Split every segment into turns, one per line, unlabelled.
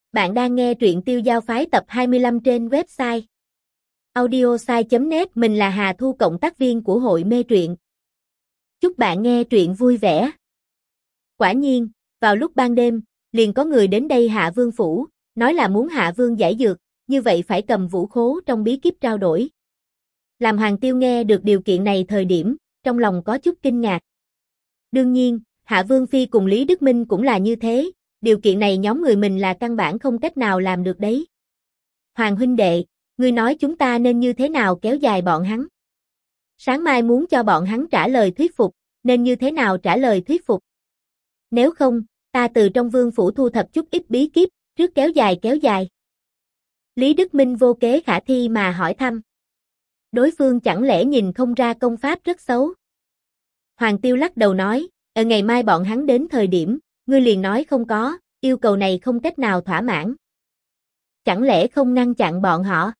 Bạn đang nghe truyện Tiêu Giao Phái tập 25 trên website audiosai.net. Mình là Hà Thu, cộng tác viên của hội mê truyện. Chúc bạn nghe truyện vui vẻ. Quả nhiên, vào lúc ban đêm, liền có người đến đây Hạ Vương phủ, nói là muốn Hạ Vương giải dược, như vậy phải cầm vũ khố trong bí kíp trao đổi. Làm Hoàng Tiêu nghe được điều kiện này thời điểm, trong lòng có chút kinh ngạc. Đương nhiên, Hạ Vương Phi cùng Lý Đức Minh cũng là như thế. Điều kiện này nhóm người mình là căn bản không cách nào làm được đấy. Hoàng huynh đệ, ngươi nói chúng ta nên như thế nào kéo dài bọn hắn? Sáng mai muốn cho bọn hắn trả lời thuyết phục, nên như thế nào trả lời thuyết phục? Nếu không, ta từ trong vương phủ thu thập chút ít bí kíp, trước kéo dài. Lý Đức Minh vô kế khả thi mà hỏi thăm. Đối phương chẳng lẽ nhìn không ra công pháp rất xấu? Hoàng Tiêu lắc đầu nói, ở ngày mai bọn hắn đến thời điểm, ngươi liền nói không có, yêu cầu này không cách nào thỏa mãn. Chẳng lẽ không ngăn chặn bọn họ?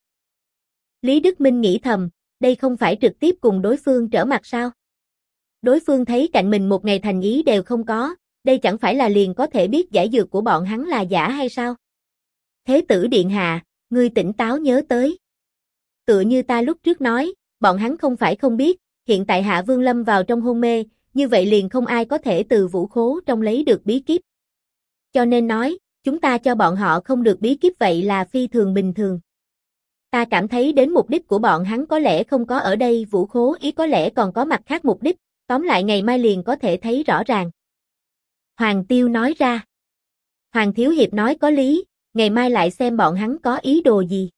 Lý Đức Minh nghĩ thầm, đây không phải trực tiếp cùng đối phương trở mặt sao? Đối phương thấy cạnh mình một ngày thành ý đều không có, đây chẳng phải là liền có thể biết giải dược của bọn hắn là giả hay sao? Thế tử điện hạ, ngươi tỉnh táo nhớ tới. Tựa như ta lúc trước nói, bọn hắn không phải không biết, hiện tại Hạ Vương lâm vào trong hôn mê, như vậy liền không ai có thể từ vũ khố trong lấy được bí kíp. Cho nên nói, chúng ta cho bọn họ không được bí kíp vậy là phi thường bình thường. Ta cảm thấy đến mục đích của bọn hắn có lẽ không có ở đây vũ khố, ý có lẽ còn có mặt khác mục đích, tóm lại ngày mai liền có thể thấy rõ ràng. Hoàng Tiêu nói ra. Hoàng Thiếu Hiệp nói có lý, ngày mai lại xem bọn hắn có ý đồ gì.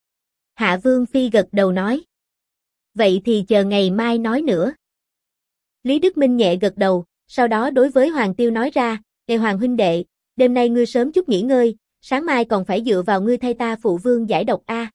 Hạ Vương Phi gật đầu nói. Vậy thì chờ ngày mai nói nữa. Lý Đức Minh nhẹ gật đầu, sau đó đối với Hoàng Tiêu nói ra, Hoàng huynh đệ, đêm nay ngươi sớm chút nghỉ ngơi, sáng mai còn phải dựa vào ngươi thay ta phụ vương giải độc a.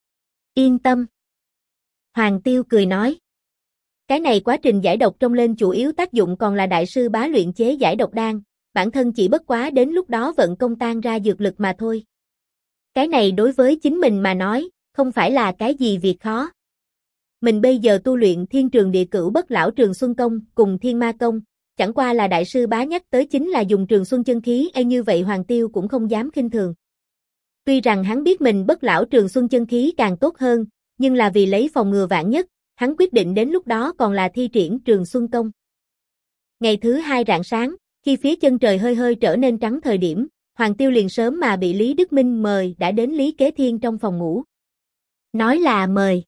Yên tâm. Hoàng Tiêu cười nói. Cái này quá trình giải độc trong lên chủ yếu tác dụng còn là đại sư bá luyện chế giải độc đan, bản thân chỉ bất quá đến lúc đó vận công tan ra dược lực mà thôi. Cái này đối với chính mình mà nói, không phải là cái gì việc khó. Mình bây giờ tu luyện Thiên Trường Địa Cửu Bất Lão Trường Xuân Công cùng Thiên Ma Công, chẳng qua là đại sư bá nhắc tới chính là dùng Trường Xuân chân khí, như vậy Hoàng Tiêu cũng không dám khinh thường. Tuy rằng hắn biết mình Bất Lão Trường Xuân chân khí càng tốt hơn, nhưng là vì lấy phòng ngừa vạn nhất, hắn quyết định đến lúc đó còn là thi triển Trường Xuân Công. Ngày thứ hai rạng sáng, khi phía chân trời hơi hơi trở nên trắng thời điểm, Hoàng Tiêu liền sớm mà bị Lý Đức Minh mời đã đến Lý Kế Thiên trong phòng ngủ. Nói là mời.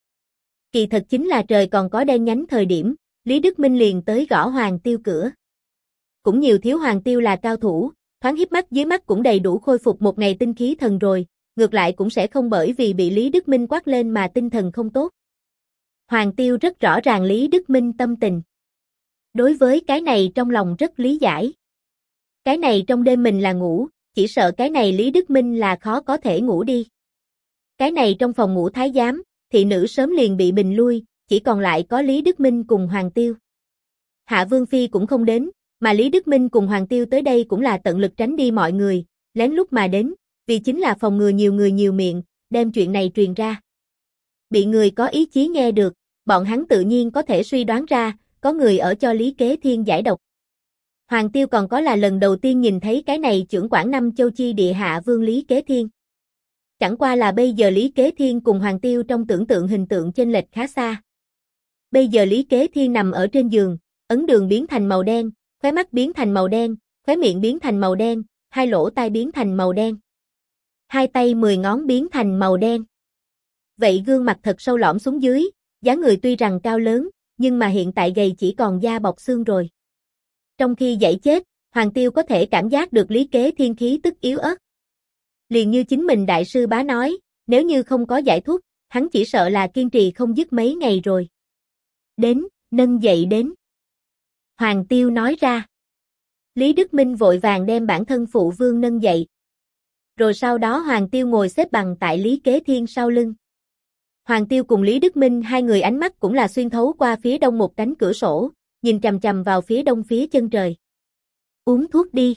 Kỳ thật chính là trời còn có đen nhánh thời điểm, Lý Đức Minh liền tới gõ Hoàng Tiêu cửa. Cũng nhiều thiếu Hoàng Tiêu là cao thủ, thoáng híp mắt dưới mắt cũng đầy đủ khôi phục một ngày tinh khí thần rồi, ngược lại cũng sẽ không bởi vì bị Lý Đức Minh quát lên mà tinh thần không tốt. Hoàng Tiêu rất rõ ràng Lý Đức Minh tâm tình. Đối với cái này trong lòng rất lý giải. Cái này trong đêm mình là ngủ, chỉ sợ cái này Lý Đức Minh là khó có thể ngủ đi. Cái này trong phòng ngủ thái giám, thị nữ sớm liền bị bình lui, chỉ còn lại có Lý Đức Minh cùng Hoàng Tiêu. Hạ Vương Phi cũng không đến, mà Lý Đức Minh cùng Hoàng Tiêu tới đây cũng là tận lực tránh đi mọi người, lén lút mà đến, vì chính là phòng ngừa nhiều người nhiều miệng, đem chuyện này truyền ra. Bị người có ý chí nghe được, bọn hắn tự nhiên có thể suy đoán ra, có người ở cho Lý Kế Thiên giải độc. Hoàng Tiêu còn có là lần đầu tiên nhìn thấy cái này chưởng quản năm châu chi địa Hạ Vương Lý Kế Thiên. Chẳng qua là bây giờ Lý Kế Thiên cùng Hoàng Tiêu trong tưởng tượng hình tượng chênh lệch khá xa. Bây giờ Lý Kế Thiên nằm ở trên giường, ấn đường biến thành màu đen, khóe mắt biến thành màu đen, khóe miệng biến thành màu đen, hai lỗ tai biến thành màu đen. Hai tay 10 ngón biến thành màu đen. Vậy gương mặt thật sâu lõm xuống dưới, dáng người tuy rằng cao lớn, nhưng mà hiện tại gầy chỉ còn da bọc xương rồi. Trong khi dãy chết, Hoàng Tiêu có thể cảm giác được Lý Kế Thiên khí tức yếu ớt. Liền như chính mình đại sư bá nói, nếu như không có giải thuốc, hắn chỉ sợ là kiên trì không dứt mấy ngày rồi. Đến, nâng dậy đến. Hoàng Tiêu nói ra. Lý Đức Minh vội vàng đem bản thân phụ vương nâng dậy. Rồi sau đó Hoàng Tiêu ngồi xếp bằng tại Lý Kế Thiên sau lưng. Hoàng Tiêu cùng Lý Đức Minh hai người ánh mắt cũng là xuyên thấu qua phía đông một cánh cửa sổ, nhìn chằm chằm vào phía đông phía chân trời. Uống thuốc đi.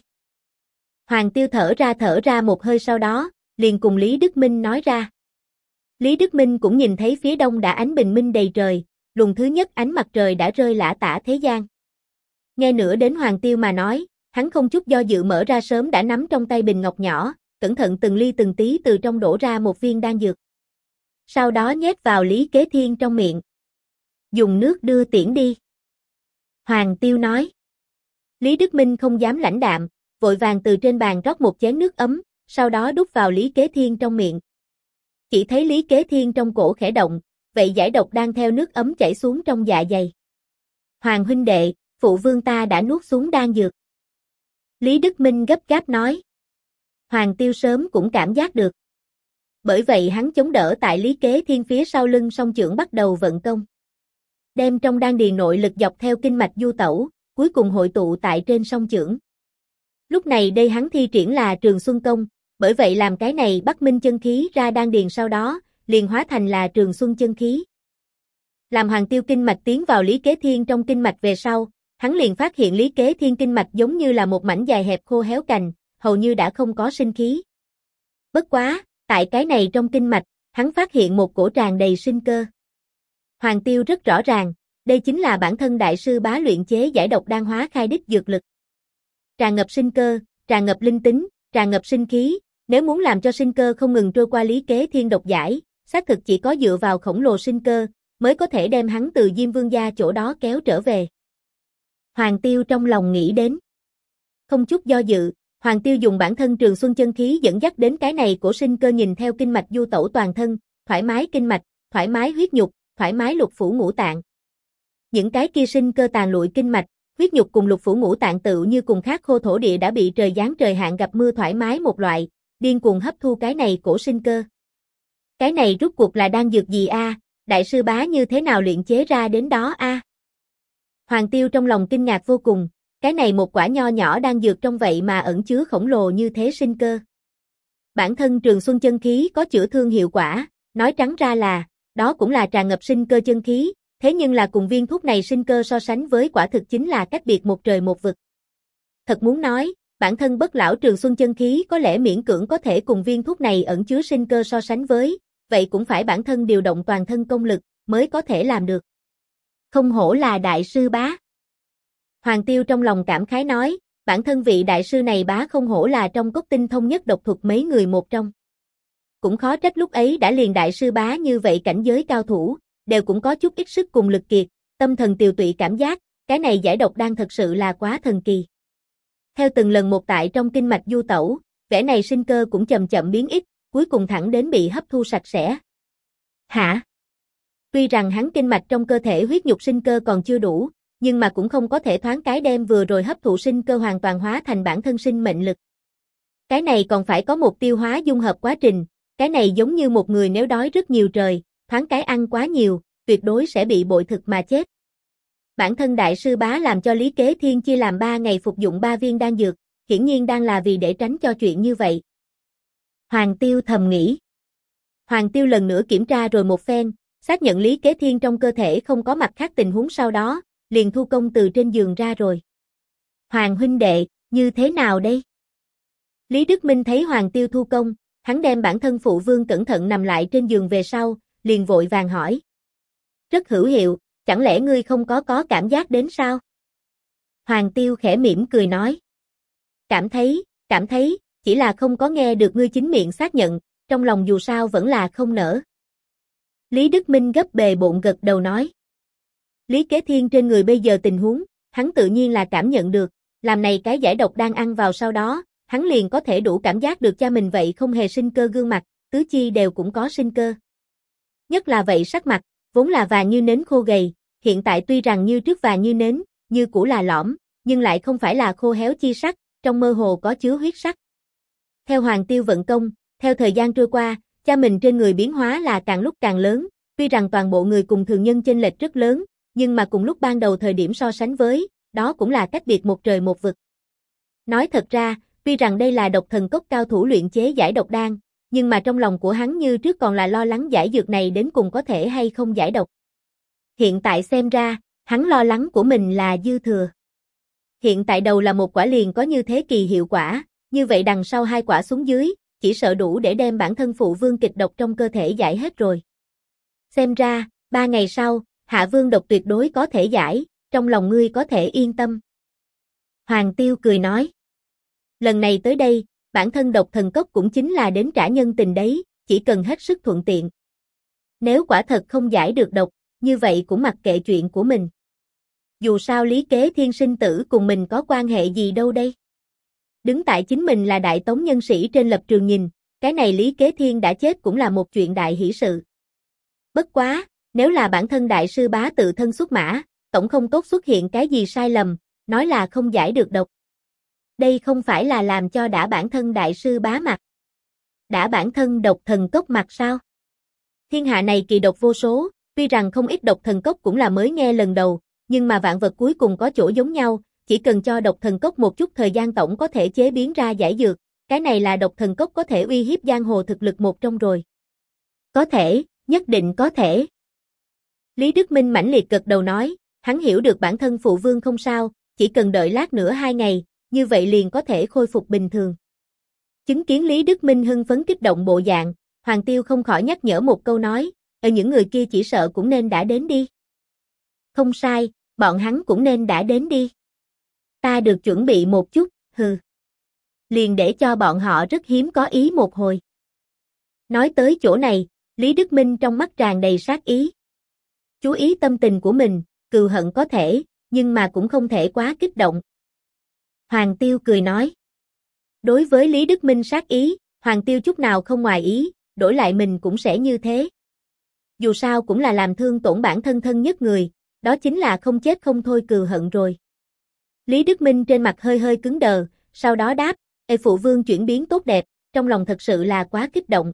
Hoàng Tiêu thở ra một hơi sau đó, liền cùng Lý Đức Minh nói ra. Lý Đức Minh cũng nhìn thấy phía đông đã ánh bình minh đầy trời, luồng thứ nhất ánh mặt trời đã rơi lả tả thế gian. Nghe nữa đến Hoàng Tiêu mà nói, hắn không chút do dự mở ra sớm đã nắm trong tay bình ngọc nhỏ, cẩn thận từng ly từng tí từ trong đổ ra một viên đan dược. Sau đó nhét vào Lý Kế Thiên trong miệng. Dùng nước đưa tiễn đi. Hoàng Tiêu nói. Lý Đức Minh không dám lãnh đạm, vội vàng từ trên bàn rót một chén nước ấm, sau đó đút vào Lý Kế Thiên trong miệng. Chỉ thấy Lý Kế Thiên trong cổ khẽ động, vậy giải độc đang theo nước ấm chảy xuống trong dạ dày. Hoàng huynh đệ, phụ vương ta đã nuốt xuống đan dược. Lý Đức Minh gấp gáp nói. Hoàng Tiêu sớm cũng cảm giác được. Bởi vậy hắn chống đỡ tại Lý Kế Thiên phía sau lưng song chưởng bắt đầu vận công. Đem trong đan điền nội lực dọc theo kinh mạch du tẩu, cuối cùng hội tụ tại trên song chưởng. Lúc này đây hắn thi triển là Trường Xuân Công, bởi vậy làm cái này Bắc Minh chân khí ra đan điền sau đó, liền hóa thành là Trường Xuân chân khí. Làm Hoàng Tiêu kinh mạch tiến vào Lý Kế Thiên trong kinh mạch về sau, hắn liền phát hiện Lý Kế Thiên kinh mạch giống như là một mảnh dài hẹp khô héo cành, hầu như đã không có sinh khí. Bất quá, tại cái này trong kinh mạch, hắn phát hiện một cổ tràn đầy sinh cơ. Hoàng Tiêu rất rõ ràng, đây chính là bản thân đại sư bá luyện chế giải độc đan hóa khai đích dược lực. Tràn ngập sinh cơ, tràn ngập linh tính, tràn ngập sinh khí, nếu muốn làm cho sinh cơ không ngừng trôi qua Lý Kế Thiên độc giải, xác thực chỉ có dựa vào khổng lồ sinh cơ, mới có thể đem hắn từ Diêm Vương gia chỗ đó kéo trở về. Hoàng Tiêu trong lòng nghĩ đến. Không chút do dự, Hoàng Tiêu dùng bản thân Trường Xuân chân khí dẫn dắt đến cái này của sinh cơ nhìn theo kinh mạch du tẩu toàn thân, thoải mái kinh mạch, thoải mái huyết nhục, thoải mái lục phủ ngũ tạng. Những cái kia sinh cơ tàn lụi kinh mạch, huyết nhục cùng lục phủ ngũ tạng tựu như cùng khát khô thổ địa đã bị trời giáng trời hạn gặp mưa thoải mái một loại, điên cuồng hấp thu cái này cổ sinh cơ. Cái này rút cuộc là đan dược gì a? Đại sư bá như thế nào luyện chế ra đến đó a? Hoàng Tiêu trong lòng kinh ngạc vô cùng, cái này một quả nho nhỏ đan dược trong vậy mà ẩn chứa khổng lồ như thế sinh cơ. Bản thân Trường Xuân chân khí có chữa thương hiệu quả, nói trắng ra là, đó cũng là tràn ngập sinh cơ chân khí, thế nhưng là cùng viên thuốc này sinh cơ so sánh với quả thực chính là cách biệt một trời một vực. Thật muốn nói, bản thân bất lão Trường Xuân chân khí có lẽ miễn cưỡng có thể cùng viên thuốc này ẩn chứa sinh cơ so sánh với, vậy cũng phải bản thân điều động toàn thân công lực mới có thể làm được. Không hổ là đại sư bá. Hoàng Tiêu trong lòng cảm khái nói, bản thân vị đại sư này bá không hổ là trong cốc tinh thông nhất độc thuật mấy người một trong. Cũng khó trách lúc ấy đã liền đại sư bá như vậy cảnh giới cao thủ, đều cũng có chút ít sức cùng lực kiệt, tâm thần tiều tụy cảm giác, cái này giải độc đang thật sự là quá thần kỳ. Theo từng lần một tại trong kinh mạch du tẩu, vẻ này sinh cơ cũng chậm chậm biến ít, cuối cùng thẳng đến bị hấp thu sạch sẽ. Hả? Tuy rằng hắn kinh mạch trong cơ thể huyết nhục sinh cơ còn chưa đủ, nhưng mà cũng không có thể thoáng cái đem vừa rồi hấp thụ sinh cơ hoàn toàn hóa thành bản thân sinh mệnh lực. Cái này còn phải có một tiêu hóa dung hợp quá trình, cái này giống như một người nếu đói rất nhiều trời, thoáng cái ăn quá nhiều, tuyệt đối sẽ bị bội thực mà chết. Bản thân đại sư bá làm cho Lý Kế Thiên chia làm 3 ngày phục dụng 3 viên đan dược, hiển nhiên đang là vì để tránh cho chuyện như vậy. Hoàng Tiêu thầm nghĩ. Hoàng Tiêu lần nữa kiểm tra rồi một phen, xác nhận Lý Kế Thiên trong cơ thể không có mặt khác tình huống sau đó, liền thu công từ trên giường ra rồi. Hoàng huynh đệ, như thế nào đây? Lý Đức Minh thấy Hoàng Tiêu thu công, hắn đem bản thân phụ vương cẩn thận nằm lại trên giường về sau, liền vội vàng hỏi. Rất hữu hiệu, chẳng lẽ ngươi không có cảm giác đến sao? Hoàng Tiêu khẽ mỉm cười nói. Cảm thấy, chỉ là không có nghe được ngươi chính miệng xác nhận, trong lòng dù sao vẫn là không nỡ. Lý Đức Minh gấp bề bộn gật đầu nói. Lý Kế Thiên trên người bây giờ tình huống, hắn tự nhiên là cảm nhận được, làm này cái giải độc đang ăn vào sau đó, hắn liền có thể đủ cảm giác được cha mình vậy không hề sinh cơ gương mặt, tứ chi đều cũng có sinh cơ. Nhất là vậy sắc mặt, vốn là vàng như nến khô gầy, hiện tại tuy rằng như trước vàng như nến, như cũ là lõm, nhưng lại không phải là khô héo chi sắc, trong mơ hồ có chứa huyết sắc. Theo Hoàng Tiêu vận công, theo thời gian trôi qua, cha mình trên người biến hóa là càng lúc càng lớn, tuy rằng toàn bộ người cùng thường nhân chênh lệch rất lớn, nhưng mà cùng lúc ban đầu thời điểm so sánh với, đó cũng là cách biệt một trời một vực. Nói thật ra, tuy rằng đây là độc thần cốc cao thủ luyện chế giải độc đan, nhưng mà trong lòng của hắn như trước còn là lo lắng giải dược này đến cùng có thể hay không giải độc. Hiện tại xem ra, hắn lo lắng của mình là dư thừa. Hiện tại đầu là một quả liền có như thế kỳ hiệu quả, như vậy đằng sau 2 quả xuống dưới, chỉ sợ đủ để đem bản thân phụ vương kịch độc trong cơ thể giải hết rồi. Xem ra, 3 ngày sau, hạ vương độc tuyệt đối có thể giải, trong lòng ngươi có thể yên tâm. Hoàng Tiêu cười nói. Lần này tới đây, bản thân độc thần cốc cũng chính là đến trả nhân tình đấy, chỉ cần hết sức thuận tiện. Nếu quả thật không giải được độc, như vậy cũng mặc kệ chuyện của mình. Dù sao Lý Kế Thiên sinh tử cùng mình có quan hệ gì đâu đây. Đứng tại chính mình là đại tống nhân sĩ trên lập trường nhìn, cái này Lý Kế Thiên đã chết cũng là một chuyện đại hỷ sự. Bất quá, nếu là bản thân đại sư bá tự thân xuất mã, tổng không tốt xuất hiện cái gì sai lầm, nói là không giải được độc. Đây không phải là làm cho đã bản thân đại sư bá mặt. Đã bản thân độc thần cốc mặt sao? Thiên hạ này kỳ độc vô số, tuy rằng không ít độc thần cốc cũng là mới nghe lần đầu, nhưng mà vạn vật cuối cùng có chỗ giống nhau, chỉ cần cho độc thần cốc một chút thời gian tổng có thể chế biến ra giải dược, cái này là độc thần cốc có thể uy hiếp giang hồ thực lực một trong rồi. Có thể, nhất định có thể. Lý Đức Minh mãnh liệt gật đầu nói, hắn hiểu được bản thân phụ vương không sao, chỉ cần đợi lát nữa 2 ngày, như vậy liền có thể khôi phục bình thường. Chứng kiến Lý Đức Minh hưng phấn kích động bộ dạng, Hoàng Tiêu không khỏi nhắc nhở một câu nói, những người kia chỉ sợ cũng nên đã đến đi. Không sai, bọn hắn cũng nên đã đến đi. Ta được chuẩn bị một chút, hừ. Liền để cho bọn họ rất hiếm có ý một hồi. Nói tới chỗ này, Lý Đức Minh trong mắt tràn đầy sát ý. Chú ý tâm tình của mình, cừu hận có thể, nhưng mà cũng không thể quá kích động. Hoàng Tiêu cười nói. Đối với Lý Đức Minh sát ý, Hoàng Tiêu chút nào không ngoài ý, đổi lại mình cũng sẽ như thế. Dù sao cũng là làm thương tổn bản thân thân nhất người, đó chính là không chết không thôi cừu hận rồi. Lý Đức Minh trên mặt hơi hơi cứng đờ, sau đó đáp, phụ vương chuyển biến tốt đẹp, trong lòng thật sự là quá kích động.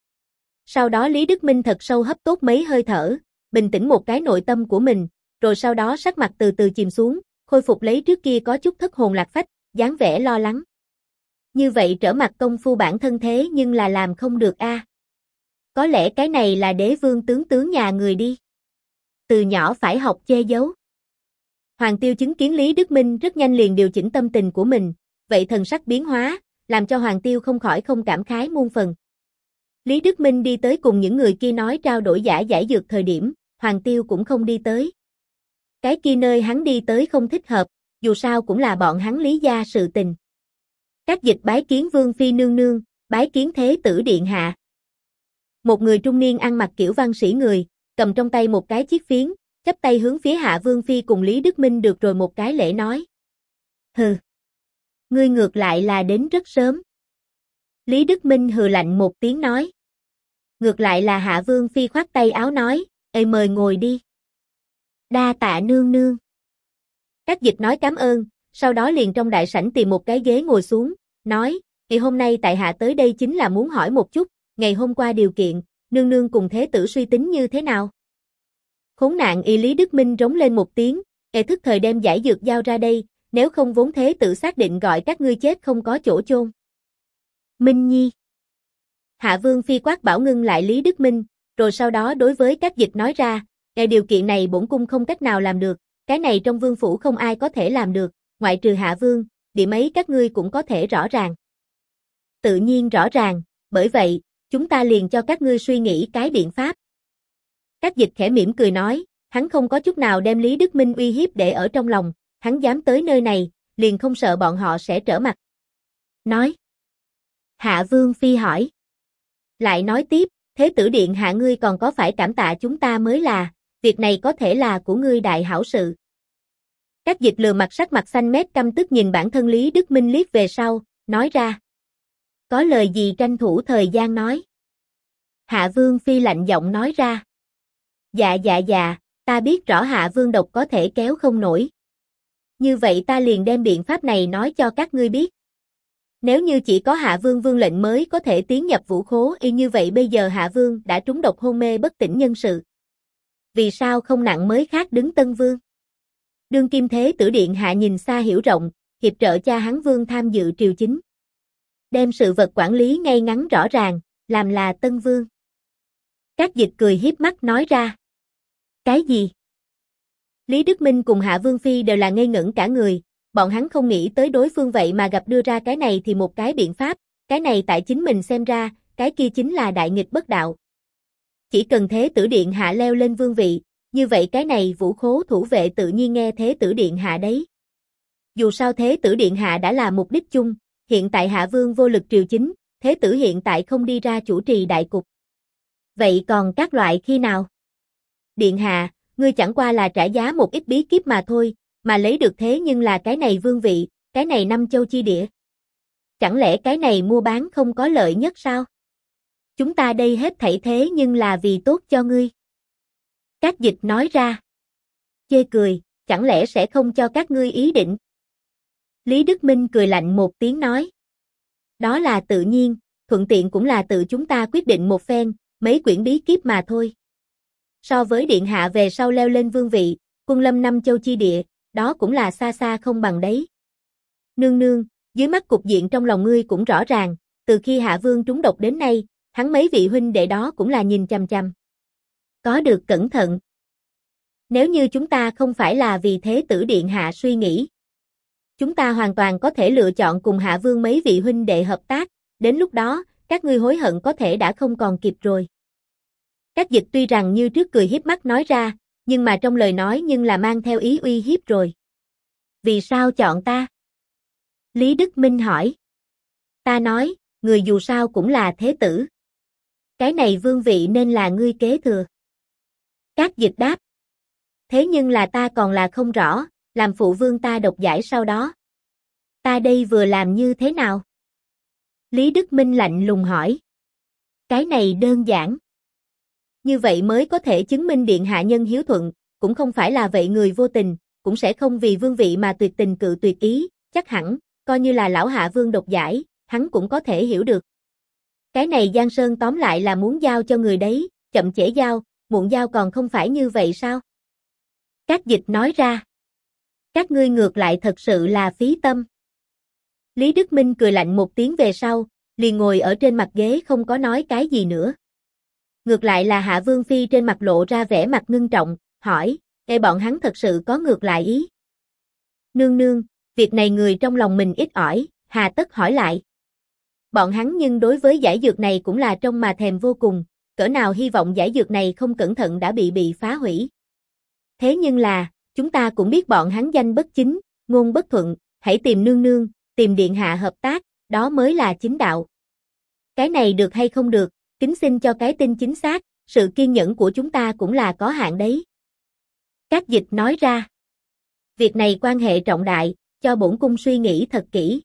Sau đó Lý Đức Minh thật sâu hấp tốt mấy hơi thở, bình tĩnh một cái nội tâm của mình, rồi sau đó sắc mặt từ từ chìm xuống, khôi phục lấy trước kia có chút thất hồn lạc phách, dáng vẻ lo lắng. Như vậy trở mặt công phu bản thân thế nhưng là làm không được a. Có lẽ cái này là đế vương tướng nhà người đi. Từ nhỏ phải học che giấu. Hoàng Tiêu chứng kiến Lý Đức Minh rất nhanh liền điều chỉnh tâm tình của mình, vậy thần sắc biến hóa, làm cho Hoàng Tiêu không khỏi không cảm khái muôn phần. Lý Đức Minh đi tới cùng những người kia nói trao đổi giải dược thời điểm, Hoàng Tiêu cũng không đi tới. Cái kia nơi hắn đi tới không thích hợp, dù sao cũng là bọn hắn Lý gia sự tình. Các dịch bái kiến Vương Phi nương nương, bái kiến Thế tử điện hạ. Một người trung niên ăn mặc kiểu văn sĩ người, cầm trong tay một cái chiếc phiến, chắp tay hướng phía Hạ Vương Phi cùng Lý Đức Minh được rồi một cái lễ nói. Hừ. Ngươi ngược lại là đến rất sớm. Lý Đức Minh hừ lạnh một tiếng nói. Ngược lại là Hạ Vương Phi khoát tay áo nói, mời ngồi đi. Đa tạ nương nương. Các dịch nói cảm ơn, sau đó liền trong đại sảnh tìm một cái ghế ngồi xuống, nói, hôm nay tại hạ tới đây chính là muốn hỏi một chút, ngày hôm qua điều kiện, nương nương cùng thế tử suy tính như thế nào? Khốn nạn Lý Đức Minh rống lên một tiếng, thức thời đem giải dược giao ra đây, nếu không vốn thế tử xác định gọi các ngươi chết không có chỗ chôn. Minh Nhi. Hạ Vương Phi quát bảo ngưng lại Lý Đức Minh, rồi sau đó đối với các dịch nói ra, điều kiện này bổn cung không cách nào làm được, cái này trong vương phủ không ai có thể làm được, ngoại trừ Hạ Vương, điểm ấy các ngươi cũng có thể rõ ràng. Tự nhiên rõ ràng, bởi vậy, chúng ta liền cho các ngươi suy nghĩ cái biện pháp. Các dịch khẽ mỉm cười nói, hắn không có chút nào đem Lý Đức Minh uy hiếp để ở trong lòng, hắn dám tới nơi này, liền không sợ bọn họ sẽ trở mặt. Nói. Hạ Vương Phi hỏi. Lại nói tiếp, thế tử điện hạ ngươi còn có phải cảm tạ chúng ta mới là, việc này có thể là của ngươi đại hảo sự. Các dịch lừa mặt sắc mặt xanh mét căm tức nhìn bản thân Lý Đức Minh liếc về sau, nói ra. Có lời gì tranh thủ thời gian nói. Hạ Vương Phi lạnh giọng nói ra. Dạ, ta biết rõ Hạ Vương độc có thể kéo không nổi. Như vậy ta liền đem biện pháp này nói cho các ngươi biết. Nếu như chỉ có Hạ Vương vương lệnh mới có thể tiến nhập vũ khố như vậy bây giờ Hạ Vương đã trúng độc hôn mê bất tỉnh nhân sự. Vì sao không nặng mới khác đứng Tân Vương? Đương kim thế tử điện hạ nhìn xa hiểu rộng, hiệp trợ cha hắn Vương tham dự triều chính. Đem sự vật quản lý ngay ngắn rõ ràng, làm là Tân Vương. Các dịch cười hiếp mắt nói ra. Cái gì? Lý Đức Minh cùng Hạ Vương Phi đều là ngây ngẩn cả người, bọn hắn không nghĩ tới đối phương vậy mà gặp đưa ra cái này thì một cái biện pháp, cái này tại chính mình xem ra, cái kia chính là đại nghịch bất đạo. Chỉ cần thế tử điện hạ leo lên vương vị, như vậy cái này vũ khố thủ vệ tự nhiên nghe thế tử điện hạ đấy. Dù sao thế tử điện hạ đã là mục đích chung, hiện tại Hạ Vương vô lực triều chính, thế tử hiện tại không đi ra chủ trì đại cục. Vậy còn các loại khi nào? Điện hạ, ngươi chẳng qua là trả giá một ít bí kíp mà thôi, mà lấy được thế nhưng là cái này vương vị, cái này năm châu chi địa. Chẳng lẽ cái này mua bán không có lợi nhất sao? Chúng ta đây hết thảy thế nhưng là vì tốt cho ngươi. Các dịch nói ra. Chê cười, chẳng lẽ sẽ không cho các ngươi ý định? Lý Đức Minh cười lạnh một tiếng nói. Đó là tự nhiên, thuận tiện cũng là tự chúng ta quyết định một phen, mấy quyển bí kíp mà thôi. So với điện hạ về sau leo lên vương vị, quân lâm năm châu chi địa, đó cũng là xa xa không bằng đấy. Nương nương, dưới mắt cục diện trong lòng ngươi cũng rõ ràng, từ khi Hạ Vương trúng độc đến nay, hắn mấy vị huynh đệ đó cũng là nhìn chằm chằm. Có được cẩn thận. Nếu như chúng ta không phải là vì thế tử điện hạ suy nghĩ, chúng ta hoàn toàn có thể lựa chọn cùng Hạ Vương mấy vị huynh đệ hợp tác, đến lúc đó, các ngươi hối hận có thể đã không còn kịp rồi. Các dịch tuy rằng như trước cười hiếp mắt nói ra, nhưng mà trong lời nói nhưng là mang theo ý uy hiếp rồi. Vì sao chọn ta? Lý Đức Minh hỏi. Ta nói, người dù sao cũng là thế tử. Cái này vương vị nên là ngươi kế thừa. Các dịch đáp. Thế nhưng là ta còn là không rõ, làm phụ vương ta độc giải sau đó. Ta đây vừa làm như thế nào? Lý Đức Minh lạnh lùng hỏi. Cái này đơn giản. Như vậy mới có thể chứng minh điện hạ nhân hiếu thuận, cũng không phải là vậy người vô tình, cũng sẽ không vì vương vị mà tuyệt tình cự tuyệt ý, chắc hẳn, coi như là lão Hạ Vương độc giải, hắn cũng có thể hiểu được. Cái này Giang Sơn tóm lại là muốn giao cho người đấy, chậm trễ giao, muộn giao còn không phải như vậy sao? Các dịch nói ra. Các ngươi ngược lại thật sự là phí tâm. Lý Đức Minh cười lạnh một tiếng về sau, liền ngồi ở trên mặt ghế không có nói cái gì nữa. Ngược lại là Hạ Vương Phi trên mặt lộ ra vẻ mặt ngưng trọng, hỏi, bọn hắn thật sự có ngược lại ý. Nương nương, việc này người trong lòng mình ít ỏi, hà tất hỏi lại. Bọn hắn nhưng đối với giải dược này cũng là trông mà thèm vô cùng, cỡ nào hy vọng giải dược này không cẩn thận đã bị phá hủy. Thế nhưng là, chúng ta cũng biết bọn hắn danh bất chính, ngôn bất thuận, hãy tìm nương nương, tìm điện hạ hợp tác, đó mới là chính đạo. Cái này được hay không được, kính xin cho cái tin chính xác, sự kiên nhẫn của chúng ta cũng là có hạn đấy. Các dịch nói ra. Việc này quan hệ trọng đại, cho bổn cung suy nghĩ thật kỹ.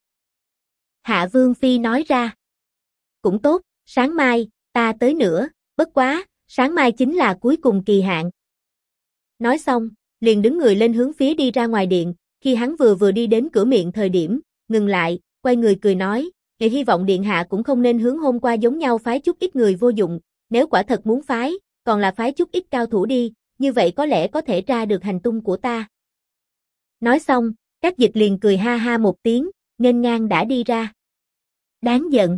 Hạ Vương Phi nói ra. Cũng tốt, sáng mai, ta tới nữa, bất quá, sáng mai chính là cuối cùng kỳ hạn. Nói xong, liền đứng người lên hướng phía đi ra ngoài điện, khi hắn vừa đi đến cửa miệng thời điểm, ngừng lại, quay người cười nói, hy vọng điện hạ cũng không nên hướng hôm qua giống nhau phái chút ít người vô dụng, nếu quả thật muốn phái, còn là phái chút ít cao thủ đi, như vậy có lẽ có thể tra được hành tung của ta. Nói xong, các dịch liền cười ha ha một tiếng, nghênh ngang đã đi ra. Đáng giận.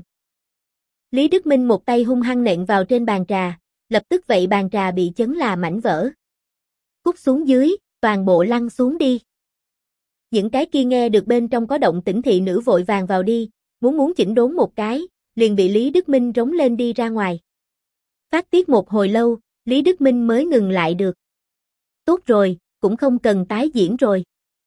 Lý Đức Minh một tay hung hăng nện vào trên bàn trà, lập tức vậy bàn trà bị chấn là mảnh vỡ. Cút xuống dưới, toàn bộ lăn xuống đi. Những cái kia nghe được bên trong có động tĩnh thị nữ vội vàng vào đi, muốn chỉnh đốn một cái, liền bị Lý Đức Minh rống lên đi ra ngoài. Phát tiết một hồi lâu, Lý Đức Minh mới ngừng lại được. Tốt rồi, cũng không cần tái diễn rồi.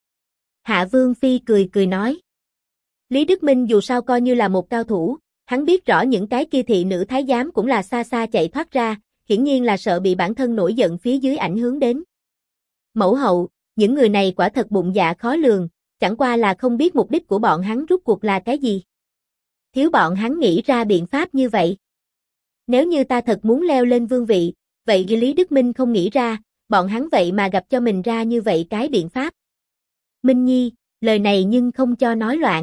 Hạ Vương Phi cười nói. Lý Đức Minh dù sao coi như là một cao thủ, hắn biết rõ những cái kia thị nữ thái giám cũng là xa xa chạy thoát ra, hiển nhiên là sợ bị bản thân nổi giận phía dưới ảnh hưởng đến. Mẫu hậu, những người này quả thật bụng dạ khó lường, chẳng qua là không biết mục đích của bọn hắn rút cuộc là cái gì. Thiếu bọn hắn nghĩ ra biện pháp như vậy. Nếu như ta thật muốn leo lên vương vị, vậy Lý Đức Minh không nghĩ ra, bọn hắn vậy mà gặp cho mình ra như vậy cái biện pháp. Minh Nhi, lời này nhưng không cho nói loạn.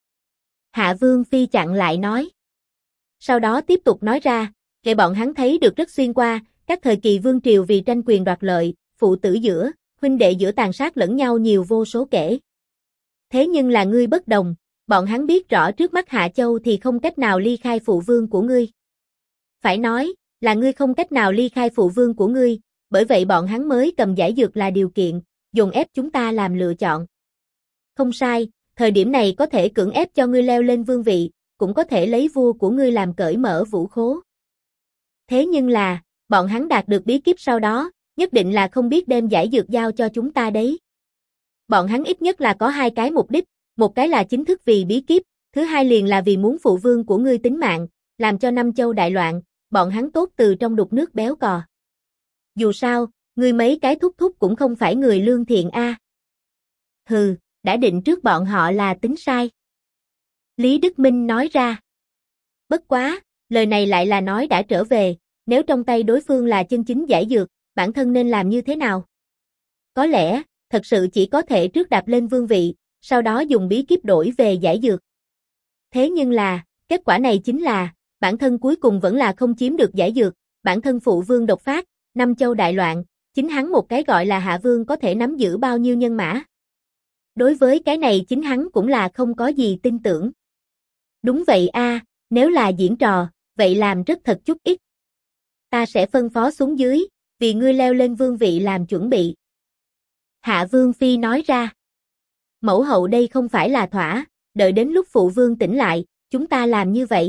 Hạ Vương Phi chặn lại nói. Sau đó tiếp tục nói ra, bọn hắn thấy được rất xuyên qua, các thời kỳ vương triều vì tranh quyền đoạt lợi, phụ tử giữa, huynh đệ giữa tàn sát lẫn nhau nhiều vô số kể. Thế nhưng là ngươi bất đồng, bọn hắn biết rõ trước mắt Hạ Châu thì không cách nào ly khai phụ vương của ngươi. Phải nói, là ngươi không cách nào ly khai phụ vương của ngươi, bởi vậy bọn hắn mới cầm giải dược là điều kiện, dồn ép chúng ta làm lựa chọn. Không sai, thời điểm này có thể cưỡng ép cho ngươi leo lên vương vị, cũng có thể lấy vua của ngươi làm cởi mở vũ khố. Thế nhưng là, bọn hắn đạt được bí kíp sau đó, nhất định là không biết đem giải dược giao cho chúng ta đấy. Bọn hắn ít nhất là có hai cái mục đích, một cái là chính thức vì bí kíp, Thứ hai liền là vì muốn phụ vương của ngươi tính mạng, làm cho Nam Châu đại loạn, bọn hắn tốt từ trong đục nước béo cò. Dù sao, ngươi mấy cái thúc thúc cũng không phải người lương thiện a. Hừ, đã định trước bọn họ là tính sai. Lý Đức Minh nói ra. Bất quá, lời này lại là nói đã trở về, nếu trong tay đối phương là chân chính giải dược, bản thân nên làm như thế nào? Có lẽ, thật sự chỉ có thể trước đạp lên vương vị, sau đó dùng bí kíp đổi về giải dược. Thế nhưng là, kết quả này chính là, bản thân cuối cùng vẫn là không chiếm được giải dược, bản thân phụ vương độc phát, Nam Châu đại loạn, chính hắn một cái gọi là hạ vương có thể nắm giữ bao nhiêu nhân mã. Đối với cái này chính hắn cũng là không có gì tin tưởng. Đúng vậy a, nếu là diễn trò, vậy làm rất thật chút ít. Ta sẽ phân phó xuống dưới, vì ngươi leo lên vương vị làm chuẩn bị. Hạ Vương Phi nói ra. Mẫu hậu đây không phải là thỏa, đợi đến lúc phụ vương tỉnh lại, chúng ta làm như vậy.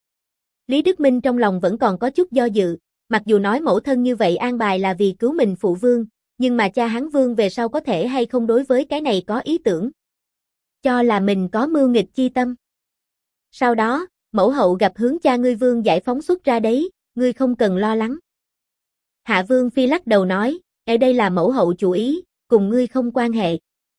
Lý Đức Minh trong lòng vẫn còn có chút do dự, mặc dù nói mẫu thân như vậy an bài là vì cứu mình phụ vương, nhưng mà cha hắn vương về sau có thể hay không đối với cái này có ý tưởng. Cho là mình có mưu nghịch chi tâm. Sau đó, mẫu hậu gặp hướng cha ngươi vương giải phóng xuất ra đấy, ngươi không cần lo lắng. Hạ Vương Phi lắc đầu nói, ở đây là mẫu hậu chủ ý, cùng ngươi không quan hệ.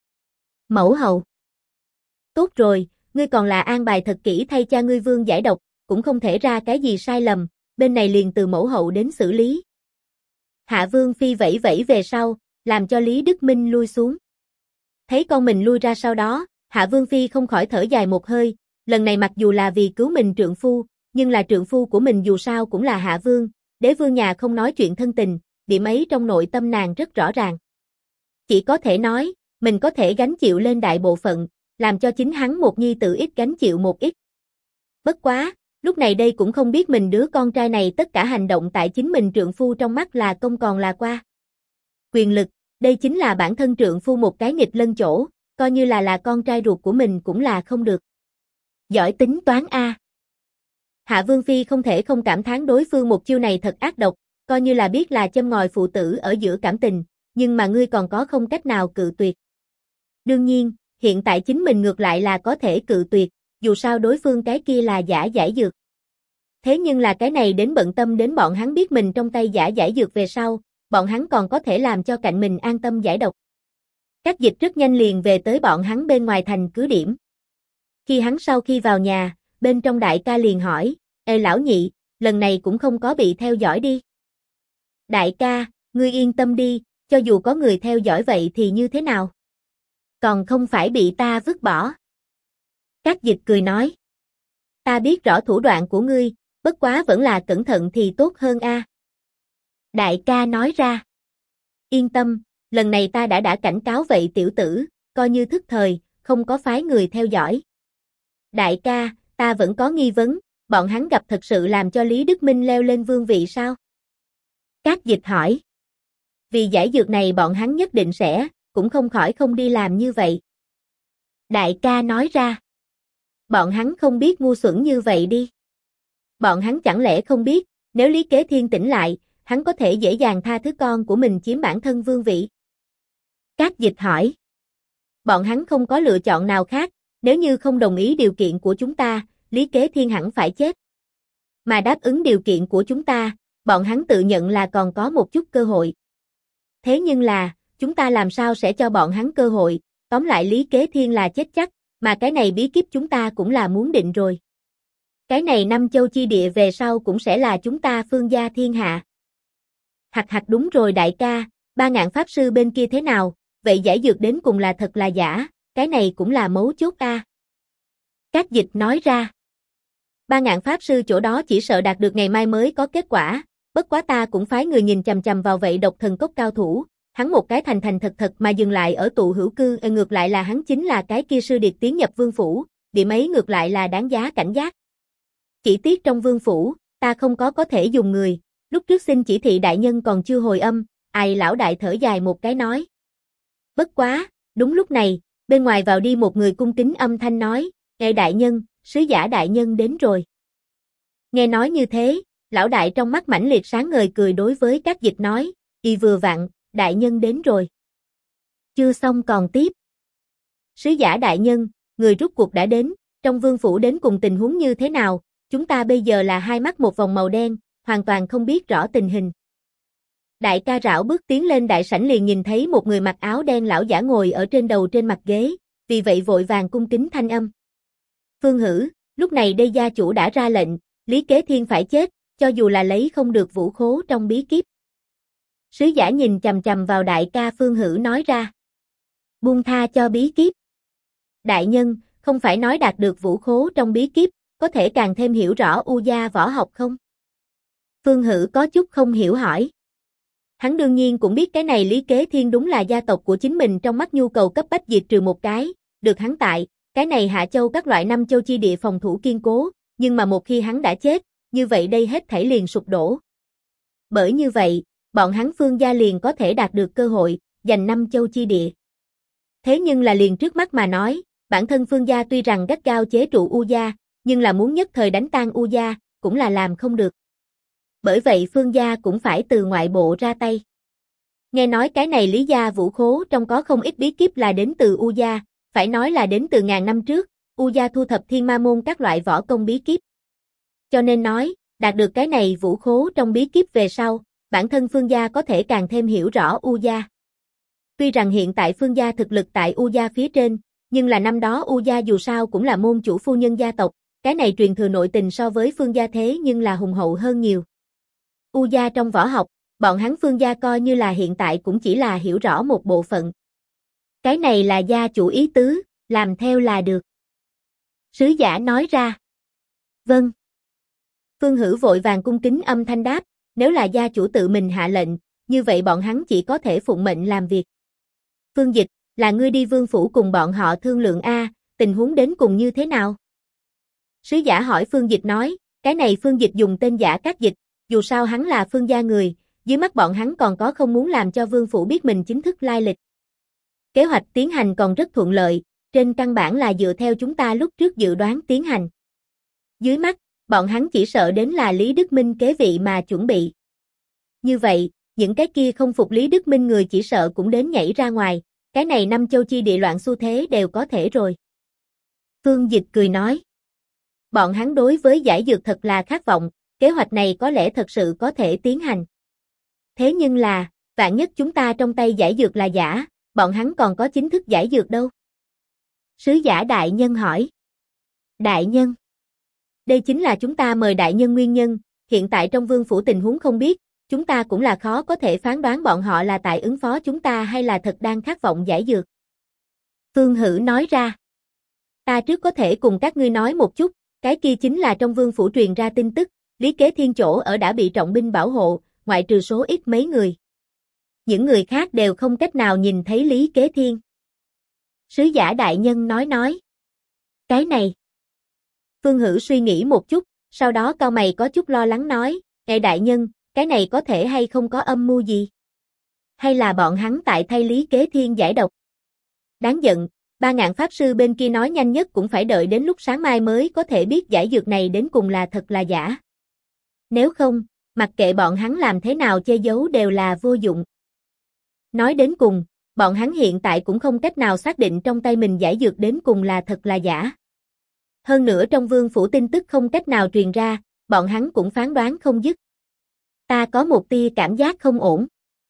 Mẫu hậu. Tốt rồi, ngươi còn là an bài thật kỹ thay cha ngươi vương giải độc, cũng không thể ra cái gì sai lầm, bên này liền từ mẫu hậu đến xử lý. Hạ Vương Phi vẫy vẫy về sau, làm cho Lý Đức Minh lui xuống. Thấy con mình lui ra sau đó, Hạ Vương Phi không khỏi thở dài một hơi, lần này mặc dù là vì cứu mình trượng phu, nhưng là trượng phu của mình dù sao cũng là Hạ Vương, đế vương nhà không nói chuyện thân tình, điểm ấy trong nội tâm nàng rất rõ ràng. Chỉ có thể nói, mình có thể gánh chịu lên đại bộ phận, làm cho chính hắn một nhi tử ít gánh chịu một ít. Bất quá, lúc này đây cũng không biết mình đứa con trai này tất cả hành động tại chính mình trượng phu trong mắt là công còn là qua. Quyền lực, đây chính là bản thân trượng phu một cái nghịch lân chỗ, coi như là con trai ruột của mình cũng là không được. Giỏi tính toán a. Hạ Vương Phi không thể không cảm thán đối phương một chiêu này thật ác độc, coi như là biết là châm ngòi phụ tử ở giữa cảm tình, nhưng mà ngươi còn có không cách nào cự tuyệt. Đương nhiên, hiện tại chính mình ngược lại là có thể cự tuyệt, dù sao đối phương cái kia là giả giải dược. Thế nhưng là cái này đến bận tâm đến bọn hắn biết mình trong tay giả giải dược về sau, bọn hắn còn có thể làm cho cạnh mình an tâm giải độc. Các dịch rất nhanh liền về tới bọn hắn bên ngoài thành cứ điểm. Khi hắn sau khi vào nhà, bên trong đại ca liền hỏi, ê lão nhị, lần này cũng không có bị theo dõi đi. Đại ca, ngươi yên tâm đi, cho dù có người theo dõi vậy thì như thế nào? Còn không phải bị ta vứt bỏ. Các dịch cười nói. Ta biết rõ thủ đoạn của ngươi, bất quá vẫn là cẩn thận thì tốt hơn a. Đại ca nói ra. Yên tâm, lần này ta đã cảnh cáo vậy tiểu tử, coi như thức thời, không có phái người theo dõi. Đại ca, ta vẫn có nghi vấn, bọn hắn gặp thật sự làm cho Lý Đức Minh leo lên vương vị sao? Các dịch hỏi. Vì giải dược này bọn hắn nhất định sẽ, cũng không khỏi không đi làm như vậy. Đại ca nói ra. Bọn hắn không biết ngu xuẩn như vậy đi. Bọn hắn chẳng lẽ không biết, nếu Lý Kế Thiên tỉnh lại, hắn có thể dễ dàng tha thứ con của mình chiếm bản thân vương vị. Các dịch hỏi. Bọn hắn không có lựa chọn nào khác, nếu như không đồng ý điều kiện của chúng ta, Lý Kế Thiên hẳn phải chết. Mà đáp ứng điều kiện của chúng ta, bọn hắn tự nhận là còn có một chút cơ hội. Thế nhưng là, chúng ta làm sao sẽ cho bọn hắn cơ hội, tóm lại Lý Kế Thiên là chết chắc, mà cái này bí kíp chúng ta cũng là muốn định rồi. Cái này Nam Châu chi địa về sau cũng sẽ là chúng ta Phương gia thiên hạ. Hạch đúng rồi đại ca, 3.000 pháp sư bên kia thế nào, vậy giải dược đến cùng là thật là giả, cái này cũng là mấu chốt a. Các dịch nói ra. 3.000 pháp sư chỗ đó chỉ sợ đạt được ngày mai mới có kết quả, bất quá ta cũng phái người nhìn chằm chằm vào vậy độc thần cốc cao thủ, hắn một cái thành thật mà dừng lại ở tụ hữu cư, ngược lại là hắn chính là cái kia sư điệt tiến nhập vương phủ, điểm ấy ngược lại là đáng giá cảnh giác. Chỉ tiếc trong vương phủ, ta không có thể dùng người, lúc trước xin chỉ thị đại nhân còn chưa hồi âm, ai lão đại thở dài một cái nói. Bất quá, đúng lúc này, bên ngoài vào đi một người cung kính âm thanh nói, nghe đại nhân, sứ giả đại nhân đến rồi. Nghe nói như thế, lão đại trong mắt mãnh liệt sáng ngời cười đối với các dịch nói, y vừa vặn, đại nhân đến rồi. Chưa xong còn tiếp. Sứ giả đại nhân, người rút cuộc đã đến, Trong vương phủ đến cùng tình huống như thế nào, chúng ta bây giờ là hai mắt một vòng màu đen, hoàn toàn không biết rõ tình hình. Đại ca rảo bước tiến lên đại sảnh liền nhìn thấy một người mặc áo đen lão giả ngồi ở trên đầu trên mặt ghế, vì vậy vội vàng cung kính thanh âm. Phương Hử, lúc này đây gia chủ đã ra lệnh, Lý Kế Thiên phải chết, cho dù là lấy không được vũ khố trong bí kíp. Sứ giả nhìn chằm chằm vào đại ca Phương Hử nói ra. Buông tha cho bí kíp. Đại nhân, không phải nói đạt được vũ khố trong bí kíp, có thể càng thêm hiểu rõ U gia võ học không? Phương Hử có chút không hiểu hỏi. Hắn đương nhiên cũng biết cái này Lý Kế Thiên đúng là gia tộc của chính mình trong mắt nhu cầu cấp bách diệt trừ một cái, được hắn tại, cái này Hạ Châu các loại năm châu chi địa phòng thủ kiên cố, nhưng mà một khi hắn đã chết, như vậy đây hết thảy liền sụp đổ. Bởi như vậy, bọn hắn Phương gia liền có thể đạt được cơ hội, giành năm châu chi địa. Thế nhưng là liền trước mắt mà nói, bản thân Phương gia tuy rằng gắt gao chế trụ U gia, nhưng là muốn nhất thời đánh tan U gia, cũng là làm không được. Bởi vậy Phương gia cũng phải từ ngoại bộ ra tay. Nghe nói cái này Lý gia vũ khố trong có không ít bí kíp là đến từ U gia, phải nói là đến từ ngàn năm trước, U gia thu thập thiên ma môn các loại võ công bí kíp. Cho nên nói, đạt được cái này vũ khố trong bí kíp về sau, bản thân Phương gia có thể càng thêm hiểu rõ U gia. Tuy rằng hiện tại Phương gia thực lực tại U gia phía trên, nhưng là năm đó U gia dù sao cũng là môn chủ phu nhân gia tộc, cái này truyền thừa nội tình so với Phương gia thế nhưng là hùng hậu hơn nhiều. U gia trong võ học, bọn hắn Phương gia coi như là hiện tại cũng chỉ là hiểu rõ một bộ phận. Cái này là gia chủ ý tứ, làm theo là được. Sứ giả nói ra. Vâng. Phương Hử vội vàng cung kính âm thanh đáp, nếu là gia chủ tự mình hạ lệnh, như vậy bọn hắn chỉ có thể phụng mệnh làm việc. Phương Dịch, là ngươi đi vương phủ cùng bọn họ thương lượng a, tình huống đến cùng như thế nào? Sứ giả hỏi Phương Dịch nói, cái này Phương Dịch dùng tên giả Cát Dịch, dù sao hắn là Phương gia người, dưới mắt bọn hắn còn có không muốn làm cho vương phủ biết mình chính thức lai lịch. Kế hoạch tiến hành còn rất thuận lợi, trên căn bản là dựa theo chúng ta lúc trước dự đoán tiến hành. Dưới mắt, bọn hắn chỉ sợ đến là Lý Đức Minh kế vị mà chuẩn bị. Như vậy, những cái kia không phục Lý Đức Minh người chỉ sợ cũng đến nhảy ra ngoài, cái này năm châu chi địa loạn xu thế đều có thể rồi. Phương Dịch cười nói. Bọn hắn đối với giải dược thật là khát vọng, kế hoạch này có lẽ thật sự có thể tiến hành. Thế nhưng là, vạn nhất chúng ta trong tay giải dược là giả, bọn hắn còn có chính thức giải dược đâu? Sứ giả đại nhân hỏi. Đại nhân. Đây chính là chúng ta mời đại nhân nguyên nhân, hiện tại trong vương phủ tình huống không biết, chúng ta cũng là khó có thể phán đoán bọn họ là tại ứng phó chúng ta hay là thật đang khát vọng giải dược. Phương Hử nói ra. Ta trước có thể cùng các ngươi nói một chút, cái kia chính là trong vương phủ truyền ra tin tức, Lý Kế Thiên chỗ ở đã bị trọng binh bảo hộ, ngoại trừ số ít mấy người. Những người khác đều không cách nào nhìn thấy Lý Kế Thiên. Sứ giả đại nhân nói. Cái này. Phương Hử suy nghĩ một chút, sau đó cau mày có chút lo lắng nói, đại nhân, cái này có thể hay không có âm mưu gì? Hay là bọn hắn tại thay Lý Kế Thiên giải độc? Đáng giận, 3.000 pháp sư bên kia nói nhanh nhất cũng phải đợi đến lúc sáng mai mới có thể biết giải dược này đến cùng là thật là giả. Nếu không, mặc kệ bọn hắn làm thế nào che giấu đều là vô dụng. Nói đến cùng, bọn hắn hiện tại cũng không cách nào xác định trong tay mình giải dược đến cùng là thật là giả. Hơn nữa trong vương phủ tin tức không cách nào truyền ra, bọn hắn cũng phán đoán không dứt. Ta có một tia cảm giác không ổn.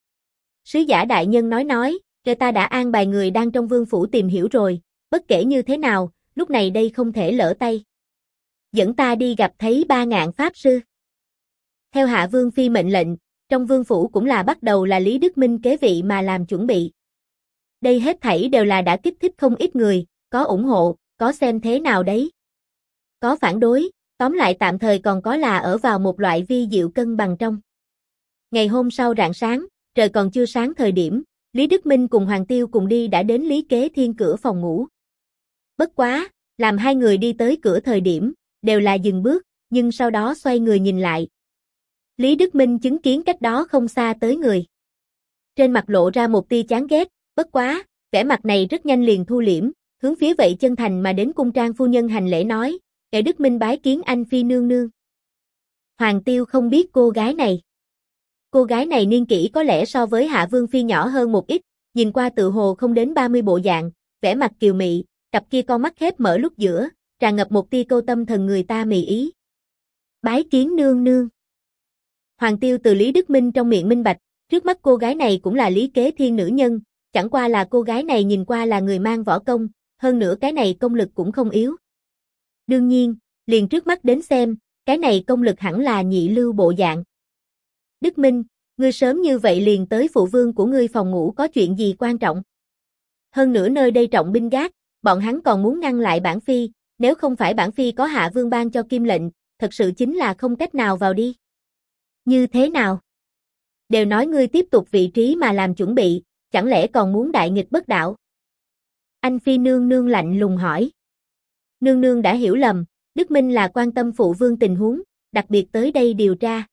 Sứ giả đại nhân nói, kể ta đã an bài người đang trong vương phủ tìm hiểu rồi, bất kể như thế nào, lúc này đây không thể lỡ tay. Dẫn ta đi gặp thấy 3.000 pháp sư. Theo Hạ Vương Phi mệnh lệnh, trong vương phủ cũng là bắt đầu là Lý Đức Minh kế vị mà làm chuẩn bị. Đây hết thảy đều là đã kích thích không ít người, có ủng hộ, có xem thế nào đấy. Có phản đối, tóm lại tạm thời còn có là ở vào một loại vi diệu cân bằng trong. Ngày hôm sau rạng sáng, trời còn chưa sáng thời điểm, Lý Đức Minh cùng Hoàng Tiêu cùng đi đã đến Lý Kế Thiên cửa phòng ngủ. Bất quá, làm hai người đi tới cửa thời điểm, đều là dừng bước, nhưng sau đó xoay người nhìn lại. Lý Đức Minh chứng kiến cách đó không xa tới người. Trên mặt lộ ra một tia chán ghét, bất quá, vẻ mặt này rất nhanh liền thu liễm, hướng phía vậy chân thành mà đến cung trang phu nhân hành lễ nói, kẻ Đức Minh bái kiến anh phi nương nương. Hoàng Tiêu không biết cô gái này. Cô gái này niên kỷ có lẽ so với Hạ Vương Phi nhỏ hơn một ít, nhìn qua tự hồ không đến 30 bộ dạng, vẻ mặt kiều mị, cặp kia con mắt khép mở lúc giữa, tràn ngập một tia câu tâm thần người ta mì ý. Bái kiến nương nương. Hoàng Tiêu từ Lý Đức Minh trong miệng minh bạch, trước mắt cô gái này cũng là Lý Kế Thiên nữ nhân, chẳng qua là cô gái này nhìn qua là người mang võ công, hơn nữa cái này công lực cũng không yếu. Đương nhiên, liền trước mắt đến xem, cái này công lực hẳn là nhị lưu bộ dạng. Đức Minh, ngươi sớm như vậy liền tới phụ vương của ngươi phòng ngủ có chuyện gì quan trọng? Hơn nữa nơi đây trọng binh gác, bọn hắn còn muốn ngăn lại bản phi, nếu không phải bản phi có hạ vương ban cho kim lệnh, thật sự chính là không cách nào vào đi. Như thế nào? Đều nói ngươi tiếp tục vị trí mà làm chuẩn bị, chẳng lẽ còn muốn đại nghịch bất đạo? Anh phi nương nương lạnh lùng hỏi. Nương nương đã hiểu lầm, Đức Minh là quan tâm phụ vương tình huống, đặc biệt tới đây điều tra.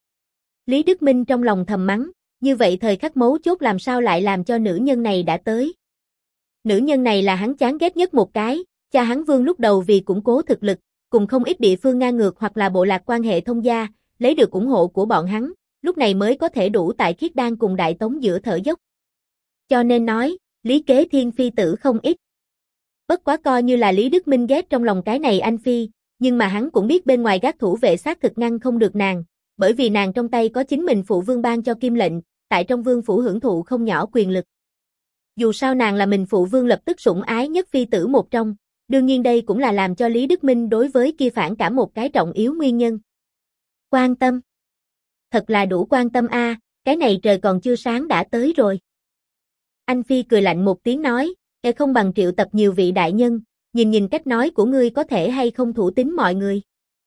Lý Đức Minh trong lòng thầm mắng, như vậy thời khắc mấu chốt làm sao lại làm cho nữ nhân này đã tới. Nữ nhân này là hắn chán ghét nhất một cái, cha hắn Vương lúc đầu vì củng cố thực lực, cùng không ít địa phương ngang ngược hoặc là bộ lạc quan hệ thông gia, lấy được ủng hộ của bọn hắn, lúc này mới có thể đủ tại Khiết Đan cùng Đại Tống giữa thở dốc. Cho nên nói, Lý Kế Thiên phi tử không ít. Bất quá coi như là Lý Đức Minh ghét trong lòng cái này anh phi, nhưng mà hắn cũng biết bên ngoài gác thủ vệ sát thực ngăn không được nàng, bởi vì nàng trong tay có chính mình phụ vương ban cho kim lệnh, tại trong vương phủ hưởng thụ không nhỏ quyền lực. Dù sao nàng là mình phụ vương lập tức sủng ái nhất phi tử một trong, đương nhiên đây cũng là làm cho Lý Đức Minh đối với kia phản cảm một cái trọng yếu nguyên nhân. Quan tâm. Thật là đủ quan tâm a, cái này trời còn chưa sáng đã tới rồi. Anh phi cười lạnh một tiếng nói, không bằng triệu tập nhiều vị đại nhân, nhìn nhìn cách nói của ngươi có thể hay không thủ tín mọi người.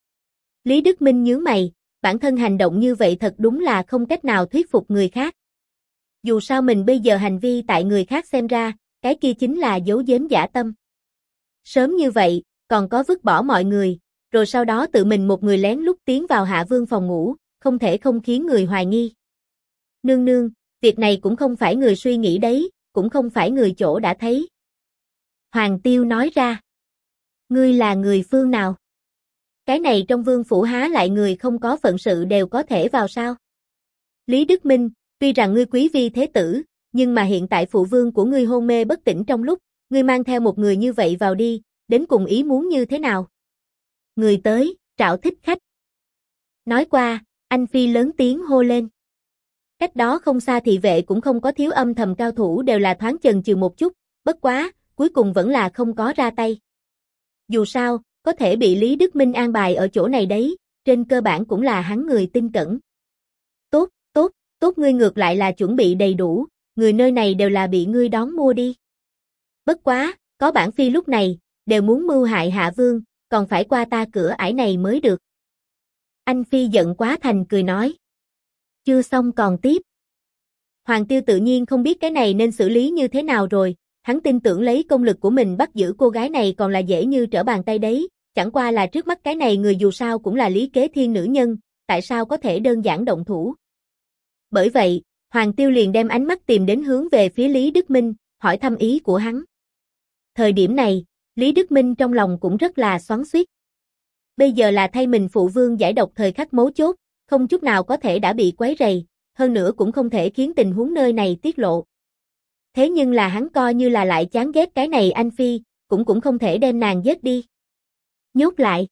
Lý Đức Minh nhướng mày, bản thân hành động như vậy thật đúng là không cách nào thuyết phục người khác. Dù sao mình bây giờ hành vi tại người khác xem ra, cái kia chính là giấu giếm dã tâm. Sớm như vậy, còn có vứt bỏ mọi người, rồi sau đó tự mình một người lén lút tiến vào hạ vương phòng ngủ, không thể không khiến người hoài nghi. Nương nương, việc này cũng không phải người suy nghĩ đấy, cũng không phải người chỗ đã thấy. Hoàng Tiêu nói ra. Ngươi là người phương nào? Cái này trong vương phủ há lại người không có phận sự đều có thể vào sao? Lý Đức Minh, tuy rằng ngươi quý vi thế tử, nhưng mà hiện tại phụ vương của ngươi hôn mê bất tỉnh trong lúc, ngươi mang theo một người như vậy vào đi, đến cùng ý muốn như thế nào? Người tới, trảo thích khách. Nói qua, anh phi lớn tiếng hô lên. Cách đó không xa thị vệ cũng không có thiếu âm thầm cao thủ đều là thoáng chần chừ một chút, bất quá, cuối cùng vẫn là không có ra tay. Dù sao, có thể bị Lý Đức Minh an bài ở chỗ này đấy, trên cơ bản cũng là hắn người tin cẩn. Tốt, tốt, tốt ngươi ngược lại là chuẩn bị đầy đủ, người nơi này đều là bị ngươi đón mua đi. Bất quá, có bản phi lúc này, đều muốn mưu hại hạ vương, còn phải qua ta cửa ải này mới được. Anh phi giận quá thành cười nói. Chưa xong còn tiếp. Hoàng Tiêu tự nhiên không biết cái này nên xử lý như thế nào rồi, hắn tin tưởng lấy công lực của mình bắt giữ cô gái này còn là dễ như trở bàn tay đấy, chẳng qua là trước mắt cái này người dù sao cũng là Lý Kế Thiên nữ nhân, tại sao có thể đơn giản động thủ. Bởi vậy, Hoàng Tiêu liền đem ánh mắt tìm đến hướng về phía Lý Đức Minh, hỏi thăm ý của hắn. Thời điểm này, Lý Đức Minh trong lòng cũng rất là xoắn xuýt. Bây giờ là thay mình phụ vương giải độc thời khắc mấu chốt, không chút nào có thể đã bị quấy rầy, hơn nữa cũng không thể khiến tình huống nơi này tiết lộ. Thế nhưng là hắn coi như là lại chán ghét cái này anh phi, cũng không thể đem nàng giết đi. Nhốt lại.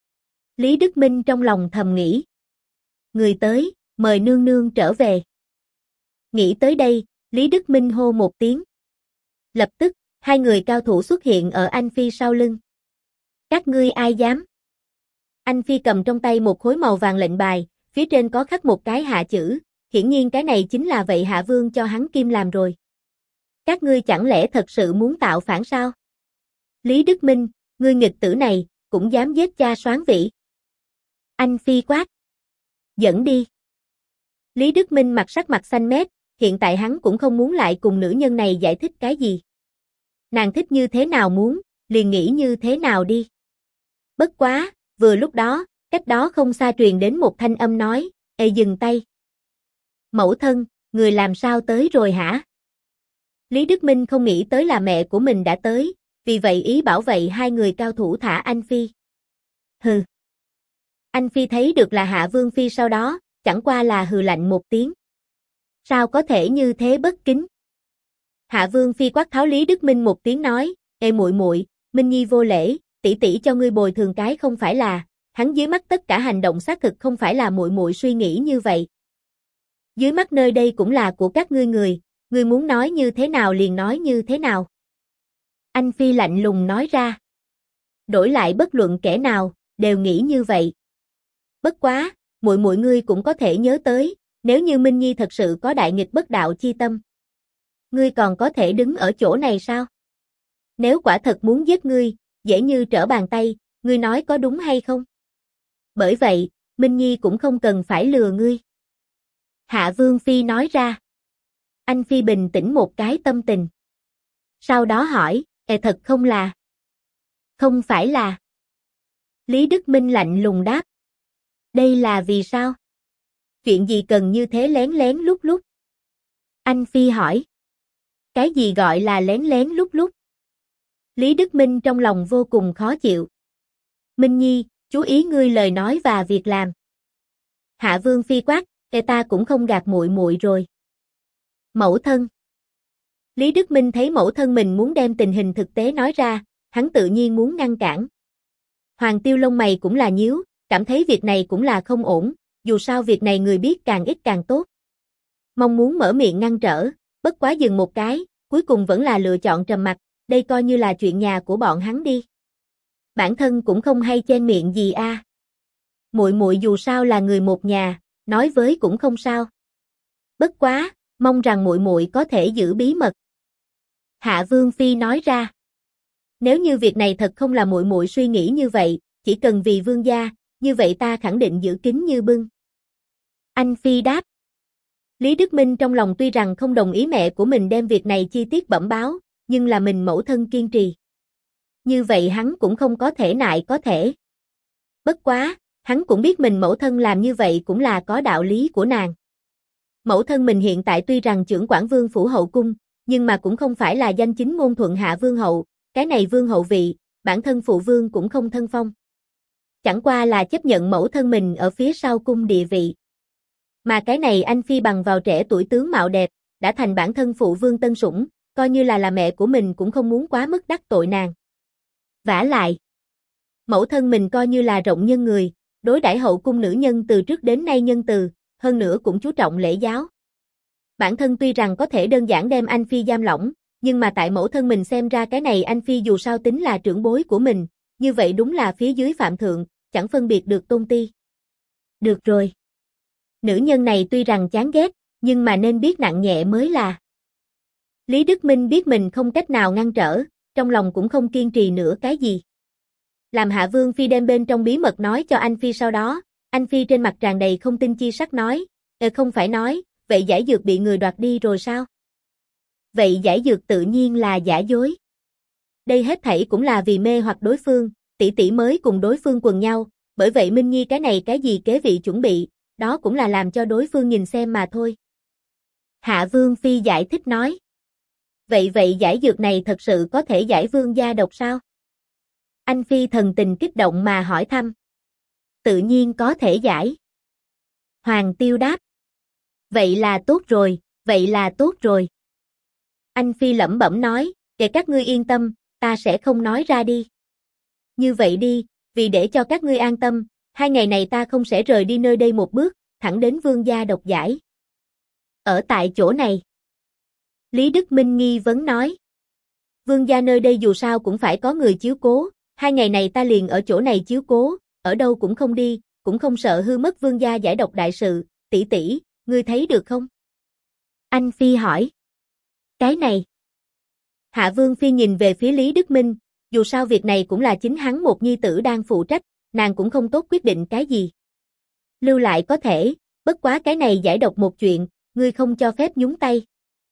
Lý Đức Minh trong lòng thầm nghĩ. Người tới, mời nương nương trở về. Nghĩ tới đây, Lý Đức Minh hô một tiếng. Lập tức, hai người cao thủ xuất hiện ở anh phi sau lưng. Các ngươi ai dám? Anh phi cầm trong tay một khối màu vàng lệnh bài, phía trên có khắc một cái hạ chữ, hiển nhiên cái này chính là vậy hạ vương cho hắn kim làm rồi. Các ngươi chẳng lẽ thật sự muốn tạo phản sao? Lý Đức Minh, ngươi nghịch tử này, cũng dám giết cha soán vĩ. Anh phi quát. Dẫn đi. Lý Đức Minh sắc mặt xanh mét, hiện tại hắn cũng không muốn lại cùng nữ nhân này giải thích cái gì. Nàng thích như thế nào muốn, liền nghĩ như thế nào đi. Bất quá, vừa lúc đó, cách đó không xa truyền đến một thanh âm nói, ê dừng tay. Mẫu thân, người làm sao tới rồi hả? Lý Đức Minh không nghĩ tới là mẹ của mình đã tới, vì vậy ý bảo vậy hai người cao thủ thả anh phi. Hừ. Anh phi thấy được là Hạ Vương phi sau đó, chẳng qua là hừ lạnh một tiếng. Sao có thể như thế bất kính? Hạ Vương phi quát tháo Lý Đức Minh một tiếng nói, ê muội muội, Minh Nhi vô lễ, tỷ tỷ cho ngươi bồi thường cái không phải là, hắn dưới mắt tất cả hành động xác thực không phải là muội muội suy nghĩ như vậy. Dưới mắt nơi đây cũng là của các ngươi ngươi muốn nói như thế nào liền nói như thế nào. Anh Phi lạnh lùng nói ra. Đổi lại bất luận kẻ nào, đều nghĩ như vậy. Bất quá, muội muội ngươi cũng có thể nhớ tới, nếu như Minh Nhi thật sự có đại nghịch bất đạo chi tâm. Ngươi còn có thể đứng ở chỗ này sao? Nếu quả thật muốn giết ngươi, dễ như trở bàn tay, ngươi nói có đúng hay không? Bởi vậy, Minh Nhi cũng không cần phải lừa ngươi. Hạ Vương Phi nói ra. Anh Phi bình tĩnh một cái tâm tình. Sau đó hỏi, thật không là? Không phải là. Lý Đức Minh lạnh lùng đáp. Đây là vì sao? Chuyện gì cần như thế lén lén lút lút? Anh Phi hỏi. Cái gì gọi là lén lén lút lút? Lý Đức Minh trong lòng vô cùng khó chịu. Minh Nhi, chú ý ngươi lời nói và việc làm. Hạ Vương Phi quát, ta cũng không gạt muội muội rồi. Mẫu thân. Lý Đức Minh thấy mẫu thân mình muốn đem tình hình thực tế nói ra, hắn tự nhiên muốn ngăn cản. Hoàng Tiêu lông mày cũng là nhíu, cảm thấy việc này cũng là không ổn, dù sao việc này người biết càng ít càng tốt. Mong muốn mở miệng ngăn trở, bất quá dừng một cái, cuối cùng vẫn là lựa chọn trầm mặc, đây coi như là chuyện nhà của bọn hắn đi. Bản thân cũng không hay chen miệng gì a. Muội muội dù sao là người một nhà, nói với cũng không sao. Bất quá, mong rằng muội muội có thể giữ bí mật. Hạ Vương Phi nói ra. Nếu như việc này thật không là muội muội suy nghĩ như vậy, chỉ cần vì vương gia, như vậy ta khẳng định giữ kín như bưng. Anh Phi đáp. Lý Đức Minh trong lòng tuy rằng không đồng ý mẹ của mình đem việc này chi tiết bẩm báo, nhưng là mình mẫu thân kiên trì. Như vậy hắn cũng không có thể nại có thể. Bất quá, hắn cũng biết mình mẫu thân làm như vậy cũng là có đạo lý của nàng. Mẫu thân mình hiện tại tuy rằng trưởng quản vương phủ hậu cung, nhưng mà cũng không phải là danh chính ngôn thuận hạ vương hậu, cái này vương hậu vị, bản thân phụ vương cũng không thân phong. Chẳng qua là chấp nhận mẫu thân mình ở phía sau cung địa vị. Mà cái này anh Phi bằng vào trẻ tuổi tướng mạo đẹp, đã thành bản thân phụ vương tân sủng, coi như là mẹ của mình cũng không muốn quá mức đắc tội nàng. Vả lại, mẫu thân mình coi như là rộng nhân người, đối đãi hậu cung nữ nhân từ trước đến nay nhân từ, hơn nữa cũng chú trọng lễ giáo. Bản thân tuy rằng có thể đơn giản đem anh Phi giam lỏng, nhưng mà tại mẫu thân mình xem ra cái này anh Phi dù sao tính là trưởng bối của mình, như vậy đúng là phía dưới phạm thượng, chẳng phân biệt được tôn ti. Được rồi. Nữ nhân này tuy rằng chán ghét, nhưng mà nên biết nặng nhẹ mới là. Lý Đức Minh biết mình không cách nào ngăn trở, trong lòng cũng không kiên trì nữa cái gì. Làm Hạ Vương Phi đem bên trong bí mật nói cho anh Phi sau đó, anh Phi trên mặt tràn đầy không tin chi sắc nói, không phải nói, vậy giải dược bị người đoạt đi rồi sao? Vậy giải dược tự nhiên là giả dối. Đây hết thảy cũng là vì mê hoặc đối phương, tỷ tỷ mới cùng đối phương quần nhau, bởi vậy Minh Nhi cái này cái gì kế vị chuẩn bị, đó cũng là làm cho đối phương nhìn xem mà thôi. Hạ Vương Phi giải thích nói. Vậy giải dược này thật sự có thể giải vương gia độc sao? Anh Phi thần tình kích động mà hỏi thăm. Tự nhiên có thể giải. Hoàng Tiêu đáp. Vậy là tốt rồi, vậy là tốt rồi. Anh Phi lẩm bẩm nói, để các ngươi yên tâm, ta sẽ không nói ra đi. Như vậy đi, vì để cho các ngươi an tâm, 2 ngày này ta không sẽ rời đi nơi đây một bước, thẳng đến vương gia độc giải. Ở tại chỗ này. Lý Đức Minh nghi vấn nói. Vương gia nơi đây dù sao cũng phải có người chiếu cố, 2 ngày này ta liền ở chỗ này chiếu cố, ở đâu cũng không đi, cũng không sợ hư mất vương gia giải độc đại sự, tỷ tỷ, ngươi thấy được không? Anh Phi hỏi. Cái này. Hạ Vương Phi nhìn về phía Lý Đức Minh, dù sao việc này cũng là chính hắn một nhi tử đang phụ trách, nàng cũng không tốt quyết định cái gì. Lưu lại có thể, bất quá cái này giải độc một chuyện, ngươi không cho phép nhúng tay.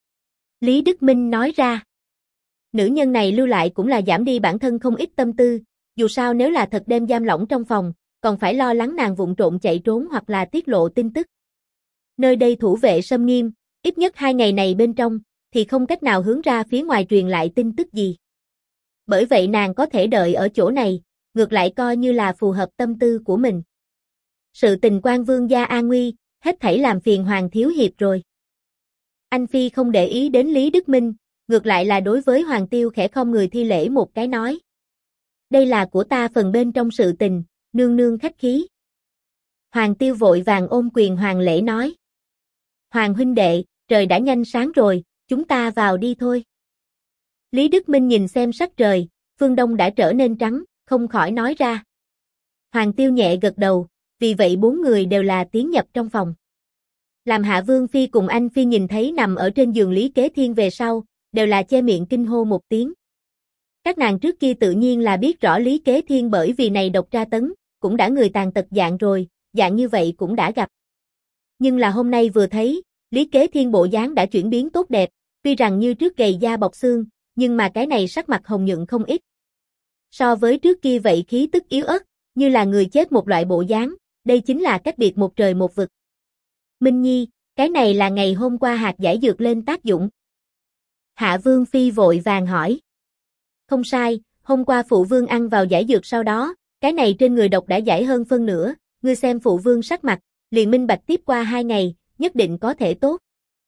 Lý Đức Minh nói ra. Nữ nhân này lưu lại cũng là giảm đi bản thân không ít tâm tư, dù sao nếu là thật đem giam lỏng trong phòng, còn phải lo lắng nàng vụng trộn chạy trốn hoặc là tiết lộ tin tức. Nơi đây thủ vệ xâm nghiêm, ít nhất 2 ngày này bên trong, thì không cách nào hướng ra phía ngoài truyền lại tin tức gì. Bởi vậy nàng có thể đợi ở chỗ này, ngược lại coi như là phù hợp tâm tư của mình. Sự tình quan vương gia an nguy, hết thảy làm phiền Hoàng thiếu hiệp rồi. Anh Phi không để ý đến Lý Đức Minh, ngược lại là đối với Hoàng Tiêu khẽ khom người thi lễ một cái nói. Đây là của ta phần bên trong sự tình, nương nương khách khí. Hoàng Tiêu vội vàng ôm quyền hoàng lễ nói. Hoàng huynh đệ, trời đã nhanh sáng rồi, chúng ta vào đi thôi. Lý Đức Minh nhìn xem sắc trời, phương đông đã trở nên trắng, không khỏi nói ra. Hoàng Tiêu nhẹ gật đầu, vì vậy 4 người đều là tiến nhập trong phòng. Làm Hạ Vương Phi cùng Anh Phi nhìn thấy nằm ở trên giường Lý Kế Thiên về sau, đều là che miệng kinh hô một tiếng. Các nàng trước kia tự nhiên là biết rõ Lý Kế Thiên bởi vì này độc tra tấn, cũng đã người tàn tật dạng rồi, dạng như vậy cũng đã gặp. Nhưng là hôm nay vừa thấy, Lý Kế Thiên bộ dáng đã chuyển biến tốt đẹp, tuy rằng như trước gầy da bọc xương, nhưng mà cái này sắc mặt hồng nhuận không ít. So với trước kia vậy khí tức yếu ớt, như là người chết một loại bộ dáng, đây chính là cách biệt một trời một vực. Minh Nhi, cái này là ngày hôm qua hạt giải dược lên tác dụng. Hạ Vương Phi vội vàng hỏi. Không sai, hôm qua phụ vương ăn vào giải dược sau đó, cái này trên người độc đã giải hơn phân nửa, ngươi xem phụ vương sắc mặt, liền minh bạch tiếp qua 2 ngày, nhất định có thể tốt.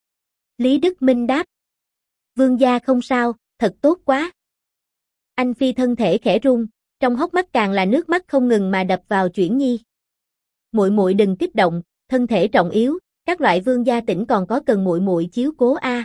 Lý Đức Minh đáp. Vương gia không sao, thật tốt quá. Anh Phi thân thể khẽ run, trong hốc mắt càng là nước mắt không ngừng mà đập vào Chuyển Nhi. Muội muội đừng kích động, thân thể trọng yếu, các loại vương gia tỉnh còn có cần muội muội chiếu cố a.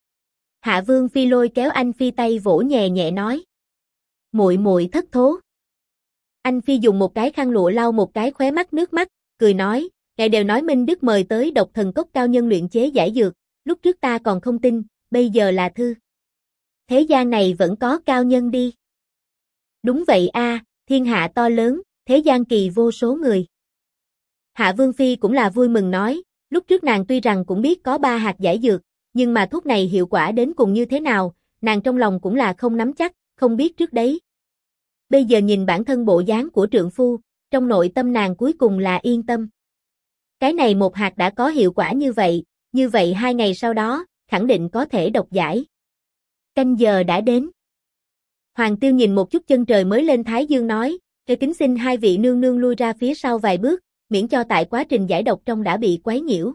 Hạ Vương Phi lôi kéo anh Phi tay vỗ nhẹ nhẹ nói. Muội muội thất thố. Anh Phi dùng một cái khăn lụa lau một cái khóe mắt nước mắt, cười nói, ngài đều nói Minh Đức mời tới độc thần cốc cao nhân luyện chế giải dược, lúc trước ta còn không tin, bây giờ là thư. Thế gian này vẫn có cao nhân đi. Đúng vậy a, thiên hạ to lớn, thế gian kỳ vô số người. Hạ Vương Phi cũng là vui mừng nói, lúc trước nàng tuy rằng cũng biết có 3 hạt giải dược, nhưng mà thuốc này hiệu quả đến cùng như thế nào, nàng trong lòng cũng là không nắm chắc, không biết trước đấy. Bây giờ nhìn bản thân bộ dáng của trượng phu, trong nội tâm nàng cuối cùng là yên tâm. Cái này 1 hạt đã có hiệu quả như vậy 2 ngày sau đó, khẳng định có thể độc giải. Canh giờ đã đến. Hoàng Tiêu nhìn một chút chân trời mới lên thái dương nói, kính xin 2 vị nương nương lui ra phía sau vài bước, miễn cho tại quá trình giải độc trong đã bị quấy nhiễu.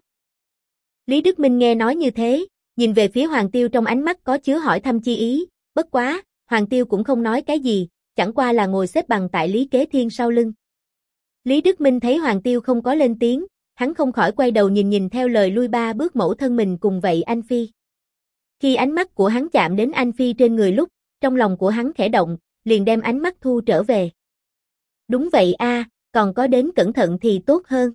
Lý Đức Minh nghe nói như thế, nhìn về phía Hoàng Tiêu trong ánh mắt có chứa hỏi thăm chi ý, bất quá, Hoàng Tiêu cũng không nói cái gì, chẳng qua là ngồi xếp bằng tại Lý Kế Thiên sau lưng. Lý Đức Minh thấy Hoàng Tiêu không có lên tiếng, hắn không khỏi quay đầu nhìn theo lời lui 3 bước mẫu thân mình cùng vậy anh Phi. Khi ánh mắt của hắn chạm đến anh Phi trên người lúc, trong lòng của hắn khẽ động, liền đem ánh mắt thu trở về. Đúng vậy a, còn có đến cẩn thận thì tốt hơn.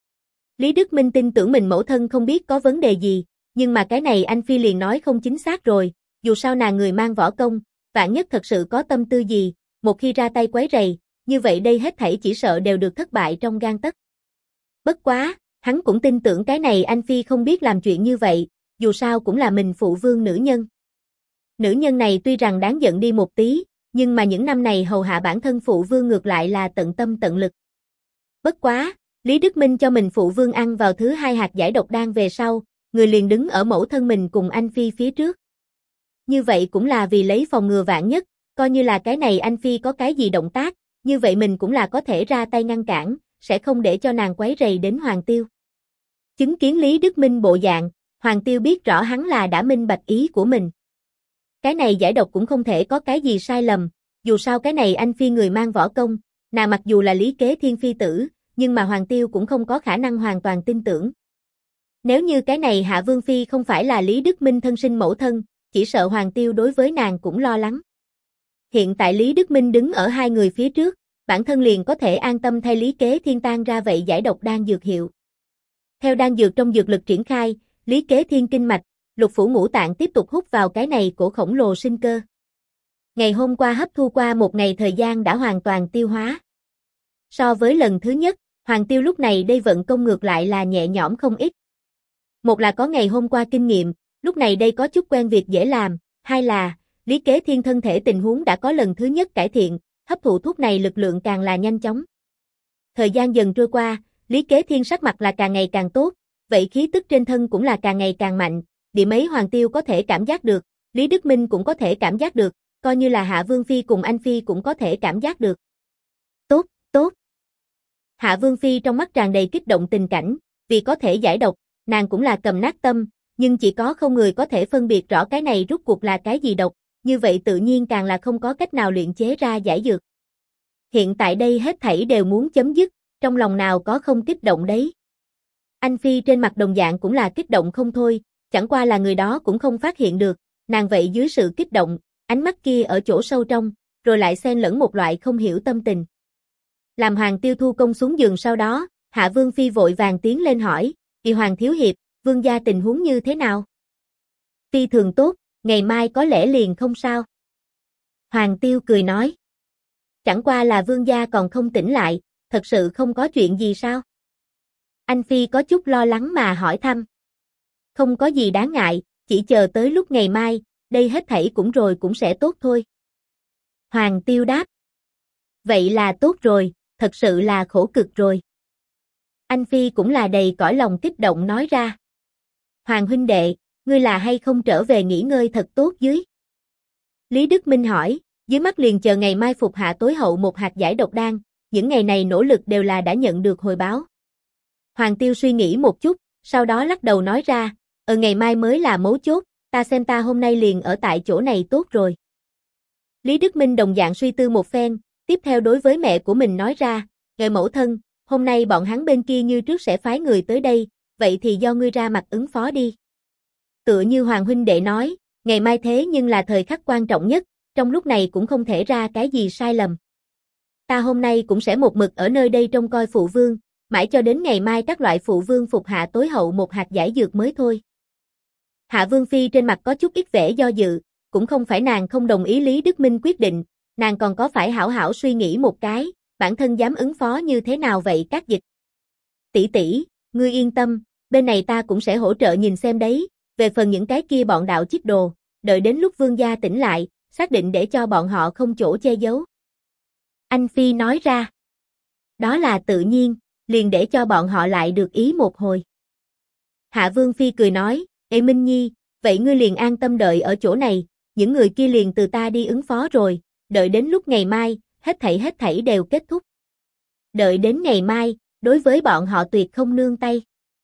Lý Đức Minh tin tưởng mình mẫu thân không biết có vấn đề gì, nhưng mà cái này anh Phi liền nói không chính xác rồi, dù sao nàng người mang võ công, vạn nhất thật sự có tâm tư gì, một khi ra tay quấy rầy, như vậy đây hết thảy chỉ sợ đều được thất bại trong gang tấc. Bất quá, hắn cũng tin tưởng cái này anh Phi không biết làm chuyện như vậy, dù sao cũng là mình phụ vương nữ nhân. Nữ nhân này tuy rằng đáng giận đi một tí, nhưng mà những năm này hầu hạ bản thân phụ vương ngược lại là tận tâm tận lực. Bất quá, Lý Đức Minh cho mình phụ vương ăn vào thứ 2 hạt giải độc đan về sau, người liền đứng ở mẫu thân mình cùng anh Phi phía trước. Như vậy cũng là vì lấy phòng ngừa vạn nhất, coi như là cái này anh Phi có cái gì động tác, như vậy mình cũng là có thể ra tay ngăn cản, sẽ không để cho nàng quấy rầy đến Hoàng Tiêu. Chứng kiến Lý Đức Minh bộ dạng, Hoàng Tiêu biết rõ hắn là đã minh bạch ý của mình. Cái này giải độc cũng không thể có cái gì sai lầm, dù sao cái này anh Phi người mang võ công, nàng mặc dù là Lý Kế Thiên phi tử, nhưng mà Hoàng Tiêu cũng không có khả năng hoàn toàn tin tưởng. Nếu như cái này Hạ Vương Phi không phải là Lý Đức Minh thân sinh mẫu thân, chỉ sợ Hoàng Tiêu đối với nàng cũng lo lắng. Hiện tại Lý Đức Minh đứng ở 2 người phía trước, bản thân liền có thể an tâm thay Lý Kế Thiên tan ra vậy giải độc đan dược hiệu. Theo đan dược trong dược lực triển khai, Lý Kế Thiên kinh mạch, lục phủ ngũ tạng tiếp tục hút vào cái này cổ khổng lồ sinh cơ. Ngày hôm qua hấp thu qua 1 ngày thời gian đã hoàn toàn tiêu hóa. So với lần thứ nhất, Hoàng Tiêu lúc này đây vận công ngược lại là nhẹ nhõm không ít. Một là có ngày hôm qua kinh nghiệm, lúc này đây có chút quen việc dễ làm, 2 là, Lý Kế Thiên thân thể tình huống đã có lần thứ nhất cải thiện, hấp thụ thuốc này lực lượng càng là nhanh chóng. Thời gian dần trôi qua, Lý Kế Thiên sắc mặt là càng ngày càng tốt, vậy khí tức trên thân cũng là càng ngày càng mạnh, điểm ấy Hoàng Tiêu có thể cảm giác được, Lý Đức Minh cũng có thể cảm giác được, coi như là Hạ Vương Phi cùng Anh Phi cũng có thể cảm giác được. Tốt, tốt. Hạ Vương Phi trong mắt tràn đầy kích động tình cảnh, vì có thể giải độc, nàng cũng là cầm nát tâm, nhưng chỉ có không người có thể phân biệt rõ cái này rốt cuộc là cái gì độc, như vậy tự nhiên càng là không có cách nào luyện chế ra giải dược. Hiện tại đây hết thảy đều muốn chấm dứt, trong lòng nào có không kích động đấy. Anh Phi trên mặt đồng dạng cũng là kích động không thôi, chẳng qua là người đó cũng không phát hiện được, nàng vậy dưới sự kích động, ánh mắt kia ở chỗ sâu trong, rồi lại xen lẫn một loại không hiểu tâm tình. Làm Hoàng Tiêu thu công xuống giường sau đó, Hạ Vương Phi vội vàng tiến lên hỏi, Hoàng Thiếu Hiệp, Vương gia tình huống như thế nào? Phi thường tốt, ngày mai có lẽ liền không sao. Hoàng Tiêu cười nói. Chẳng qua là Vương gia còn không tỉnh lại, thật sự không có chuyện gì sao? Anh Phi có chút lo lắng mà hỏi thăm. Không có gì đáng ngại, chỉ chờ tới lúc ngày mai, đây hết thảy cũng rồi cũng sẽ tốt thôi. Hoàng Tiêu đáp. Vậy là tốt rồi, thật sự là khổ cực rồi. Anh Phi cũng là đầy cõi lòng kích động nói ra. Hoàng huynh đệ, ngươi là hay không trở về nghỉ ngơi thật tốt dưới? Lý Đức Minh hỏi, dưới mắt liền chờ ngày mai phục hạ tối hậu một hạt giải độc đan, những ngày này nỗ lực đều là đã nhận được hồi báo. Hoàng Tiêu suy nghĩ một chút, sau đó lắc đầu nói ra, ngày mai mới là mấu chốt, ta xem ta hôm nay liền ở tại chỗ này tốt rồi. Lý Đức Minh đồng dạng suy tư một phen, tiếp theo đối với mẹ của mình nói ra, ngài mẫu thân, hôm nay bọn hắn bên kia như trước sẽ phái người tới đây, vậy thì do ngươi ra mặt ứng phó đi. Tựa như Hoàng huynh đệ nói, ngày mai thế nhưng là thời khắc quan trọng nhất, trong lúc này cũng không thể ra cái gì sai lầm. Ta hôm nay cũng sẽ một mực ở nơi đây trông coi phụ vương, mãi cho đến ngày mai các loại phụ vương phục hạ tối hậu một hạt giải dược mới thôi. Hạ Vương Phi trên mặt có chút ít vẻ do dự, cũng không phải nàng không đồng ý Lý Đức Minh quyết định, nàng còn có phải hảo hảo suy nghĩ một cái, bản thân dám ứng phó như thế nào vậy các dịch. Tỷ tỷ, ngươi yên tâm, bên này ta cũng sẽ hỗ trợ nhìn xem đấy, về phần những cái kia bọn đạo chích đồ, đợi đến lúc vương gia tỉnh lại, xác định để cho bọn họ không chỗ che giấu. Anh Phi nói ra. Đó là tự nhiên, liền để cho bọn họ lại được ý một hồi. Hạ Vương Phi cười nói, Ê Minh Nhi, vậy ngươi liền an tâm đợi ở chỗ này, những người kia liền từ ta đi ứng phó rồi, đợi đến lúc ngày mai, hết thảy đều kết thúc. Đợi đến ngày mai, đối với bọn họ tuyệt không nương tay.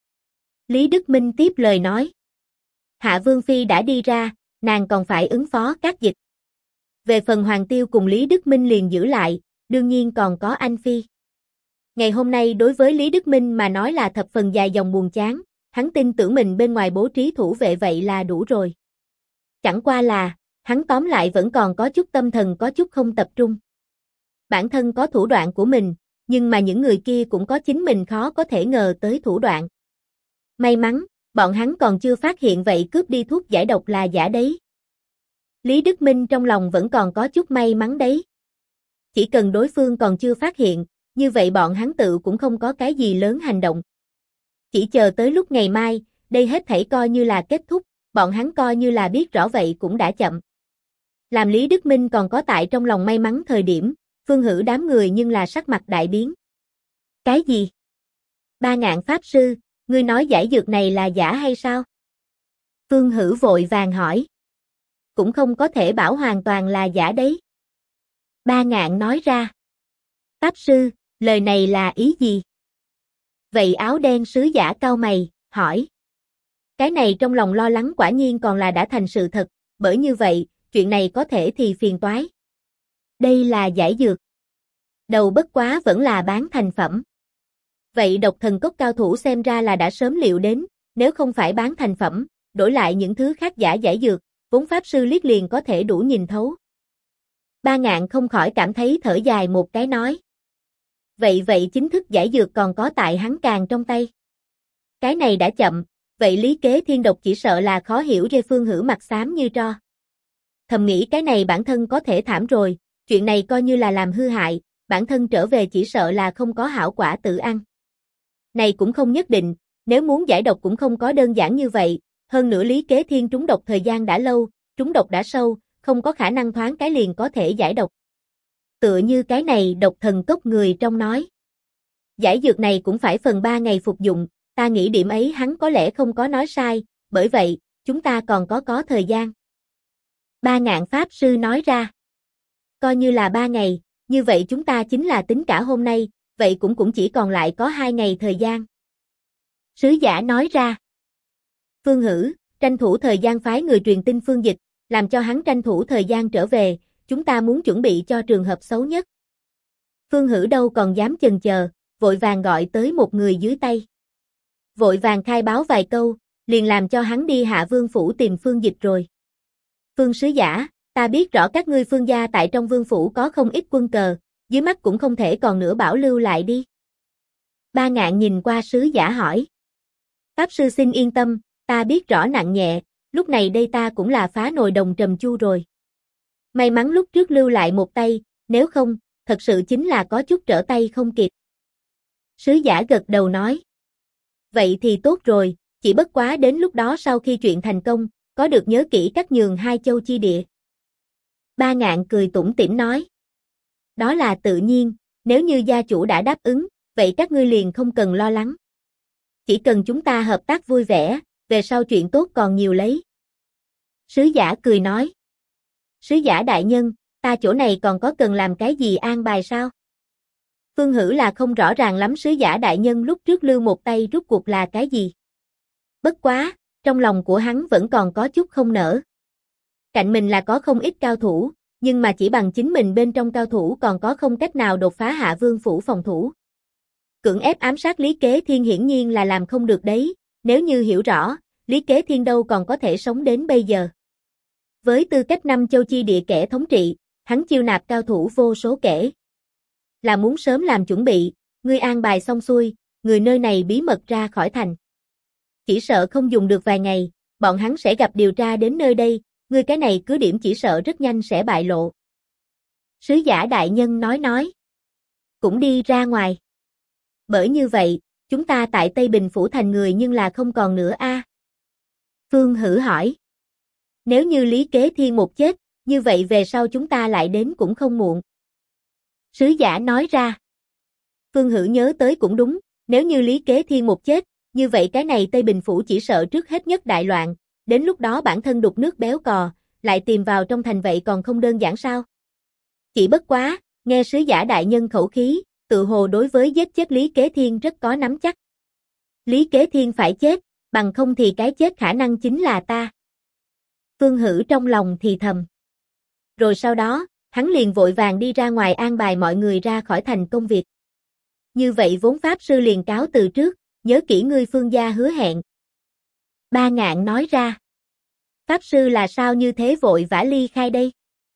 Lý Đức Minh tiếp lời nói. Hạ Vương Phi đã đi ra, nàng còn phải ứng phó các dịch. Về phần Hoàng Tiêu cùng Lý Đức Minh liền giữ lại, đương nhiên còn có anh Phi. Ngày hôm nay đối với Lý Đức Minh mà nói là thập phần dài dòng buồn chán, hắn tin tưởng mình bên ngoài bố trí thủ vệ vậy là đủ rồi. Chẳng qua là, hắn tóm lại vẫn còn có chút tâm thần có chút không tập trung. Bản thân có thủ đoạn của mình, nhưng mà những người kia cũng có chính mình khó có thể ngờ tới thủ đoạn. May mắn, bọn hắn còn chưa phát hiện vậy cướp đi thuốc giải độc là giả đấy. Lý Đức Minh trong lòng vẫn còn có chút may mắn đấy. Chỉ cần đối phương còn chưa phát hiện, như vậy bọn hắn tự cũng không có cái gì lớn hành động. Chỉ chờ tới lúc ngày mai, đây hết thảy coi như là kết thúc, bọn hắn coi như là biết rõ vậy cũng đã chậm. Làm Lý Đức Minh còn có tại trong lòng may mắn thời điểm, Phương Hữu đám người nhưng là sắc mặt đại biến. Cái gì? 3.000 pháp sư, ngươi nói giải dược này là giả hay sao? Phương Hữu vội vàng hỏi. Cũng không có thể bảo hoàn toàn là giả đấy. 3.000 nói ra. Pháp sư, lời này là ý gì? Vậy áo đen sứ giả cau mày, hỏi. Cái này trong lòng lo lắng quả nhiên còn là đã thành sự thật, bởi như vậy, chuyện này có thể thì phiền toái. Đây là giải dược. Đầu bất quá vẫn là bán thành phẩm. Vậy độc thần cốc cao thủ xem ra là đã sớm liệu đến, nếu không phải bán thành phẩm, đổi lại những thứ khác giả giải dược, vốn pháp sư liếc liền có thể đủ nhìn thấu. 3.000 không khỏi cảm thấy thở dài một cái nói. Vậy chính thức giải dược còn có tại hắn càng trong tay. Cái này đã chậm, vậy lý kế thiên độc chỉ sợ là khó hiểu Rê Phương Hữu mặt xám như tro. Thầm nghĩ cái này bản thân có thể thảm rồi, chuyện này coi như là làm hư hại, bản thân trở về chỉ sợ là không có hảo quả tự ăn. Này cũng không nhất định, nếu muốn giải độc cũng không có đơn giản như vậy, hơn nữa lý kế thiên trúng độc thời gian đã lâu, trúng độc đã sâu, không có khả năng thoáng cái liền có thể giải độc. Tựa như cái này độc thần cốc người trong nói. Giải dược này cũng phải phần 3 ngày phục dụng, ta nghĩ điểm ấy hắn có lẽ không có nói sai, bởi vậy, chúng ta còn có thời gian. 3.000 pháp sư nói ra. Coi như là 3 ngày, như vậy chúng ta chính là tính cả hôm nay, vậy cũng chỉ còn lại có 2 ngày thời gian. Sứ giả nói ra. Phương Hữu, tranh thủ thời gian phái người truyền tin Phương Dịch, làm cho hắn tranh thủ thời gian trở về, chúng ta muốn chuẩn bị cho trường hợp xấu nhất. Phương Hữu đâu còn dám chần chờ, vội vàng gọi tới một người dưới tay. Vội vàng khai báo vài câu, liền làm cho hắn đi Hạ Vương phủ tìm Phương Dịch rồi. Phương sứ giả, ta biết rõ các ngươi Phương gia tại trong vương phủ có không ít quân cờ, dưới mắt cũng không thể còn nữa bảo lưu lại đi. Ba Ngạn nhìn qua sứ giả hỏi. Pháp sư xin yên tâm, ta biết rõ nặng nhẹ, lúc này đây ta cũng là phá nồi đồng trầm chu rồi. May mắn lúc trước lưu lại một tay, nếu không, thật sự chính là có chút trở tay không kịp. Sứ giả gật đầu nói. Vậy thì tốt rồi, chỉ bất quá đến lúc đó sau khi chuyện thành công, có được nhớ kỹ cắt nhường 2 châu chi địa. Ba Ngạn cười tủm tỉm nói. Đó là tự nhiên, nếu như gia chủ đã đáp ứng, vậy các ngươi liền không cần lo lắng. Chỉ cần chúng ta hợp tác vui vẻ, về sau chuyện tốt còn nhiều lấy. Sứ giả cười nói. Sứ giả đại nhân, ta chỗ này còn có cần làm cái gì an bài sao? Phương Hữu là không rõ ràng lắm sứ giả đại nhân lúc trước lưu một tay rút cuộc là cái gì. Bất quá, trong lòng của hắn vẫn còn có chút không nỡ. Cạnh mình là có không ít cao thủ, nhưng mà chỉ bằng chính mình bên trong cao thủ còn có không cách nào đột phá Hạ Vương phủ phòng thủ. Cưỡng ép ám sát Lý Kế Thiên hiển nhiên là làm không được đấy, nếu như hiểu rõ, Lý Kế Thiên đâu còn có thể sống đến bây giờ. Với tư cách 5 châu chi địa kẻ thống trị, hắn chiêu nạp cao thủ vô số kể. Là muốn sớm làm chuẩn bị, ngươi an bài xong xuôi, người nơi này bí mật ra khỏi thành. Chỉ sợ không dùng được vài ngày, bọn hắn sẽ gặp điều tra đến nơi đây, ngươi cái này cứ điểm chỉ sợ rất nhanh sẽ bại lộ. Sứ giả đại nhân nói. Cũng đi ra ngoài. Bởi như vậy, chúng ta tại Tây Bình phủ thành người nhưng là không còn nữa a. Phương Hữu hỏi. Nếu như Lý Kế Thiên một chết, như vậy về sau chúng ta lại đến cũng không muộn. Sứ giả nói ra. Phương Hữu nhớ tới cũng đúng, nếu như Lý Kế Thiên một chết, như vậy cái này Tây Bình phủ chỉ sợ trước hết nhất đại loạn, đến lúc đó bản thân đục nước béo cò, lại tìm vào trong thành vậy còn không đơn giản sao? Chỉ bất quá, nghe sứ giả đại nhân khẩu khí, tự hồ đối với giết chết Lý Kế Thiên rất có nắm chắc. Lý Kế Thiên phải chết, bằng không thì cái chết khả năng chính là ta. Phương Hữu trong lòng thì thầm. Rồi sau đó, hắn liền vội vàng đi ra ngoài an bài mọi người ra khỏi thành công việc. Như vậy vốn Pháp sư liền cáo từ trước, nhớ kỹ ngươi Phương gia hứa hẹn. Ba Ngạn nói ra. Pháp sư là sao như thế vội vã ly khai đây?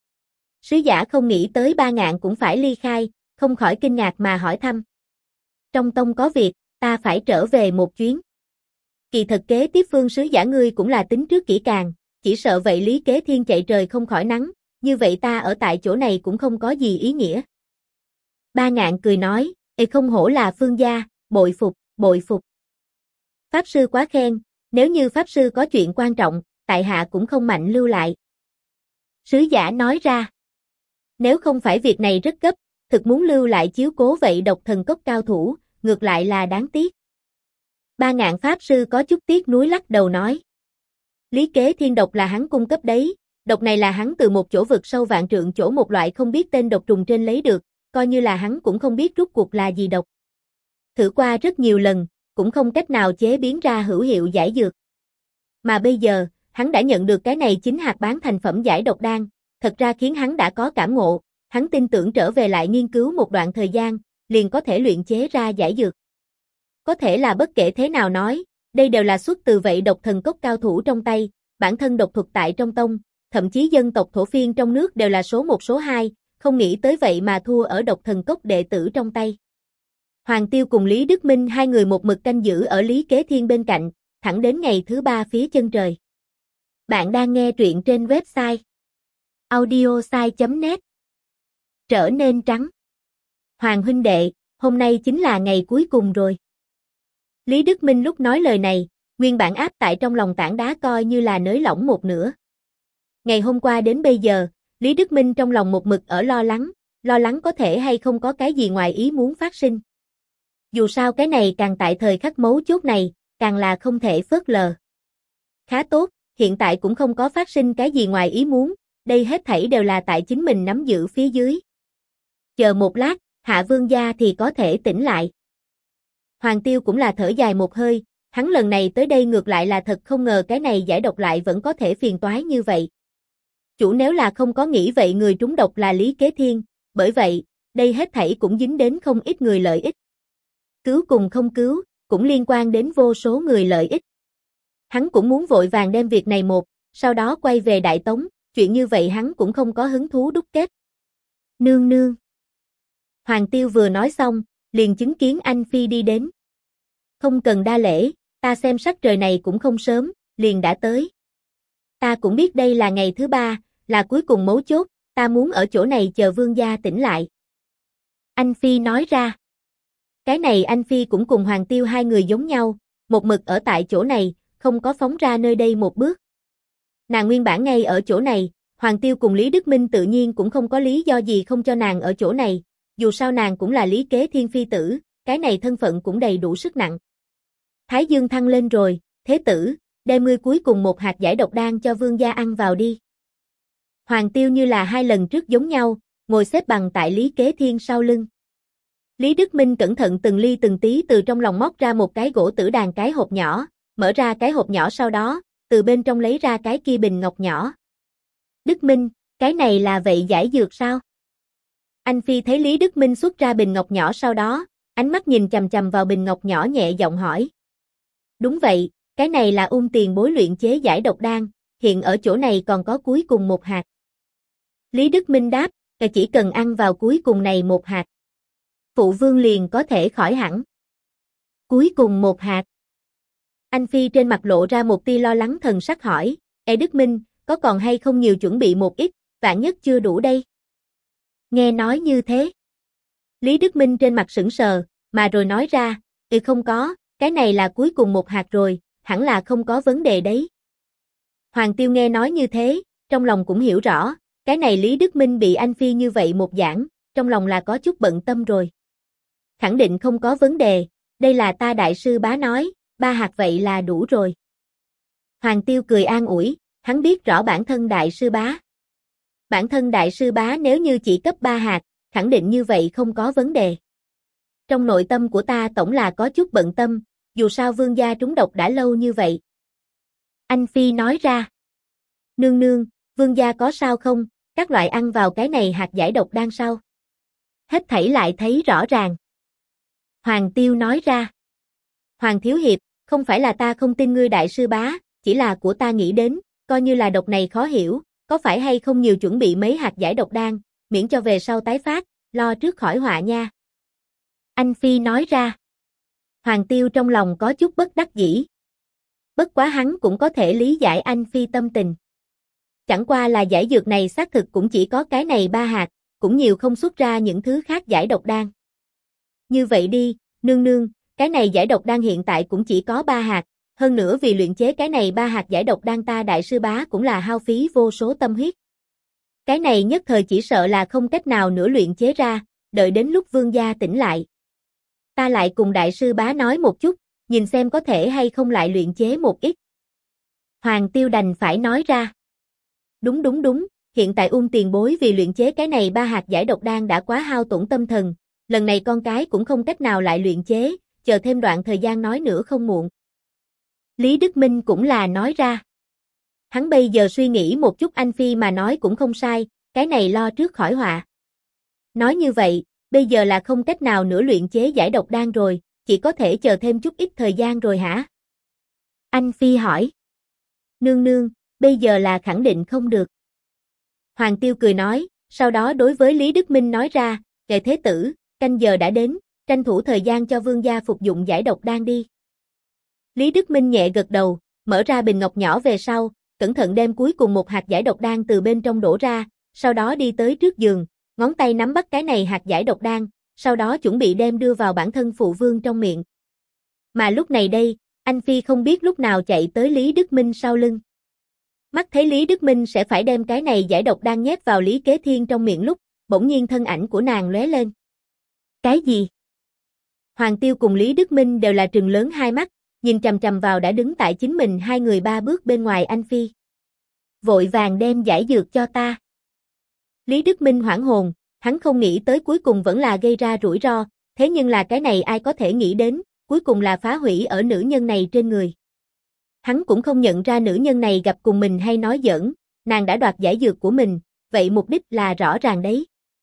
Sứ giả không nghĩ tới Ba Ngạn cũng phải ly khai, không khỏi kinh ngạc mà hỏi thăm. Trong tông có việc, ta phải trở về một chuyến. Kỳ thật kế tiếp Phương sứ giả ngươi cũng là tính trước kỹ càng, chỉ sợ vậy Lý Kế Thiên chạy trời không khỏi nắng, như vậy ta ở tại chỗ này cũng không có gì ý nghĩa. Ba Ngạn cười nói, không hổ là Phương gia, bội phục, bội phục. Pháp sư quá khen, nếu như Pháp sư có chuyện quan trọng, tại hạ cũng không mạnh lưu lại. Sứ giả nói ra. Nếu không phải việc này rất gấp, thực muốn lưu lại chiếu cố vậy độc thần cốc cao thủ, ngược lại là đáng tiếc. Ba Ngạn Pháp sư có chút tiếc nuối lắc đầu nói. Lý Kế Thiên độc là hắn cung cấp đấy, độc này là hắn từ một chỗ vực sâu vạn trượng chỗ một loại không biết tên độc trùng trên lấy được, coi như là hắn cũng không biết rốt cuộc là gì độc. Thử qua rất nhiều lần, cũng không cách nào chế biến ra hữu hiệu giải dược. Mà bây giờ, hắn đã nhận được cái này chính hạt bán thành phẩm giải độc đan, thật ra khiến hắn đã có cảm ngộ, hắn tin tưởng trở về lại nghiên cứu một đoạn thời gian, liền có thể luyện chế ra giải dược. Có thể là bất kể thế nào nói, đây đều là xuất từ vậy độc thần cốc cao thủ trong tay, bản thân độc thuật tại trong tông, thậm chí dân tộc thổ phiên trong nước đều là số 1 số 2, không nghĩ tới vậy mà thua ở độc thần cốc đệ tử trong tay. Hoàng Tiêu cùng Lý Đức Minh hai người một mực canh giữ ở Lý Kế Thiên bên cạnh, thẳng đến ngày thứ 3 phía chân trời. Bạn đang nghe truyện trên website audiosai.net. Trở nên trắng. Hoàng huynh đệ, hôm nay chính là ngày cuối cùng rồi. Lý Đức Minh lúc nói lời này, nguyên bản áp tại trong lòng tảng đá coi như là nới lỏng một nửa. Ngày hôm qua đến bây giờ, Lý Đức Minh trong lòng một mực ở lo lắng có thể hay không có cái gì ngoài ý muốn phát sinh. Dù sao cái này càng tại thời khắc mấu chốt này, càng là không thể phớt lờ. Khá tốt, hiện tại cũng không có phát sinh cái gì ngoài ý muốn, đây hết thảy đều là tại chính mình nắm giữ phía dưới. Chờ một lát, Hạ Vương gia thì có thể tỉnh lại. Hoàng Tiêu cũng là thở dài một hơi, hắn lần này tới đây ngược lại là thật không ngờ cái này giải độc lại vẫn có thể phiền toái như vậy. Chủ nếu là không có nghĩ vậy người trúng độc là Lý Kế Thiên, bởi vậy, đây hết thảy cũng dính đến không ít người lợi ích. Cứu cùng không cứu, cũng liên quan đến vô số người lợi ích. Hắn cũng muốn vội vàng đem việc này sau đó quay về Đại Tống, chuyện như vậy hắn cũng không có hứng thú đúc kết. Nương nương. Hoàng Tiêu vừa nói xong, liền chứng kiến Anh Phi đi đến. Không cần đa lễ, ta xem sắc trời này cũng không sớm, liền đã tới. Ta cũng biết đây là ngày thứ 3, là cuối cùng mấu chốt, ta muốn ở chỗ này chờ vương gia tỉnh lại. Anh Phi nói ra. Cái này Anh Phi cũng cùng Hoàng Tiêu hai người giống nhau, một mực ở tại chỗ này, không có phóng ra nơi đây một bước. Nàng nguyên bản ngay ở chỗ này, Hoàng Tiêu cùng Lý Đức Minh tự nhiên cũng không có lý do gì không cho nàng ở chỗ này, dù sao nàng cũng là Lý Kế Thiên phi tử, cái này thân phận cũng đầy đủ sức nặng. Thái Dương thăng lên rồi, thế tử, đem ngươi cuối cùng một hạt giải độc đan cho vương gia ăn vào đi. Hoàng Tiêu như là 2 lần trước giống nhau, ngồi xếp bằng tại Lý Kế Thiên sau lưng. Lý Đức Minh cẩn thận từng ly từng tí từ trong lòng móc ra một cái gỗ tử đàn cái hộp nhỏ, mở ra cái hộp nhỏ sau đó, từ bên trong lấy ra cái kia bình ngọc nhỏ. Đức Minh, cái này là vậy giải dược sao? Anh Phi thấy Lý Đức Minh xuất ra bình ngọc nhỏ sau đó, ánh mắt nhìn chằm chằm vào bình ngọc nhỏ nhẹ giọng hỏi. Đúng vậy, cái này là tiền bối luyện chế giải độc đan, hiện ở chỗ này còn có cuối cùng một hạt. Lý Đức Minh đáp, chỉ cần ăn vào cuối cùng này một hạt. Phụ vương liền có thể khỏi hẳn. Cuối cùng một hạt. Anh Phi trên mặt lộ ra một tia lo lắng thần sắc hỏi, Đức Minh, có còn hay không nhiều chuẩn bị một ít, vạn nhất chưa đủ đây. Nghe nói như thế. Lý Đức Minh trên mặt sững sờ, mà rồi nói ra, không có, cái này là cuối cùng một hạt rồi, hẳn là không có vấn đề đấy. Hoàng Tiêu nghe nói như thế, trong lòng cũng hiểu rõ, cái này Lý Đức Minh bị anh Phi như vậy một giảng, trong lòng là có chút bận tâm rồi. Khẳng định không có vấn đề, đây là ta đại sư bá nói, 3 hạt vậy là đủ rồi. Hoàng Tiêu cười an ủi, hắn biết rõ bản thân đại sư bá. Bản thân đại sư bá nếu như chỉ cấp 3 hạt, khẳng định như vậy không có vấn đề. Trong nội tâm của ta tổng là có chút bận tâm, dù sao vương gia trúng độc đã lâu như vậy. Anh Phi nói ra. Nương nương, vương gia có sao không, các loại ăn vào cái này hạt giải độc đan sao? Hết thảy lại thấy rõ ràng. Hoàng Tiêu nói ra. Hoàng Thiếu Hiệp, không phải là ta không tin ngươi đại sư bá, chỉ là của ta nghĩ đến, coi như là độc này khó hiểu, có phải hay không nhiều chuẩn bị mấy hạt giải độc đan, miễn cho về sau tái phát, lo trước khỏi họa nha. Anh Phi nói ra. Hoàng Tiêu trong lòng có chút bất đắc dĩ. Bất quá hắn cũng có thể lý giải anh Phi tâm tình. Chẳng qua là giải dược này xác thực cũng chỉ có cái này 3 hạt, cũng nhiều không xuất ra những thứ khác giải độc đan. Như vậy đi, nương nương, cái này giải độc đan hiện tại cũng chỉ có 3 hạt, hơn nữa vì luyện chế cái này 3 hạt giải độc đan ta đại sư bá cũng là hao phí vô số tâm huyết. Cái này nhất thời chỉ sợ là không cách nào nữa luyện chế ra, đợi đến lúc vương gia tỉnh lại. Ta lại cùng đại sư bá nói một chút, nhìn xem có thể hay không lại luyện chế một ít. Hoàng Tiêu đành phải nói ra. Đúng, hiện tại tiền bối vì luyện chế cái này 3 hạt giải độc đan đã quá hao tổn tâm thần, lần này con cái cũng không cách nào lại luyện chế, chờ thêm đoạn thời gian nói nữa không muộn. Lý Đức Minh cũng là nói ra. Hắn bây giờ suy nghĩ một chút anh Phi mà nói cũng không sai, cái này lo trước khỏi họa. Nói như vậy, bây giờ là không cách nào nữa luyện chế giải độc đan rồi, chỉ có thể chờ thêm chút ít thời gian rồi hả? Anh Phi hỏi. Nương nương, bây giờ là khẳng định không được. Hoàng Tiêu cười nói, sau đó đối với Lý Đức Minh nói ra, kệ thế tử, canh giờ đã đến, tranh thủ thời gian cho vương gia phục dụng giải độc đan đi. Lý Đức Minh nhẹ gật đầu, mở ra bình ngọc nhỏ về sau, cẩn thận đem cuối cùng một hạt giải độc đan từ bên trong đổ ra, sau đó đi tới trước giường, ngón tay nắm bắt cái này hạt giải độc đan, sau đó chuẩn bị đem đưa vào bản thân phụ vương trong miệng. Mà lúc này đây, anh Phi không biết lúc nào chạy tới Lý Đức Minh sau lưng. Mắt thấy Lý Đức Minh sẽ phải đem cái này giải độc đan nhét vào Lý Kế Thiên trong miệng lúc, bỗng nhiên thân ảnh của nàng lóe lên. Cái gì? Hoàng Tiêu cùng Lý Đức Minh đều là trừng lớn hai mắt, nhìn chằm chằm vào đã đứng tại chính mình 2 người 3 bước bên ngoài anh Phi. Vội vàng đem giải dược cho ta. Lý Đức Minh hoảng hồn, hắn không nghĩ tới cuối cùng vẫn là gây ra rủi ro, thế nhưng là cái này ai có thể nghĩ đến, cuối cùng là phá hủy ở nữ nhân này trên người. Hắn cũng không nhận ra nữ nhân này gặp cùng mình hay nói giỡn, nàng đã đoạt giải dược của mình, vậy mục đích là rõ ràng đấy.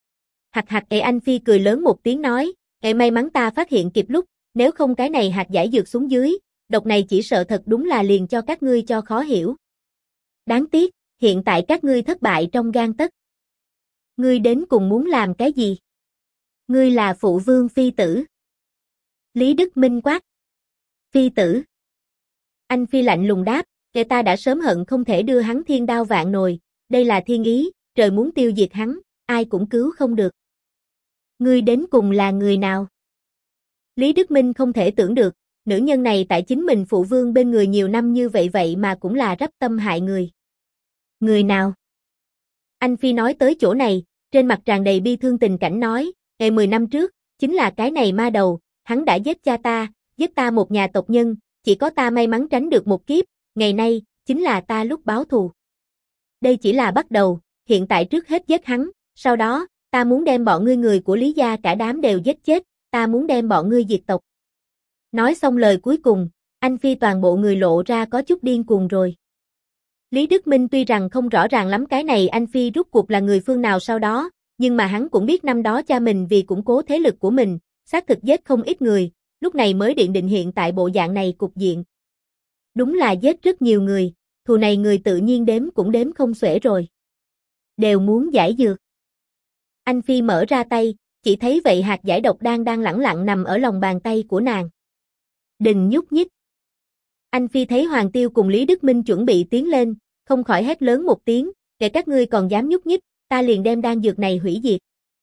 Hạc hạc Anh Phi cười lớn một tiếng nói, may mắn ta phát hiện kịp lúc, nếu không cái này hạt giải dược xuống dưới, độc này chỉ sợ thật đúng là liền cho các ngươi cho khó hiểu. Đáng tiếc, hiện tại các ngươi thất bại trong gang tấc. Ngươi đến cùng muốn làm cái gì? Ngươi là phụ vương phi tử. Lý Đức Minh quát. Phi tử. Anh Phi lạnh lùng đáp, ta đã sớm hận không thể đưa hắn thiên đao vạn nồi, đây là thiên ý, trời muốn tiêu diệt hắn, ai cũng cứu không được. Ngươi đến cùng là người nào? Lý Đức Minh không thể tưởng được, nữ nhân này tại chính mình phụ vương bên người nhiều năm như vậy mà cũng là rắp tâm hại người. Người nào? Anh Phi nói tới chỗ này, trên mặt tràn đầy bi thương tình cảnh nói, 10 năm trước, chính là cái này ma đầu, hắn đã giết cha ta, giết ta một nhà tộc nhân, chỉ có ta may mắn tránh được một kiếp, ngày nay, chính là ta lúc báo thù. Đây chỉ là bắt đầu, hiện tại trước hết giết hắn, sau đó, ta muốn đem bọn ngươi người của Lý gia cả đám đều giết chết, ta muốn đem bọn ngươi diệt tộc. Nói xong lời cuối cùng, anh Phi toàn bộ người lộ ra có chút điên cuồng rồi. Lý Đức Minh tuy rằng không rõ ràng lắm cái này anh Phi rút cuộc là người phương nào sau đó, nhưng mà hắn cũng biết năm đó cha mình vì củng cố thế lực của mình, xác thực giết không ít người, lúc này mới điện định hiện tại bộ dạng này cục diện. Đúng là giết rất nhiều người, thù này người tự nhiên đếm cũng đếm không xuể rồi. Đều muốn giải dược. Anh Phi mở ra tay, chỉ thấy vậy hạt giải độc đang lẳng lặng nằm ở lòng bàn tay của nàng. Đừng nhúc nhích. Anh Phi thấy Hoàng Tiêu cùng Lý Đức Minh chuẩn bị tiến lên, không khỏi hét lớn một tiếng, kể các ngươi còn dám nhúc nhích, ta liền đem đan dược này hủy diệt.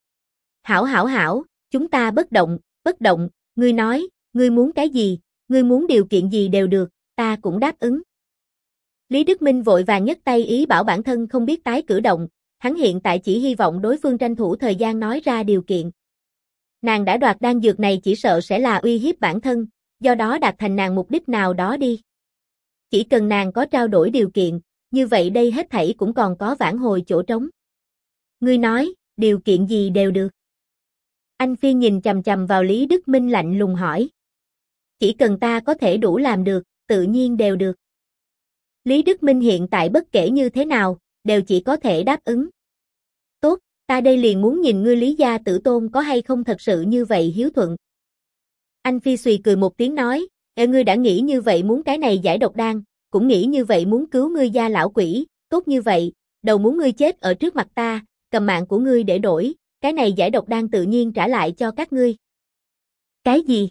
Hảo, chúng ta bất động, ngươi nói, ngươi muốn cái gì, ngươi muốn điều kiện gì đều được, ta cũng đáp ứng. Lý Đức Minh vội vàng nhấc tay ý bảo bản thân không biết tái cử động, hắn hiện tại chỉ hy vọng đối phương tranh thủ thời gian nói ra điều kiện. Nàng đã đoạt đan dược này chỉ sợ sẽ là uy hiếp bản thân, do đó đạt thành nàng mục đích nào đó đi. Chỉ cần nàng có trao đổi điều kiện, như vậy đây hết thảy cũng còn có vãn hồi chỗ trống. Ngươi nói, điều kiện gì đều được. Anh Phi nhìn chằm chằm vào Lý Đức Minh lạnh lùng hỏi. Chỉ cần ta có thể đủ làm được, tự nhiên đều được. Lý Đức Minh hiện tại bất kể như thế nào, đều chỉ có thể đáp ứng. Tốt, ta đây liền muốn nhìn ngươi Lý gia tử tôn có hay không thật sự như vậy hiếu thuận. Anh Phi xùy cười một tiếng nói, ngươi đã nghĩ như vậy muốn cái này giải độc đan, cũng nghĩ như vậy muốn cứu ngươi gia lão quỷ, tốt như vậy, đầu muốn ngươi chết ở trước mặt ta, cầm mạng của ngươi để đổi, cái này giải độc đan tự nhiên trả lại cho các ngươi. Cái gì?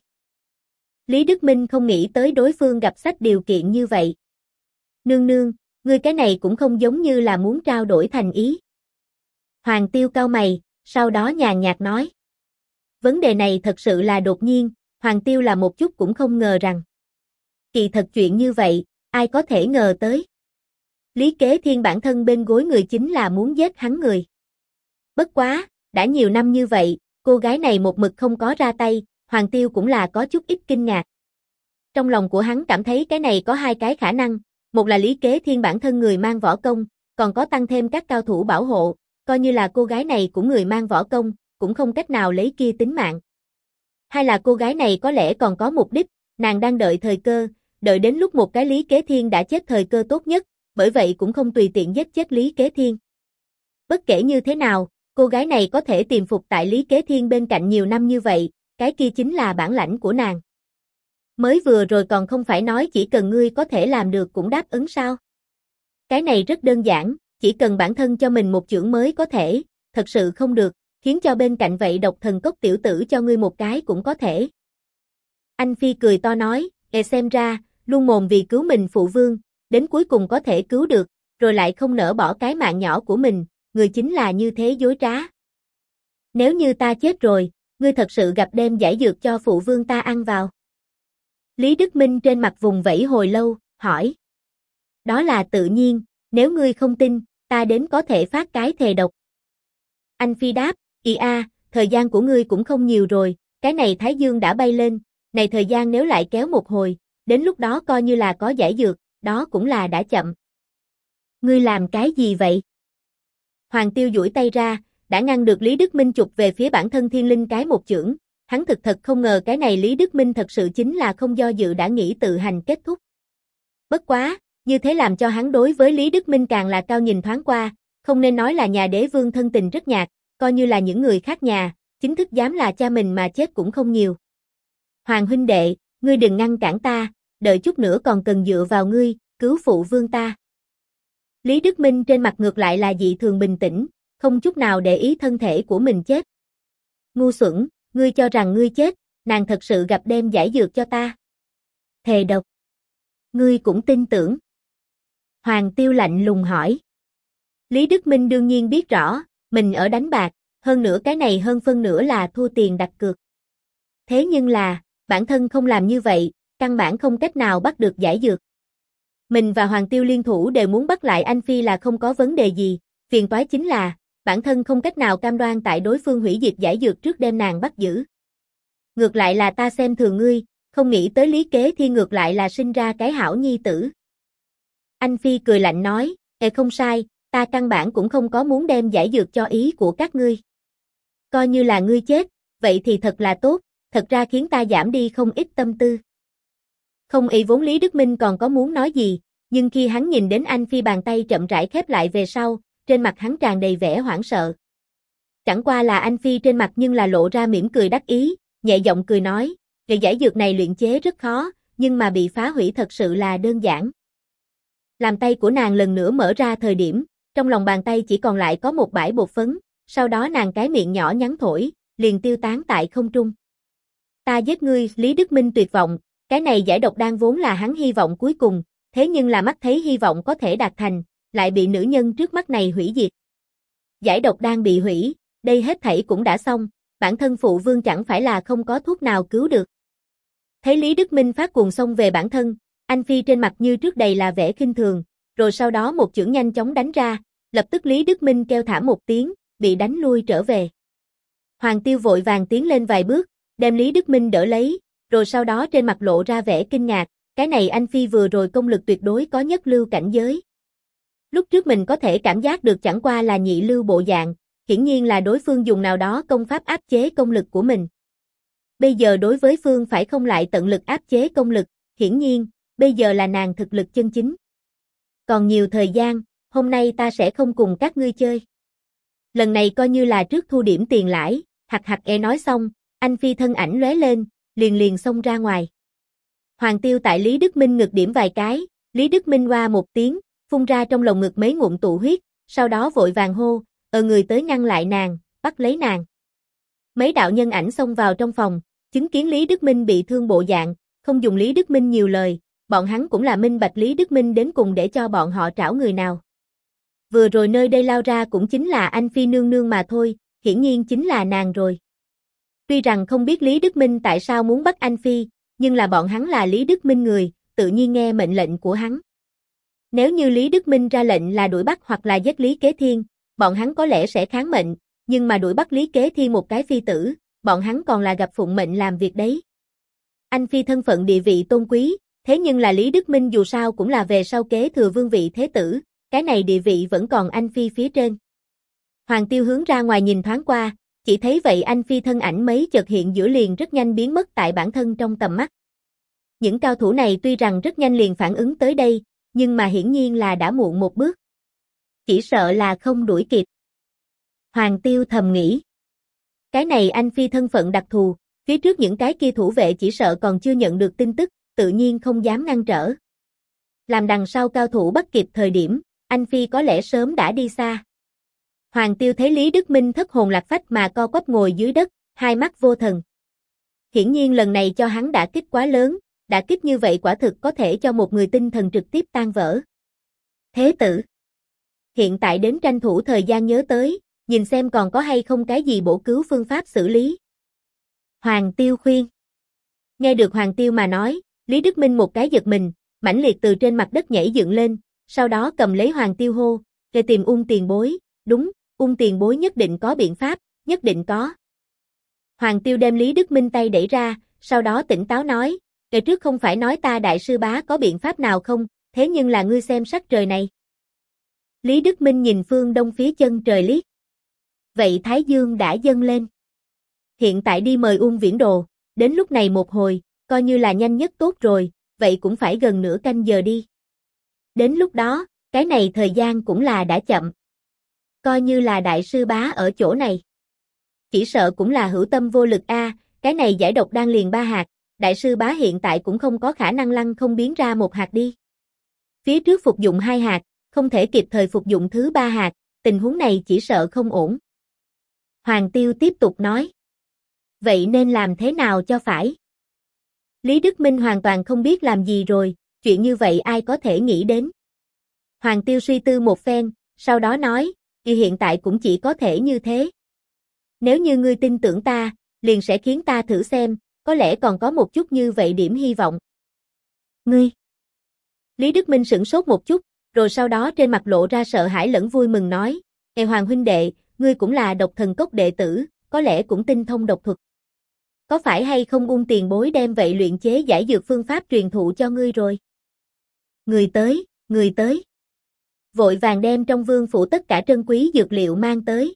Lý Đức Minh không nghĩ tới đối phương gặp sách điều kiện như vậy. Nương, ngươi cái này cũng không giống như là muốn trao đổi thành ý. Hoàng Tiêu cau mày, sau đó nhàn nhạt nói. Vấn đề này thật sự là đột nhiên, Hoàng Tiêu là một chút cũng không ngờ rằng. Kỳ thật chuyện như vậy, ai có thể ngờ tới. Lý Kế Thiên bản thân bên gối người chính là muốn giết hắn người. Bất quá, đã nhiều năm như vậy, cô gái này một mực không có ra tay, Hoàng Tiêu cũng là có chút ít kinh ngạc. Trong lòng của hắn cảm thấy cái này có hai cái khả năng, một là Lý Kế Thiên bản thân người mang võ công, còn có tăng thêm các cao thủ bảo hộ, coi như là cô gái này cũng người mang võ công, cũng không cách nào lấy kia tính mạng. Hay là cô gái này có lẽ còn có mục đích, nàng đang đợi thời cơ, đợi đến lúc một cái Lý Kế Thiên đã chết thời cơ tốt nhất, bởi vậy cũng không tùy tiện giết chết Lý Kế Thiên. Bất kể như thế nào, cô gái này có thể tiềm phục tại Lý Kế Thiên bên cạnh nhiều năm như vậy, cái kia chính là bản lãnh của nàng. Mới vừa rồi còn không phải nói chỉ cần ngươi có thể làm được cũng đáp ứng sao? Cái này rất đơn giản, chỉ cần bản thân cho mình một chưởng mới có thể, thật sự không được, khiến cho bên cạnh vậy độc thần cốc tiểu tử cho ngươi một cái cũng có thể. Anh Phi cười to nói, xem ra, luôn mồm vì cứu mình phụ vương, đến cuối cùng có thể cứu được, rồi lại không nỡ bỏ cái mạng nhỏ của mình, người chính là như thế dối trá. Nếu như ta chết rồi, ngươi thật sự gặp đem giải dược cho phụ vương ta ăn vào. Lý Đức Minh trên mặt vùng vẫy hồi lâu, hỏi. Đó là tự nhiên, nếu ngươi không tin, ta đến có thể phát cái thề độc. Anh Phi đáp, thời gian của ngươi cũng không nhiều rồi, cái này Thái Dương đã bay lên, này thời gian nếu lại kéo một hồi, đến lúc đó coi như là có giải dược, đó cũng là đã chậm. Ngươi làm cái gì vậy? Hoàng Tiêu duỗi tay ra, đã ngăn được Lý Đức Minh chụp về phía bản thân Thiên Linh cái một chưởng, hắn thực thật không ngờ cái này Lý Đức Minh thật sự chính là không do dự đã nghĩ tự hành kết thúc. Bất quá, như thế làm cho hắn đối với Lý Đức Minh càng là cao nhìn thoáng qua, không nên nói là nhà đế vương thân tình rất nhạt, coi như là những người khác nhà, chính thức dám là cha mình mà chết cũng không nhiều. Hoàng huynh đệ, ngươi đừng ngăn cản ta, đợi chút nữa còn cần dựa vào ngươi, cứu phụ vương ta. Lý Đức Minh trên mặt ngược lại là dị thường bình tĩnh, không chút nào để ý thân thể của mình chết. Ngu xuẩn, ngươi cho rằng ngươi chết, nàng thật sự gặp đem giải dược cho ta. Thề độc. Ngươi cũng tin tưởng. Hoàng Tiêu lạnh lùng hỏi. Lý Đức Minh đương nhiên biết rõ, mình ở đánh bạc, hơn nữa cái này hơn phân nửa là thua tiền đặt cược. Thế nhưng là, bản thân không làm như vậy, căn bản không cách nào bắt được giải dược. Mình và Hoàng Tiêu liên thủ đều muốn bắt lại anh Phi là không có vấn đề gì, phiền toái chính là, bản thân không cách nào cam đoan tại đối phương hủy diệt giải dược trước đem nàng bắt giữ. Ngược lại là ta xem thường ngươi, không nghĩ tới Lý Kế Thiên ngược lại là sinh ra cái hảo nhi tử. Anh Phi cười lạnh nói, không sai, ta căn bản cũng không có muốn đem giải dược cho ý của các ngươi. Coi như là ngươi chết, vậy thì thật là tốt, thật ra khiến ta giảm đi không ít tâm tư. Không ý vốn Lý Đức Minh còn có muốn nói gì, nhưng khi hắn nhìn đến anh Phi bàn tay chậm rãi khép lại về sau, trên mặt hắn tràn đầy vẻ hoảng sợ. Chẳng qua là anh Phi trên mặt nhưng là lộ ra mỉm cười đắc ý, nhẹ giọng cười nói, cái giải dược này luyện chế rất khó, nhưng mà bị phá hủy thật sự là đơn giản. Làm tay của nàng lần nữa mở ra thời điểm, trong lòng bàn tay chỉ còn lại có một bãi bột phấn, sau đó nàng cái miệng nhỏ nhắn thổi, liền tiêu tán tại không trung. Ta giết ngươi, Lý Đức Minh tuyệt vọng, cái này giải độc đan vốn là hắn hy vọng cuối cùng, thế nhưng là mắt thấy hy vọng có thể đạt thành, lại bị nữ nhân trước mắt này hủy diệt. Giải độc đan bị hủy, đây hết thảy cũng đã xong, bản thân phụ vương chẳng phải là không có thuốc nào cứu được. Thấy Lý Đức Minh phát cuồng xông về bản thân, anh Phi trên mặt như trước đầy là vẻ khinh thường, rồi sau đó một chưởng nhanh chóng đánh ra, lập tức Lý Đức Minh kêu thảm một tiếng, bị đánh lui trở về. Hoàng Tiêu vội vàng tiến lên vài bước, đem Lý Đức Minh đỡ lấy, rồi sau đó trên mặt lộ ra vẻ kinh ngạc, cái này anh Phi vừa rồi công lực tuyệt đối có nhất lưu cảnh giới. Lúc trước mình có thể cảm giác được chẳng qua là nhị lưu bộ dạng, hiển nhiên là đối phương dùng nào đó công pháp áp chế công lực của mình. Bây giờ đối với phương phải không lại tận lực áp chế công lực, hiển nhiên, bây giờ là nàng thực lực chân chính. Còn nhiều thời gian, hôm nay ta sẽ không cùng các ngươi chơi. Lần này coi như là trước thu điểm tiền lãi, nói xong, anh Phi thân ảnh lóe lên, liền xông ra ngoài. Hoàng Tiêu tại Lý Đức Minh ngực điểm vài cái, Lý Đức Minh oa một tiếng, phun ra trong lồng ngực mấy ngụm tụ huyết, sau đó vội vàng hô, người tới ngăn lại nàng, bắt lấy nàng. Mấy đạo nhân ảnh xông vào trong phòng, chứng kiến Lý Đức Minh bị thương bộ dạng, không dùng Lý Đức Minh nhiều lời, bọn hắn cũng là minh bạch Lý Đức Minh đến cùng để cho bọn họ trảo người nào. Vừa rồi nơi đây lao ra cũng chính là anh Phi nương nương mà thôi, hiển nhiên chính là nàng rồi. Tuy rằng không biết Lý Đức Minh tại sao muốn bắt anh Phi, nhưng là bọn hắn là Lý Đức Minh người, tự nhiên nghe mệnh lệnh của hắn. Nếu như Lý Đức Minh ra lệnh là đuổi bắt hoặc là giết Lý Kế Thiên, bọn hắn có lẽ sẽ kháng mệnh, nhưng mà đuổi bắt Lý Kế Thiên một cái phi tử, bọn hắn còn là gặp phụng mệnh làm việc đấy. Anh Phi thân phận địa vị tôn quý, thế nhưng là Lý Đức Minh dù sao cũng là về sau kế thừa vương vị thế tử, cái này địa vị vẫn còn anh Phi phía trên. Hoàng Tiêu hướng ra ngoài nhìn thoáng qua, chỉ thấy vậy anh Phi thân ảnh mấy chợt hiện giữa liền rất nhanh biến mất tại bản thân trong tầm mắt. Những cao thủ này tuy rằng rất nhanh liền phản ứng tới đây, nhưng mà hiển nhiên là đã muộn một bước. Chỉ sợ là không đuổi kịp. Hoàng Tiêu thầm nghĩ. Cái này anh Phi thân phận đặc thù, phía trước những cái kia thủ vệ chỉ sợ còn chưa nhận được tin tức, tự nhiên không dám ngăn trở. Làm đằng sau cao thủ bắt kịp thời điểm, anh Phi có lẽ sớm đã đi xa. Hoàng Tiêu thấy Lý Đức Minh thất hồn lạc phách mà co quắp ngồi dưới đất, hai mắt vô thần. Hiển nhiên lần này cho hắn đả kích quá lớn, đả kích như vậy quả thực có thể cho một người tinh thần trực tiếp tan vỡ. Thế tử. Hiện tại đến tranh thủ thời gian nhớ tới, nhìn xem còn có hay không cái gì bổ cứu phương pháp xử lý. Hoàng Tiêu khuyên. Nghe được Hoàng Tiêu mà nói, Lý Đức Minh một cái giật mình, mãnh liệt từ trên mặt đất nhảy dựng lên, sau đó cầm lấy Hoàng Tiêu hô, để tìm Ung tiền bối, đúng, Ung tiền bối nhất định có biện pháp, nhất định có. Hoàng Tiêu đem Lý Đức Minh tay đẩy ra, sau đó tỉnh táo nói, kể trước không phải nói ta đại sư bá có biện pháp nào không, thế nhưng là ngươi xem sắc trời này. Lý Đức Minh nhìn phương đông phía chân trời liếc. Vậy Thái Dương đã dâng lên. Hiện tại đi mời Ung Viễn Đồ, đến lúc này một hồi, coi như là nhanh nhất tốt rồi, vậy cũng phải gần nửa canh giờ đi. Đến lúc đó, cái này thời gian cũng là đã chậm. Coi như là đại sư bá ở chỗ này. chỉ sợ cũng là hữu tâm vô lực a, cái này giải độc đan liền 3 hạt, đại sư bá hiện tại cũng không có khả năng lăng không biến ra 1 hạt đi. Phía trước phục dụng 2 hạt, không thể kịp thời phục dụng thứ 3 hạt, tình huống này chỉ sợ không ổn. Hoàng Tiêu tiếp tục nói. Vậy nên làm thế nào cho phải? Lý Đức Minh hoàn toàn không biết làm gì rồi, chuyện như vậy ai có thể nghĩ đến. Hoàng Tiêu suy tư một phen, sau đó nói, hiện tại cũng chỉ có thể như thế. Nếu như ngươi tin tưởng ta, liền sẽ khiến ta thử xem, có lẽ còn có một chút như vậy điểm hy vọng. Ngươi? Lý Đức Minh sửng sốt một chút, rồi sau đó trên mặt lộ ra sợ hãi lẫn vui mừng nói, Hoàng huynh đệ, ngươi cũng là Độc Thần Cốc đệ tử, có lẽ cũng tinh thông độc thuật. Có phải hay không Ung tiền bối đem vậy luyện chế giải dược phương pháp truyền thụ cho ngươi rồi? Người tới. Vội vàng đem trong vương phủ tất cả trân quý dược liệu mang tới.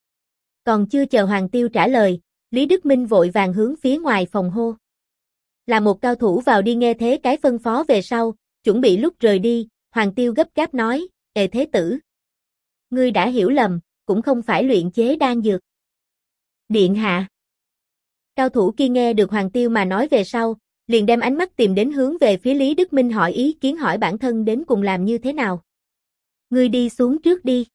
Còn chưa chờ Hoàng Tiêu trả lời, Lý Đức Minh vội vàng hướng phía ngoài phòng hô. Là một cao thủ vào đi nghe thế cái phân phó về sau, chuẩn bị lúc rời đi, Hoàng Tiêu gấp gáp nói, thế tử. Ngươi đã hiểu lầm, cũng không phải luyện chế đan dược. Điện hạ. Cao thủ kia nghe được Hoàng Tiêu mà nói về sau, liền đem ánh mắt tìm đến hướng về phía Lý Đức Minh hỏi ý kiến hỏi bản thân đến cùng làm như thế nào. Ngươi đi xuống trước đi.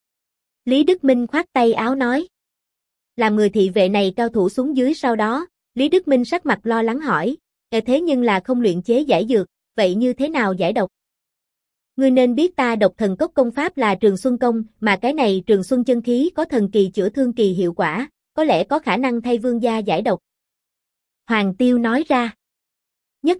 Lý Đức Minh khoát tay áo nói. Làm người thị vệ này cao thủ xuống dưới sau đó, Lý Đức Minh sắc mặt lo lắng hỏi, thế nhưng là không luyện chế giải dược, vậy như thế nào giải độc? Ngươi nên biết ta Độc Thần Cốc công pháp là Trường Xuân Công, mà cái này Trường Xuân chân khí có thần kỳ chữa thương kỳ hiệu quả, có lẽ có khả năng thay vương gia giải độc. Hoàng Tiêu nói ra. Nhất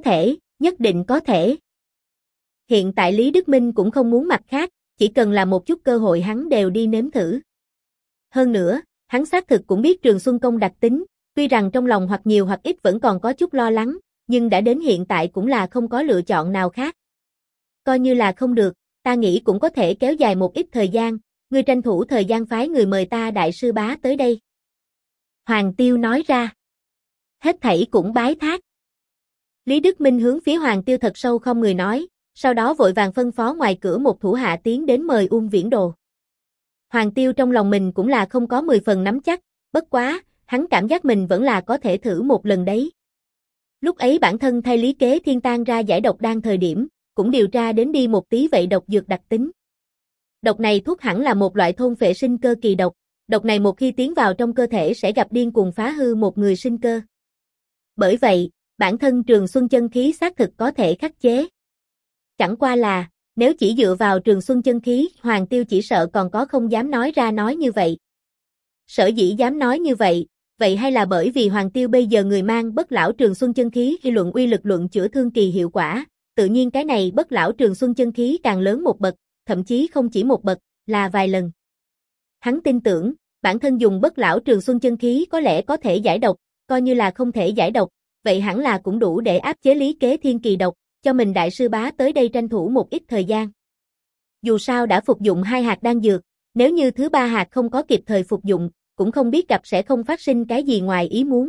định có thể. Hiện tại Lý Đức Minh cũng không muốn mặt khác, chỉ cần là một chút cơ hội hắn đều đi nếm thử. Hơn nữa, hắn xác thực cũng biết Trường Xuân Công đặc tính, tuy rằng trong lòng hoặc nhiều hoặc ít vẫn còn có chút lo lắng, nhưng đã đến hiện tại cũng là không có lựa chọn nào khác. Coi như là không được, ta nghĩ cũng có thể kéo dài một ít thời gian, ngươi tranh thủ thời gian phái người mời ta đại sư bá tới đây. Hoàng Tiêu nói ra. Hết thảy cũng bái thác. Lý Đức Minh hướng phía Hoàng Tiêu thật sâu không người nói, sau đó vội vàng phân phó ngoài cửa một thủ hạ tiến đến mời Ung Viễn Đồ. Hoàng Tiêu trong lòng mình cũng là không có 10 phần nắm chắc, bất quá, hắn cảm giác mình vẫn là có thể thử một lần đấy. Lúc ấy bản thân thay Lý Kế Thiên tan ra giải độc đan thời điểm, cũng điều tra đến đi một tí vậy độc dược đặc tính. Độc này thuốc hẳn là một loại thôn phệ sinh cơ kỳ độc, độc này một khi tiến vào trong cơ thể sẽ gặp điên cuồng phá hư một người sinh cơ. Bởi vậy, bản thân Trường Xuân chân khí xác thực có thể khắc chế. Chẳng qua là, nếu chỉ dựa vào Trường Xuân chân khí, Hoàng Tiêu chỉ sợ còn có không dám nói ra nói như vậy. Sở dĩ dám nói như vậy, vậy hay là bởi vì Hoàng Tiêu bây giờ người mang bất lão Trường Xuân chân khí khi luận uy lực luận chữa thương kỳ hiệu quả, tự nhiên cái này bất lão Trường Xuân chân khí càng lớn một bậc, thậm chí không chỉ một bậc, là vài lần. Hắn tin tưởng, bản thân dùng bất lão Trường Xuân chân khí có lẽ có thể giải độc, coi như là không thể giải độc, vậy hẳn là cũng đủ để áp chế Lý Kế Thiên kỳ độc, cho mình đại sư bá tới đây tranh thủ một ít thời gian. Dù sao đã phục dụng 2 hạt đan dược, nếu như thứ 3 hạt không có kịp thời phục dụng, cũng không biết gặp sẽ không phát sinh cái gì ngoài ý muốn.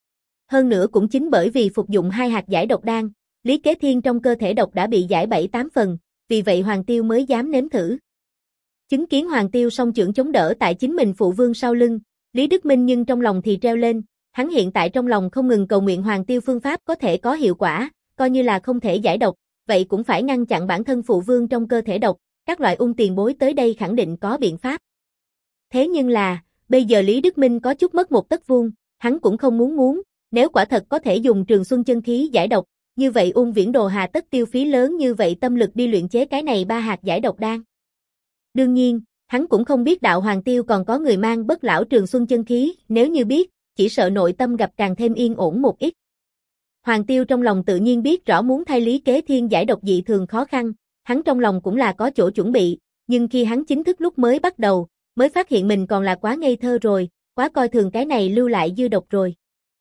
Hơn nữa cũng chính bởi vì phục dụng 2 hạt giải độc đan, Lý Kế Thiên trong cơ thể độc đã bị giải 7-8 phần, vì vậy Hoàng Tiêu mới dám nếm thử. Chứng kiến Hoàng Tiêu song chưởng chống đỡ tại chính mình phụ vương sau lưng, Lý Đức Minh nhưng trong lòng thì treo lên, hắn hiện tại trong lòng không ngừng cầu nguyện Hoàng Tiêu phương pháp có thể có hiệu quả, coi như là không thể giải độc, vậy cũng phải ngăn chặn bản thân phụ vương trong cơ thể độc, các loại Ung tiền bối tới đây khẳng định có biện pháp. Thế nhưng là, bây giờ Lý Đức Minh có chút mất một tấc vuông, hắn cũng không muốn, nếu quả thật có thể dùng Trường Xuân chân khí giải độc, như vậy Ung Viễn Đồ hà tất tiêu phí lớn như vậy tâm lực đi luyện chế cái này 3 hạt giải độc đan. Đương nhiên, hắn cũng không biết đạo Hoàng Tiêu còn có người mang bất lão Trường Xuân chân khí, nếu như biết, chỉ sợ nội tâm gặp càng thêm yên ổn một ít. Hoàng Tiêu trong lòng tự nhiên biết rõ muốn thay Lý Kế Thiên giải độc dị thường khó khăn, hắn trong lòng cũng là có chỗ chuẩn bị, nhưng khi hắn chính thức lúc mới bắt đầu, mới phát hiện mình còn là quá ngây thơ rồi, quá coi thường cái này lưu lại dư độc rồi.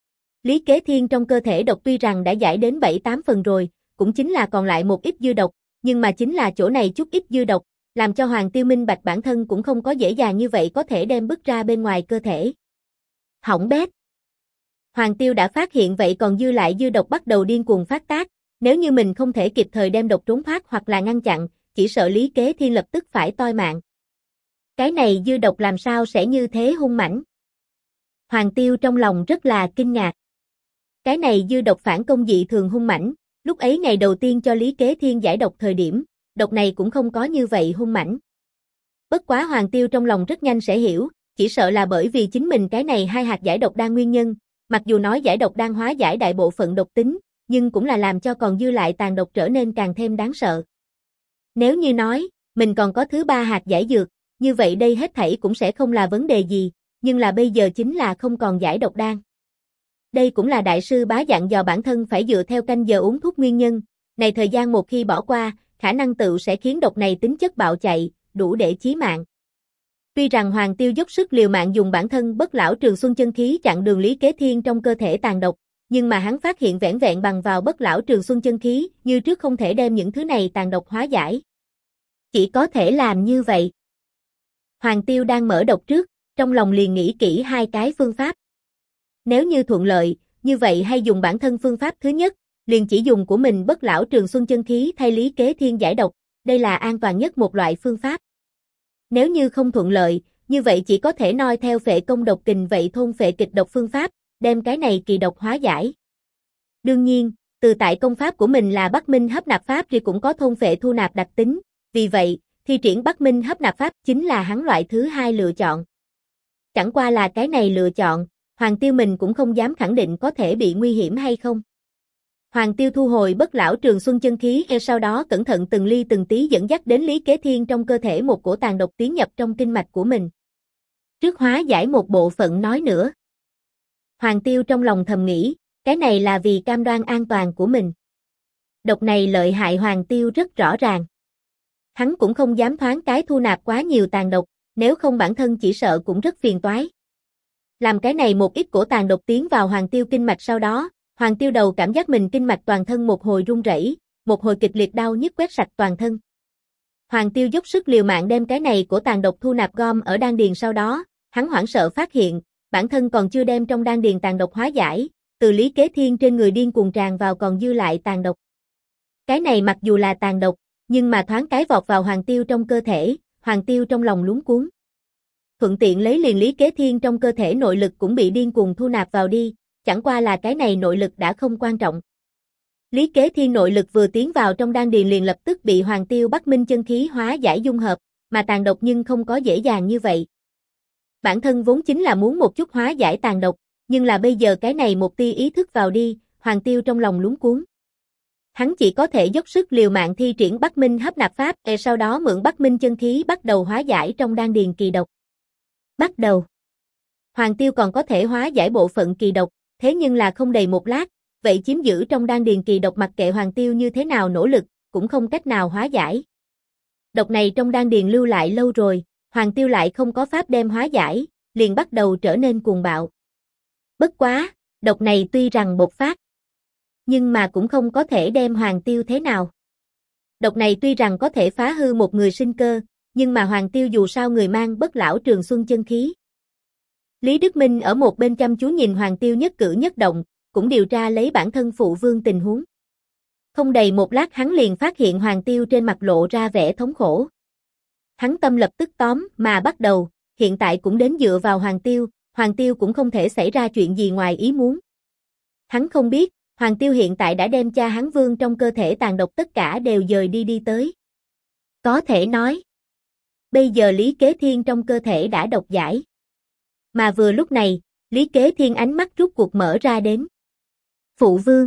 Lý Kế Thiên trong cơ thể độc tuy rằng đã giải đến 7-8 phần rồi, cũng chính là còn lại một ít dư độc, nhưng mà chính là chỗ này chút ít dư độc, làm cho Hoàng Tiêu minh bạch bản thân cũng không có dễ dàng như vậy có thể đem bứt ra bên ngoài cơ thể. Hỏng bét. Hoàng Tiêu đã phát hiện vậy còn dư lại dư độc bắt đầu điên cuồng phát tác, nếu như mình không thể kịp thời đem độc trốn thoát hoặc là ngăn chặn, chỉ sợ Lý Kế Thiên lập tức phải toi mạng. Cái này dư độc làm sao sẽ như thế hung mãnh? Hoàng Tiêu trong lòng rất là kinh ngạc. Cái này dư độc phản công dị thường hung mãnh, lúc ấy ngày đầu tiên cho Lý Kế Thiên giải độc thời điểm, độc này cũng không có như vậy hung mãnh. Bất quá Hoàng Tiêu trong lòng rất nhanh sẽ hiểu, chỉ sợ là bởi vì chính mình cái này 2 hạt giải độc đan nguyên nhân, mặc dù nói giải độc đan hóa giải đại bộ phận độc tính, nhưng cũng là làm cho còn dư lại tàn độc trở nên càng thêm đáng sợ. Nếu như nói, mình còn có thứ 3 hạt giải dược, như vậy đây hết thảy cũng sẽ không là vấn đề gì, nhưng là bây giờ chính là không còn giải độc đan. Đây cũng là đại sư Bá dặn dò bản thân phải dựa theo canh giờ uống thuốc nguyên nhân, này thời gian một khi bỏ qua, khả năng tựu sẽ khiến độc này tính chất bạo chạy, đủ để chí mạng. Tuy rằng Hoàng Tiêu dốc sức liều mạng dùng bản thân bất lão trường xuân chân khí chặn đường Lý Kế Thiên trong cơ thể tàn độc, nhưng mà hắn phát hiện vẻn vẹn bằng vào bất lão trường xuân chân khí, như trước không thể đem những thứ này tàn độc hóa giải. Chỉ có thể làm như vậy. Hoàng Tiêu đang mở độc trước, trong lòng liền nghĩ kỹ 2 cái phương pháp. Nếu như thuận lợi, như vậy hay dùng bản thân phương pháp thứ nhất, liền chỉ dùng của mình bất lão trường xuân chân khí thay Lý Kế Thiên giải độc, đây là an toàn nhất một loại phương pháp. Nếu như không thuận lợi, như vậy chỉ có thể noi theo phệ công độc kình vậy thôn phệ kịch độc phương pháp, đem cái này kỳ độc hóa giải. Đương nhiên, từ tại công pháp của mình là Bắc Minh hấp nạp pháp thì cũng có thôn phệ thu nạp đặc tính, vì vậy, thi triển Bắc Minh hấp nạp pháp chính là hắn loại thứ 2 lựa chọn. Chẳng qua là cái này lựa chọn, Hoàng Tiêu mình cũng không dám khẳng định có thể bị nguy hiểm hay không. Hoàng Tiêu thu hồi bất lão trường xuân chân khí, sau đó cẩn thận từng ly từng tí dẫn dắt đến Lý Kế Thiên trong cơ thể một cổ tàn độc tiến nhập trong kinh mạch của mình. Trước hóa giải một bộ phận nói nữa. Hoàng Tiêu trong lòng thầm nghĩ, cái này là vì cam đoan an toàn của mình. Độc này lợi hại Hoàng Tiêu rất rõ ràng. Hắn cũng không dám thoáng cái thu nạp quá nhiều tàn độc, nếu không bản thân chỉ sợ cũng rất phiền toái. Làm cái này một ít cổ tàn độc tiến vào Hoàng Tiêu kinh mạch sau đó, Hoàng Tiêu đầu cảm giác mình kinh mạch toàn thân một hồi run rẩy, một hồi kịch liệt đau nhức quét sạch toàn thân. Hoàng Tiêu dốc sức liều mạng đem cái này cổ tàn độc thu nạp gom ở đan điền sau đó, hắn hoảng sợ phát hiện, bản thân còn chưa đem trong đan điền tàn độc hóa giải, từ Lý Kế Thiên trên người điên cuồng tràn vào còn dư lại tàn độc. Cái này mặc dù là tàn độc, nhưng mà thoáng cái vọt vào Hoàng Tiêu trong cơ thể, Hoàng Tiêu trong lòng luống cuống. Thuận tiện lấy liền Lý Kế Thiên trong cơ thể nội lực cũng bị điên cuồng thu nạp vào đi, chẳng qua là cái này nội lực đã không quan trọng. Lý Kế Thiên nội lực vừa tiến vào trong đan điền liền lập tức bị Hoàng Tiêu Bắc Minh chân khí hóa giải dung hợp, mà tàn độc nhưng không có dễ dàng như vậy. Bản thân vốn chính là muốn một chút hóa giải tàn độc, nhưng là bây giờ cái này một tia ý thức vào đi, Hoàng Tiêu trong lòng luống cuống. Hắn chỉ có thể dốc sức liều mạng thi triển Bắc Minh hấp nạp pháp, sau đó mượn Bắc Minh chân khí bắt đầu hóa giải trong đan điền kỳ độc. Bắt đầu. Hoàng Tiêu còn có thể hóa giải bộ phận kỳ độc, thế nhưng là không đầy một lát, vậy chiếm giữ trong đan điền kỳ độc mặc kệ Hoàng Tiêu như thế nào nỗ lực, cũng không cách nào hóa giải. Độc này trong đan điền lưu lại lâu rồi, Hoàng Tiêu lại không có pháp đem hóa giải, liền bắt đầu trở nên cuồng bạo. Bất quá, độc này tuy rằng bộc phát, nhưng mà cũng không có thể đem Hoàng Tiêu thế nào. Độc này tuy rằng có thể phá hư một người sinh cơ, nhưng mà Hoàng Tiêu dù sao người mang bất lão trường xuân chân khí. Lý Đức Minh ở một bên chăm chú nhìn Hoàng Tiêu nhất cử nhất động, cũng điều tra lấy bản thân phụ vương tình huống. Không đầy một lát hắn liền phát hiện Hoàng Tiêu trên mặt lộ ra vẻ thống khổ. Hắn tâm lập tức tóm mà bắt đầu, hiện tại cũng đến dựa vào Hoàng Tiêu cũng không thể xảy ra chuyện gì ngoài ý muốn. Hắn không biết, Hoàng Tiêu hiện tại đã đem cha hắn vương trong cơ thể tàn độc tất cả đều dời đi tới. Có thể nói, bây giờ Lý Kế Thiên trong cơ thể đã độc giải. Mà vừa lúc này, Lý Kế Thiên ánh mắt rút cuộc mở ra đến. Phụ vương.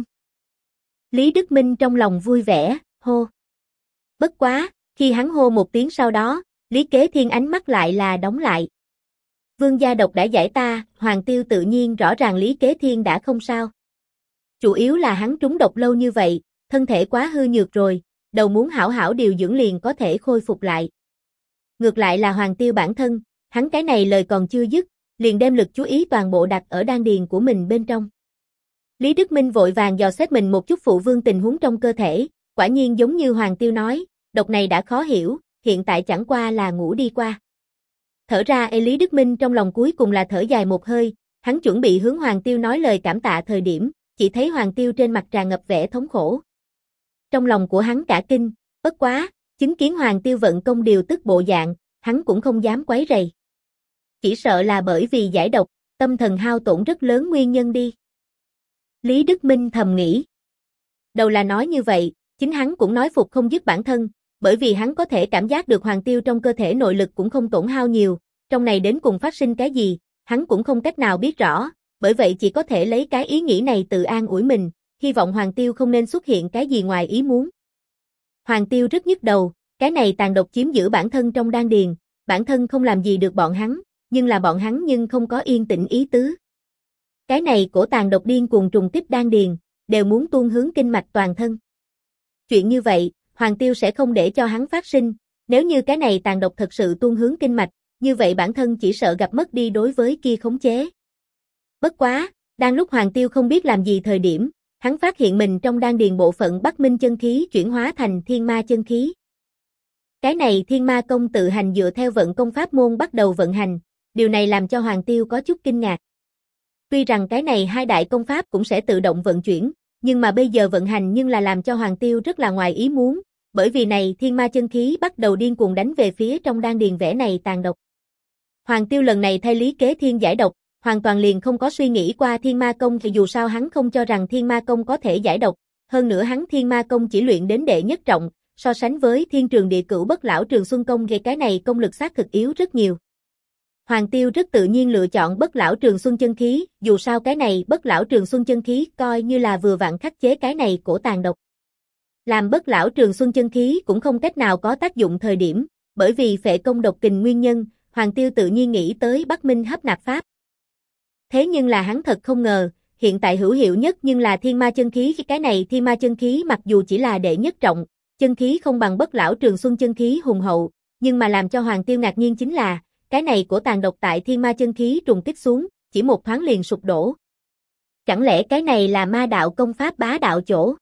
Lý Đức Minh trong lòng vui vẻ, hô. Bất quá, khi hắn hô một tiếng sau đó, Lý Kế Thiên ánh mắt lại là đóng lại. Vương gia độc đã giải ta, Hoàng Tiêu tự nhiên rõ ràng Lý Kế Thiên đã không sao. Chủ yếu là hắn trúng độc lâu như vậy, thân thể quá hư nhược rồi, đầu muốn hảo hảo điều dưỡng liền có thể khôi phục lại. Ngược lại là Hoàng Tiêu bản thân, hắn cái này lời còn chưa dứt, liền đem lực chú ý toàn bộ đặt ở đan điền của mình bên trong. Lý Đức Minh vội vàng dò xét mình một chút phụ vương tình huống trong cơ thể, quả nhiên giống như Hoàng Tiêu nói, độc này đã khó hiểu, hiện tại chẳng qua là ngủ đi qua. Thở ra Lý Đức Minh trong lòng cuối cùng là thở dài một hơi, hắn chuẩn bị hướng Hoàng Tiêu nói lời cảm tạ thời điểm, chỉ thấy Hoàng Tiêu trên mặt tràn ngập vẻ thống khổ. Trong lòng của hắn cả kinh, bất quá, chứng kiến Hoàng Tiêu vận công điều tức bộ dạng, hắn cũng không dám quấy rầy. Chỉ sợ là bởi vì giải độc, Tâm thần hao tổn rất lớn nguyên nhân đi. Lý Đức Minh thầm nghĩ. Đầu là nói như vậy, chính hắn cũng nói phục không dứt bản thân, bởi vì hắn có thể cảm giác được Hoàng Tiêu trong cơ thể nội lực cũng không tổn hao nhiều, trong này đến cùng phát sinh cái gì, hắn cũng không cách nào biết rõ, bởi vậy chỉ có thể lấy cái ý nghĩ này tự an ủi mình, hy vọng Hoàng Tiêu không nên xuất hiện cái gì ngoài ý muốn. Hoàng Tiêu rất nhức đầu, cái này tàn độc chiếm giữ bản thân trong đan điền, bản thân không làm gì được bọn hắn, nhưng là bọn hắn nhưng không có yên tĩnh ý tứ. Cái này cổ tàn độc điên cuồng trùng kích đan điền, đều muốn tuôn hướng kinh mạch toàn thân. Chuyện như vậy, Hoàng Tiêu sẽ không để cho hắn phát sinh, nếu như cái này tàn độc thật sự tuôn hướng kinh mạch, như vậy bản thân chỉ sợ gặp mất đi đối với kia khống chế. Bất quá, đang lúc Hoàng Tiêu không biết làm gì thời điểm, hắn phát hiện mình trong đan điền bộ phận Bắc Minh chân khí chuyển hóa thành Thiên Ma chân khí. Cái này Thiên Ma công tự hành dựa theo vận công pháp môn bắt đầu vận hành, điều này làm cho Hoàng Tiêu có chút kinh ngạc. Tuy rằng cái này hai đại công pháp cũng sẽ tự động vận chuyển, nhưng mà bây giờ vận hành nhưng là làm cho Hoàng Tiêu rất là ngoài ý muốn, bởi vì này Thiên Ma chân khí bắt đầu điên cuồng đánh về phía trong đan điền vẻ này tàn độc. Hoàng Tiêu lần này thay Lý Kế Thiên giải độc, hoàn toàn liền không có suy nghĩ qua Thiên Ma công, thì dù sao hắn không cho rằng Thiên Ma công có thể giải độc, hơn nữa hắn Thiên Ma công chỉ luyện đến đệ nhất trọng, so sánh với Thiên Trường Địa Cửu Bất Lão Trường Xuân công thì cái này công lực xác thực yếu rất nhiều. Hoàng Tiêu rất tự nhiên lựa chọn Bất Lão Trường Xuân chân khí, dù sao cái này Bất Lão Trường Xuân chân khí coi như là vừa vặn khắc chế cái này cổ tàn độc. Làm Bất Lão Trường Xuân chân khí cũng không cách nào có tác dụng thời điểm, bởi vì phệ công độc kình nguyên nhân, Hoàng Tiêu tự nhiên nghĩ tới Bắc Minh hấp nạp pháp. Thế nhưng là hắn thật không ngờ, hiện tại hữu hiệu nhất nhưng là Thiên Ma chân khí, cái này Thiên Ma chân khí mặc dù chỉ là đệ nhất trọng, chân khí không bằng Bất Lão Trường Xuân chân khí hùng hậu, nhưng mà làm cho Hoàng Tiêu ngạc nhiên chính là, cái này của tàn độc tại Thiên Ma chân khí trùng kích xuống, chỉ một thoáng liền sụp đổ. Chẳng lẽ cái này là ma đạo công pháp bá đạo chỗ?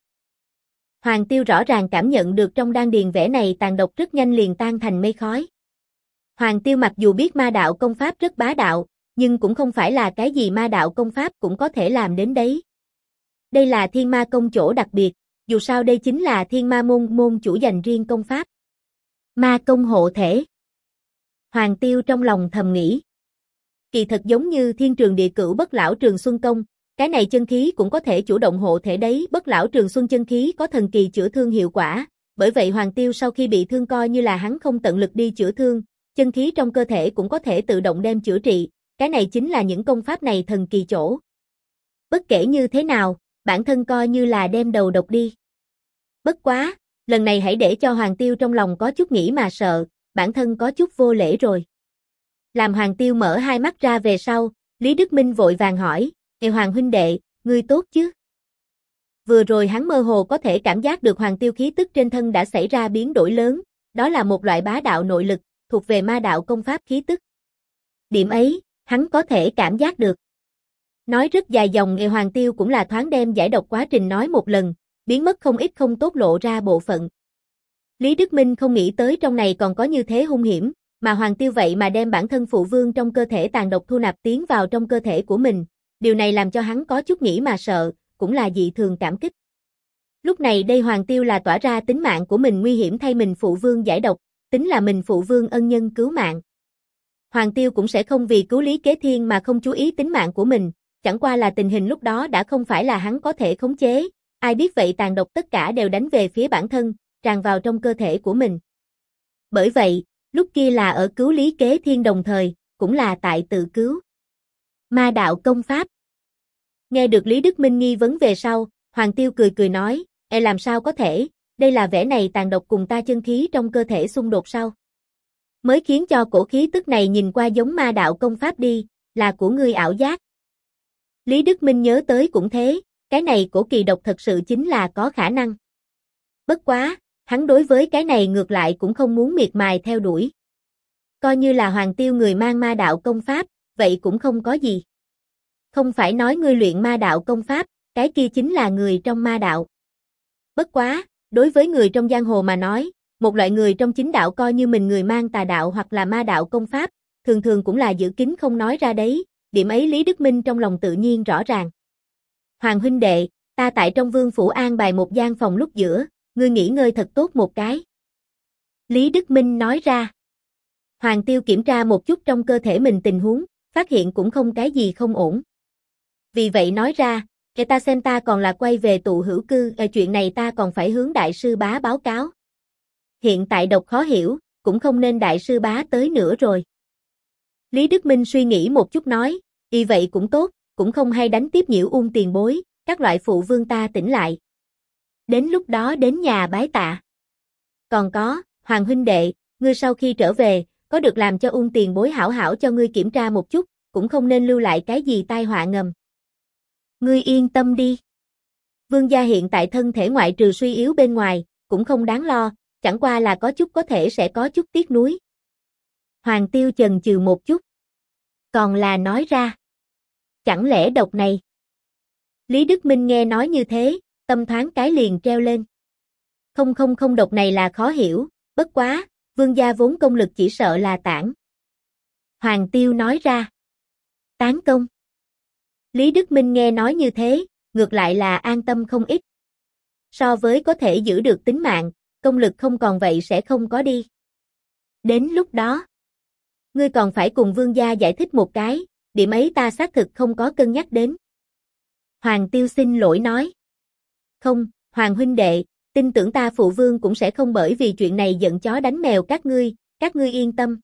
Hoàng Tiêu rõ ràng cảm nhận được trong đan điền vẻ này tàn độc rất nhanh liền tan thành mây khói. Hoàng Tiêu mặc dù biết ma đạo công pháp rất bá đạo, nhưng cũng không phải là cái gì ma đạo công pháp cũng có thể làm đến đấy. Đây là Thiên Ma công chỗ đặc biệt, dù sao đây chính là Thiên Ma môn chủ dành riêng công pháp. Ma công hộ thể. Hoàng Tiêu trong lòng thầm nghĩ. Kỳ thật giống như Thiên Trường Địa Cửu Bất Lão Trường Xuân công, cái này chân khí cũng có thể chủ động hộ thể đấy, Bất Lão Trường Xuân chân khí có thần kỳ chữa thương hiệu quả, bởi vậy Hoàng Tiêu sau khi bị thương coi như là hắn không tận lực đi chữa thương, chân khí trong cơ thể cũng có thể tự động đem chữa trị, cái này chính là những công pháp này thần kỳ chỗ. Bất kể như thế nào, bản thân coi như là đem đầu độc đi. Bất quá, lần này hãy để cho Hoàng Tiêu trong lòng có chút nghĩ mà sợ, bản thân có chút vô lễ rồi. Làm Hoàng Tiêu mở hai mắt ra về sau, Lý Đức Minh vội vàng hỏi, Hoàng huynh đệ, ngươi tốt chứ? Vừa rồi hắn mơ hồ có thể cảm giác được Hoàng Tiêu khí tức trên thân đã xảy ra biến đổi lớn, đó là một loại bá đạo nội lực, thuộc về ma đạo công pháp khí tức. Điểm ấy, hắn có thể cảm giác được. Nói rất dài dòng, Hoàng Tiêu cũng là thoáng đem giải độc quá trình nói một lần, biến mất không ít không tốt lộ ra bộ phận. Lý Đức Minh không nghĩ tới trong này còn có như thế hung hiểm, mà Hoàng Tiêu vậy mà đem bản thân phụ vương trong cơ thể tàn độc thu nạp tiến vào trong cơ thể của mình, điều này làm cho hắn có chút nghĩ mà sợ, cũng là dị thường cảm kích. Lúc này đây Hoàng Tiêu là tỏa ra tính mạng của mình nguy hiểm thay mình phụ vương giải độc, tính là mình phụ vương ân nhân cứu mạng. Hoàng Tiêu cũng sẽ không vì cứu Lý Kế Thiên mà không chú ý tính mạng của mình, chẳng qua là tình hình lúc đó đã không phải là hắn có thể khống chế, ai biết vậy tàn độc tất cả đều đánh về phía bản thân, tràn vào trong cơ thể của mình. Bởi vậy, lúc kia là ở cứu Lý Kế Thiên đồng thời, cũng là tại tự cứu. Ma đạo công pháp. Nghe được Lý Đức Minh nghi vấn về sau, Hoàng Tiêu cười cười nói, làm sao có thể, đây là vẻ này tàn độc cùng ta chân khí trong cơ thể xung đột sao? Mới khiến cho cổ khí tức này nhìn qua giống ma đạo công pháp đi, là của ngươi ảo giác. Lý Đức Minh nhớ tới cũng thế, cái này cổ kỳ độc thật sự chính là có khả năng. Bất quá, hắn đối với cái này ngược lại cũng không muốn miệt mài theo đuổi. Coi như là Hoàng Tiêu người mang ma đạo công pháp, vậy cũng không có gì. Không phải nói ngươi luyện ma đạo công pháp, cái kia chính là người trong ma đạo. Bất quá, đối với người trong giang hồ mà nói, một loại người trong chính đạo coi như mình người mang tà đạo hoặc là ma đạo công pháp, thường thường cũng là giữ kín không nói ra đấy, điểm ấy Lý Đức Minh trong lòng tự nhiên rõ ràng. Hoàng huynh đệ, ta tại trong vương phủ an bài một gian phòng lúc giữa, ngươi nghỉ ngơi thật tốt một cái. Lý Đức Minh nói ra. Hoàng Tiêu kiểm tra một chút trong cơ thể mình tình huống, phát hiện cũng không cái gì không ổn. Vì vậy nói ra, ta xem ta còn là quay về tụ hữu cư, chuyện này ta còn phải hướng đại sư bá báo cáo. Hiện tại độc khó hiểu, cũng không nên đại sư bá tới nữa rồi. Lý Đức Minh suy nghĩ một chút nói, y vậy cũng tốt, cũng không hay đánh tiếp nhiễu tiền bối, các loại phụ vương ta tỉnh lại. Đến lúc đó đến nhà bái tạ. Còn có, Hoàng huynh đệ, ngươi sau khi trở về, có được làm cho tiền bối hảo hảo cho ngươi kiểm tra một chút, cũng không nên lưu lại cái gì tai họa ngầm. Ngươi yên tâm đi. Vương gia hiện tại thân thể ngoại trừ suy yếu bên ngoài, cũng không đáng lo, chẳng qua là có chút có thể sẽ có chút tiếc nuối. Hoàng Tiêu chần chừ một chút. Còn là nói ra. Chẳng lẽ độc này? Lý Đức Minh nghe nói như thế, tâm thoáng cái liền treo lên. Không độc này là khó hiểu, bất quá, vương gia vốn công lực chỉ sợ là tản. Hoàng Tiêu nói ra. Tán công. Lý Đức Minh nghe nói như thế, ngược lại là an tâm không ít. So với có thể giữ được tính mạng, công lực không còn vậy sẽ không có đi. Đến lúc đó, ngươi còn phải cùng vương gia giải thích một cái, điểm ấy ta xác thực không có cân nhắc đến. Hoàng Tiêu xin lỗi nói. Không, Hoàng huynh đệ, tin tưởng ta phụ vương cũng sẽ không bởi vì chuyện này giận chó đánh mèo các ngươi yên tâm.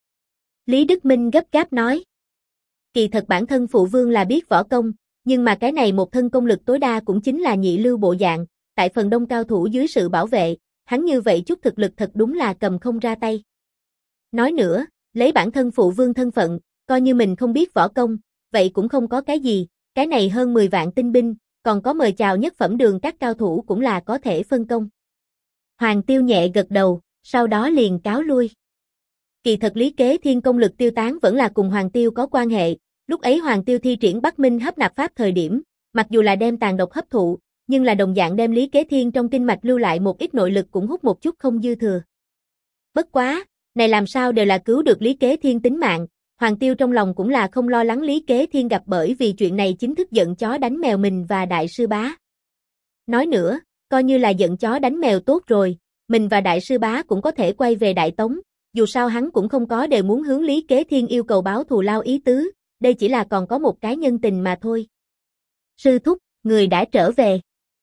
Lý Đức Minh gấp gáp nói. Kỳ thật bản thân phụ vương là biết võ công, nhưng mà cái này một thân công lực tối đa cũng chính là nhị lưu bộ dạng, tại phần đông cao thủ dưới sự bảo vệ, hắn như vậy chút thực lực thật đúng là cầm không ra tay. Nói nữa, lấy bản thân phụ vương thân phận, coi như mình không biết võ công, vậy cũng không có cái gì, cái này hơn 10 vạn tinh binh, còn có mời chào nhất phẩm đường các cao thủ cũng là có thể phân công. Hoàng Tiêu nhẹ gật đầu, sau đó liền cáo lui. Kỳ thật Lý Kế Thiên công lực tiêu tán vẫn là cùng Hoàng Tiêu có quan hệ, lúc ấy Hoàng Tiêu thi triển Bắc Minh hấp nạp pháp thời điểm, mặc dù là đem tàn độc hấp thụ, nhưng là đồng dạng đem Lý Kế Thiên trong kinh mạch lưu lại một ít nội lực cũng hút một chút không dư thừa. Bất quá, này làm sao đều là cứu được Lý Kế Thiên tính mạng, Hoàng Tiêu trong lòng cũng là không lo lắng Lý Kế Thiên gặp bởi vì chuyện này chính thức giận chó đánh mèo mình và đại sư bá. Nói nữa, coi như là giận chó đánh mèo tốt rồi, mình và đại sư bá cũng có thể quay về Đại Tống, dù sao hắn cũng không có đều muốn hướng Lý Kế Thiên yêu cầu báo thù lao ý tứ, đây chỉ là còn có một cái nhân tình mà thôi. Sư thúc, người đã trở về.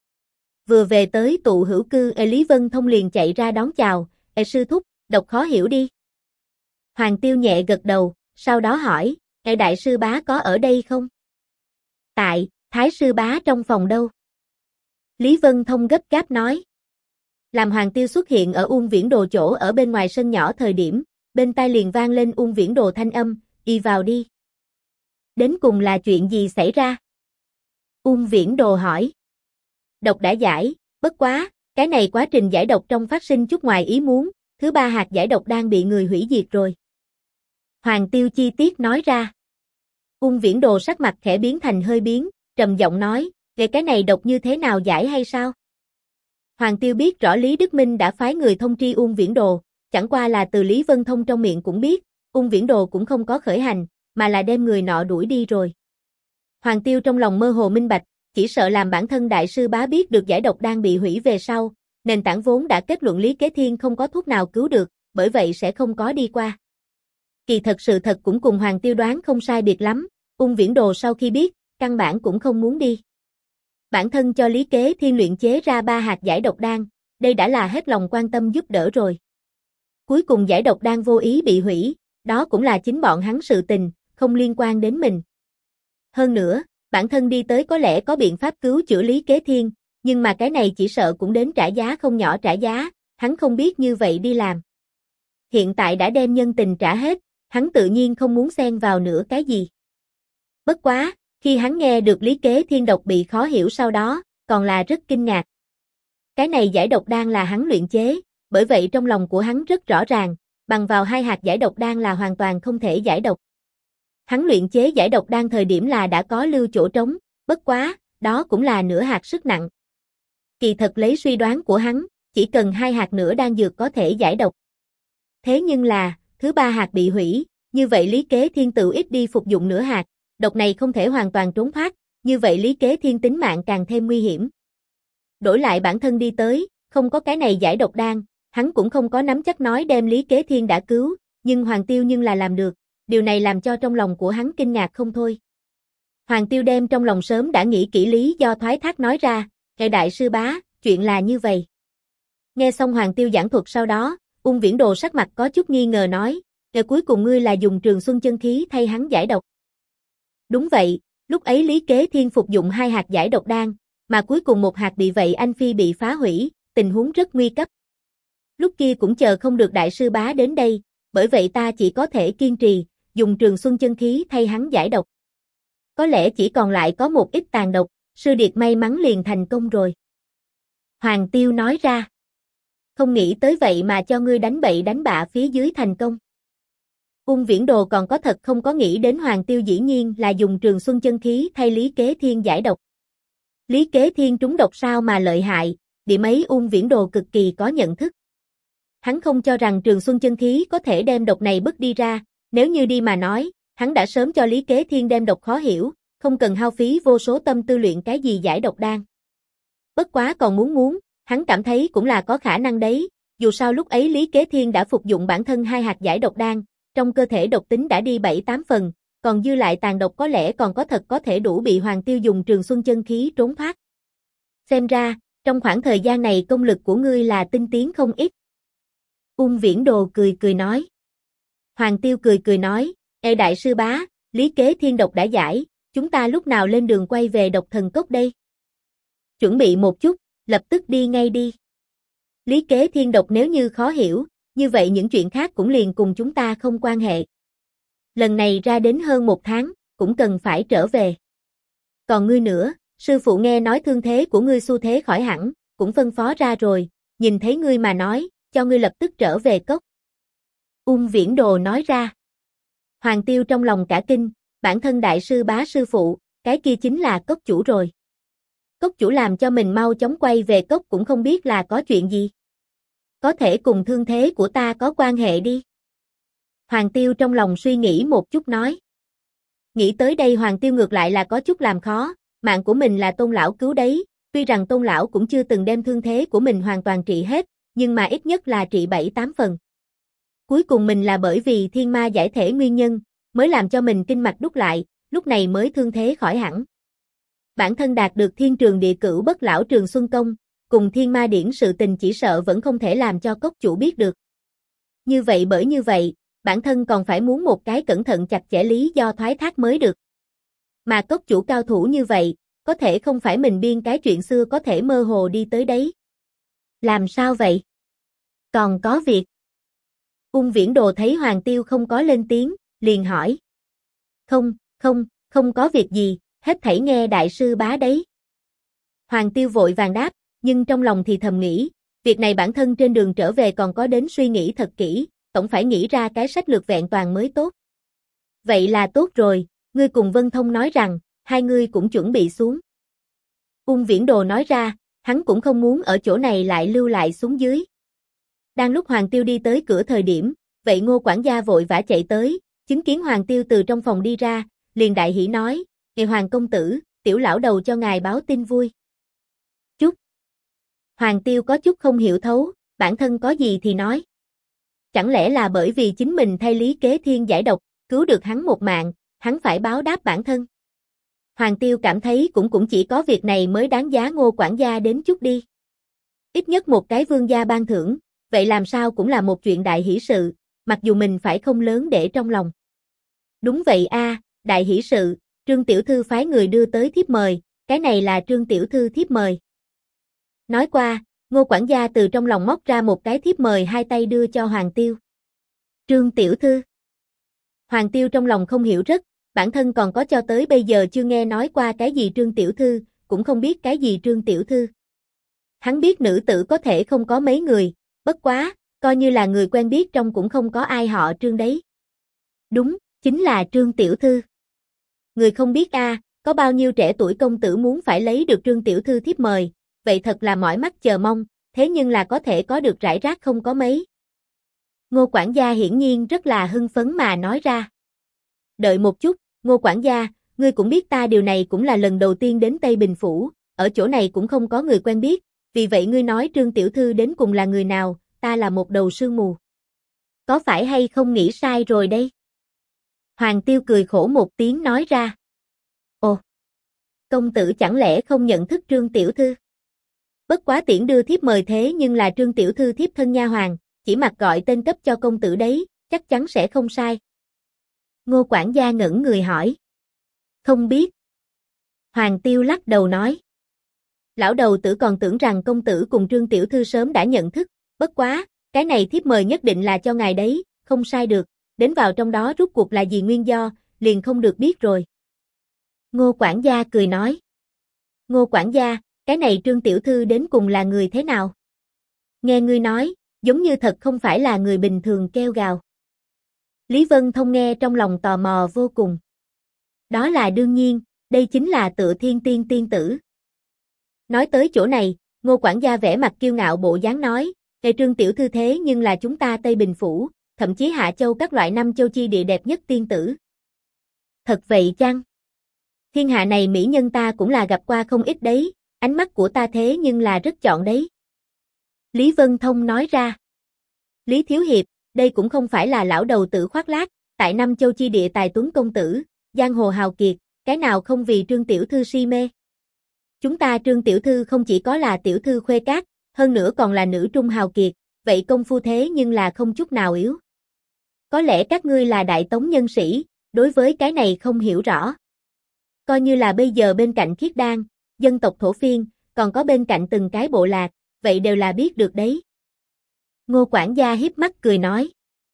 Vừa về tới tụ hữu cư, Lý Vân Thông liền chạy ra đón chào, sư thúc, độc khó hiểu đi. Hoàng Tiêu nhẹ gật đầu, sau đó hỏi, đại sư bá có ở đây không? Tại, thái sư bá trong phòng đâu? Lý Vân Thông gấp gáp nói. Làm Hoàng Tiêu xuất hiện ở Uông Viễn Đồ chỗ ở bên ngoài sân nhỏ thời điểm, bên tai liền vang lên Uông Viễn Đồ thanh âm, đi vào đi. Đến cùng là chuyện gì xảy ra? Uông Viễn Đồ hỏi. Độc đã giải, bất quá, cái này quá trình giải độc trong phát sinh chút ngoài ý muốn, thứ 3 hạt giải độc đang bị người hủy diệt rồi. Hoàng Tiêu chi tiết nói ra. Uông Viễn Đồ sắc mặt khẽ biến thành hơi biến, trầm giọng nói, về cái này độc như thế nào giải hay sao? Hoàng Tiêu biết rõ Lý Đức Minh đã phái người thông tri Uông Viễn Đồ, chẳng qua là từ Lý Vân Thông trong miệng cũng biết, Uông Viễn Đồ cũng không có khởi hành, mà là đem người nọ đuổi đi rồi. Hoàng Tiêu trong lòng mơ hồ minh bạch, chỉ sợ làm bản thân đại sư bá biết được giải độc đang bị hủy về sau, nền tảng vốn đã kết luận Lý Kế Thiên không có thuốc nào cứu được, bởi vậy sẽ không có đi qua. Kỳ thật sự thật cũng cùng Hoàng Tiêu đoán không sai biệt lắm, Uông Viễn Đồ sau khi biết, căn bản cũng không muốn đi. Bản thân cho Lý Kế Thiên luyện chế ra 3 hạt giải độc đan, đây đã là hết lòng quan tâm giúp đỡ rồi. Cuối cùng giải độc đan vô ý bị hủy, đó cũng là chính bọn hắn sự tình, không liên quan đến mình. Hơn nữa, bản thân đi tới có lẽ có biện pháp cứu chữa Lý Kế Thiên, nhưng mà cái này chỉ sợ cũng đến trả giá không nhỏ trả giá, hắn không biết như vậy đi làm. Hiện tại đã đem nhân tình trả hết, hắn tự nhiên không muốn xen vào nữa cái gì. Bất quá, khi hắn nghe được Lý Kế Thiên độc bị khó hiểu sau đó, còn là rất kinh ngạc. Cái này giải độc đan là hắn luyện chế, bởi vậy trong lòng của hắn rất rõ ràng, bằng vào 2 hạt giải độc đan là hoàn toàn không thể giải độc. Hắn luyện chế giải độc đan thời điểm là đã có lưu chỗ trống, bất quá, đó cũng là nửa hạt sức nặng. Kỳ thật lấy suy đoán của hắn, chỉ cần 2 hạt nữa đan dược có thể giải độc. Thế nhưng là, thứ 3 hạt bị hủy, như vậy Lý Kế Thiên tự ít đi phục dụng nửa hạt, độc này không thể hoàn toàn trốn thoát, như vậy Lý Kế Thiên tính mạng càng thêm nguy hiểm. Đổi lại bản thân đi tới, không có cái này giải độc đan, hắn cũng không có nắm chắc nói đem Lý Kế Thiên đã cứu, nhưng Hoàng Tiêu nhưng là làm được, điều này làm cho trong lòng của hắn kinh ngạc không thôi. Hoàng Tiêu đem trong lòng sớm đã nghĩ kỹ lý do thoái thác nói ra, "Kệ đại sư bá, chuyện là như vậy." Nghe xong Hoàng Tiêu giảng thuật sau đó, Ung Viễn Đồ sắc mặt có chút nghi ngờ nói, "Kệ cuối cùng ngươi là dùng Trường Xuân chân khí thay hắn giải độc?" Đúng vậy, lúc ấy Lý Kế Thiên phục dụng 2 hạt giải độc đan, mà cuối cùng 1 hạt bị vậy anh phi bị phá hủy, tình huống rất nguy cấp. Lúc kia cũng chờ không được đại sư bá đến đây, bởi vậy ta chỉ có thể kiên trì, dùng Trường Xuân chân khí thay hắn giải độc. Có lẽ chỉ còn lại có một ít tàn độc, sư điệt may mắn liền thành công rồi. Hoàng Tiêu nói ra. Không nghĩ tới vậy mà cho ngươi đánh bậy đánh bạ phía dưới thành công. Ung Viễn Đồ còn có thật không có nghĩ đến Hoàng Tiêu dĩ nhiên là dùng Trường Xuân chân khí thay Lý Kế Thiên giải độc. Lý Kế Thiên trúng độc sao mà lợi hại, điểm ấy Ung Viễn Đồ cực kỳ có nhận thức. Hắn không cho rằng Trường Xuân chân khí có thể đem độc này bứt đi ra, nếu như đi mà nói, hắn đã sớm cho Lý Kế Thiên đem độc khó hiểu, không cần hao phí vô số tâm tư luyện cái gì giải độc đan. Bất quá còn muốn, hắn cảm thấy cũng là có khả năng đấy, dù sao lúc ấy Lý Kế Thiên đã phục dụng bản thân 2 hạt giải độc đan, trong cơ thể độc tính đã đi 7-8 phần, còn dư lại tàn độc có lẽ còn có thật có thể đủ bị Hoàng Tiêu dùng Trường Xuân chân khí trốn thoát. Xem ra, trong khoảng thời gian này công lực của ngươi là tinh tiến không ít. Ung Viễn Đồ cười nói. Hoàng Tiêu cười nói, "Ê đại sư bá, Lý Kế Thiên độc đã giải, chúng ta lúc nào lên đường quay về Độc Thần Cốc đây?" Chuẩn bị một chút, lập tức đi ngay đi. Lý Kế Thiên độc nếu như khó hiểu, như vậy những chuyện khác cũng liền cùng chúng ta không quan hệ. Lần này ra đến hơn 1 tháng, cũng cần phải trở về. Còn ngươi nữa, sư phụ nghe nói thương thế của ngươi xu thế khỏi hẳn, cũng phân phó ra rồi, nhìn thấy ngươi mà nói, cho ngươi lập tức trở về cốc. Ung Viễn Đồ nói ra. Hoàng Tiêu trong lòng cả kinh, bản thân đại sư bá sư phụ, cái kia chính là cốc chủ rồi. Cốc chủ làm cho mình mau chóng quay về cốc cũng không biết là có chuyện gì. Có thể cùng thương thế của ta có quan hệ đi. Hoàng Tiêu trong lòng suy nghĩ một chút nói. Nghĩ tới đây Hoàng Tiêu ngược lại là có chút làm khó, mạng của mình là Tôn lão cứu đấy, tuy rằng Tôn lão cũng chưa từng đem thương thế của mình hoàn toàn trị hết, nhưng mà ít nhất là trị 7-8 phần. Cuối cùng mình là bởi vì thiên ma giải thể nguyên nhân, mới làm cho mình kinh mạch đúc lại, lúc này mới thương thế khỏi hẳn. Bản thân đạt được thiên trường địa cửu bất lão Trường Xuân Công, cùng thiên ma điển sự tình chỉ sợ vẫn không thể làm cho cốc chủ biết được. Như vậy, bản thân còn phải muốn một cái cẩn thận chặt chẽ lý do thoái thác mới được. Mà cốc chủ cao thủ như vậy, có thể không phải mình biên cái chuyện xưa có thể mơ hồ đi tới đấy. Làm sao vậy? Còn có việc. Ung Viễn Đồ thấy Hoàng Tiêu không có lên tiếng, liền hỏi. Không có việc gì, hết thảy nghe đại sư bá đấy. Hoàng Tiêu vội vàng đáp, nhưng trong lòng thì thầm nghĩ, việc này bản thân trên đường trở về còn có đến suy nghĩ thật kỹ, tổng phải nghĩ ra cái sách lược vẹn toàn mới tốt. Vậy là tốt rồi, ngươi cùng Vân Thông nói rằng, hai ngươi cũng chuẩn bị xuống. Ung Viễn Đồ nói ra, hắn cũng không muốn ở chỗ này lại lưu lại xuống dưới. Đang lúc Hoàng Tiêu đi tới cửa thời điểm, vậy Ngô quản gia vội vã chạy tới, chứng kiến Hoàng Tiêu từ trong phòng đi ra, liền đại hỉ nói, "Ngài Hoàng công tử, tiểu lão đầu cho ngài báo tin vui." Chút. Hoàng Tiêu có chút không hiểu thấu, bản thân có gì thì nói. Chẳng lẽ là bởi vì chính mình thay Lý Kế Thiên giải độc, cứu được hắn một mạng, hắn phải báo đáp bản thân. Hoàng Tiêu cảm thấy cũng chỉ có việc này mới đáng giá Ngô quản gia đến chút đi. Ít nhất một cái vương gia ban thưởng, vậy làm sao cũng là một chuyện đại hỷ sự, mặc dù mình phải không lớn để trong lòng. Đúng vậy a, đại hỷ sự, Trương tiểu thư phái người đưa tới thiếp mời, cái này là Trương tiểu thư thiếp mời. Nói qua, Ngô quản gia từ trong lòng móc ra một cái thiếp mời hai tay đưa cho Hoàng Tiêu. Trương tiểu thư. Hoàng Tiêu trong lòng không hiểu rất, bản thân còn có cho tới bây giờ chưa nghe nói qua cái gì Trương tiểu thư, cũng không biết cái gì Trương tiểu thư. Hắn biết nữ tử có thể không có mấy người, bất quá, coi như là người quen biết trong cũng không có ai họ Trương đấy. Đúng, chính là Trương tiểu thư. Người không biết a, có bao nhiêu trẻ tuổi công tử muốn phải lấy được Trương tiểu thư thiếp mời, vậy thật là mỏi mắt chờ mong, thế nhưng là có thể có được rải rác không có mấy. Ngô quản gia hiển nhiên rất là hưng phấn mà nói ra. Đợi một chút, Ngô quản gia, ngươi cũng biết ta điều này cũng là lần đầu tiên đến Tây Bình Phủ, ở chỗ này cũng không có người quen biết, vì vậy ngươi nói Trương tiểu thư đến cùng là người nào, ta là một đầu sương mù. Có phải hay không nghĩ sai rồi đây? Hoàng Tiêu cười khổ một tiếng nói ra. Ồ, công tử chẳng lẽ không nhận thức Trương tiểu thư? Bất quá tiễn đưa thiếp mời thế nhưng là Trương tiểu thư thiếp thân nha hoàn, chỉ mặc gọi tên cấp cho công tử đấy, chắc chắn sẽ không sai. Ngô quản gia ngẩn người hỏi. Không biết. Hoàng Tiêu lắc đầu nói. Lão đầu tử còn tưởng rằng công tử cùng Trương tiểu thư sớm đã nhận thức, bất quá, cái này thiếp mời nhất định là cho ngài đấy, không sai được, đến vào trong đó rút cuộc là gì nguyên do, liền không được biết rồi. Ngô quản gia cười nói. Ngô quản gia, cái này Trương tiểu thư đến cùng là người thế nào? Nghe ngươi nói, giống như thật không phải là người bình thường kêu gào. Lý Vân Thông nghe trong lòng tò mò vô cùng. Đó là đương nhiên, đây chính là Tựa Thiên Tiên tiên tử. Nói tới chỗ này, Ngô quản gia vẻ mặt kiêu ngạo bộ dáng nói, "Ê Trương tiểu thư thế nhưng là chúng ta Tây Bình phủ, thậm chí Hạ Châu các loại năm châu chi địa đẹp nhất tiên tử." Thật vậy chăng? Thiên hạ này mỹ nhân ta cũng là gặp qua không ít đấy, ánh mắt của ta thế nhưng là rất chọn đấy. Lý Vân Thông nói ra. Lý Thiếu Hiệp, đây cũng không phải là lão đầu tử khoác lác, tại năm châu chi địa tài tuấn công tử, giang hồ hào kiệt, cái nào không vì Trương tiểu thư si mê. Chúng ta Trương tiểu thư không chỉ có là tiểu thư khuê cát, hơn nữa còn là nữ trung hào kiệt, vậy công phu thế nhưng là không chút nào yếu. Có lẽ các ngươi là đại tống nhân sĩ, đối với cái này không hiểu rõ. Coi như là bây giờ bên cạnh Khiết Đan, dân tộc thổ phiên, còn có bên cạnh từng cái bộ lạc, vậy đều là biết được đấy. Ngô quản gia hiếp mắt cười nói.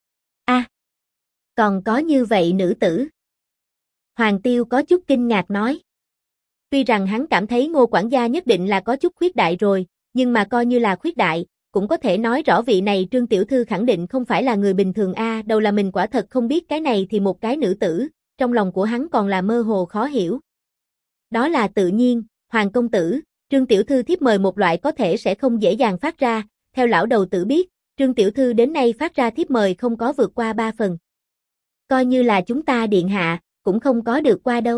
Còn có như vậy nữ tử. Hoàng Tiêu có chút kinh ngạc nói. Tuy rằng hắn cảm thấy Ngô quản gia nhất định là có chút khuyết đại rồi, nhưng mà coi như là khuyết đại, cũng có thể nói rõ vị này Trương tiểu thư khẳng định không phải là người bình thường đầu là mình quả thật không biết cái này thì một cái nữ tử, trong lòng của hắn còn là mơ hồ khó hiểu. Đó là tự nhiên, Hoàng công tử, Trương tiểu thư thiếp mời một loại có thể sẽ không dễ dàng phát ra, theo lão đầu tử biết, Trương tiểu thư đến nay phát ra thiếp mời không có vượt qua 3 phần. Coi như là chúng ta điện hạ, cũng không có được qua đâu.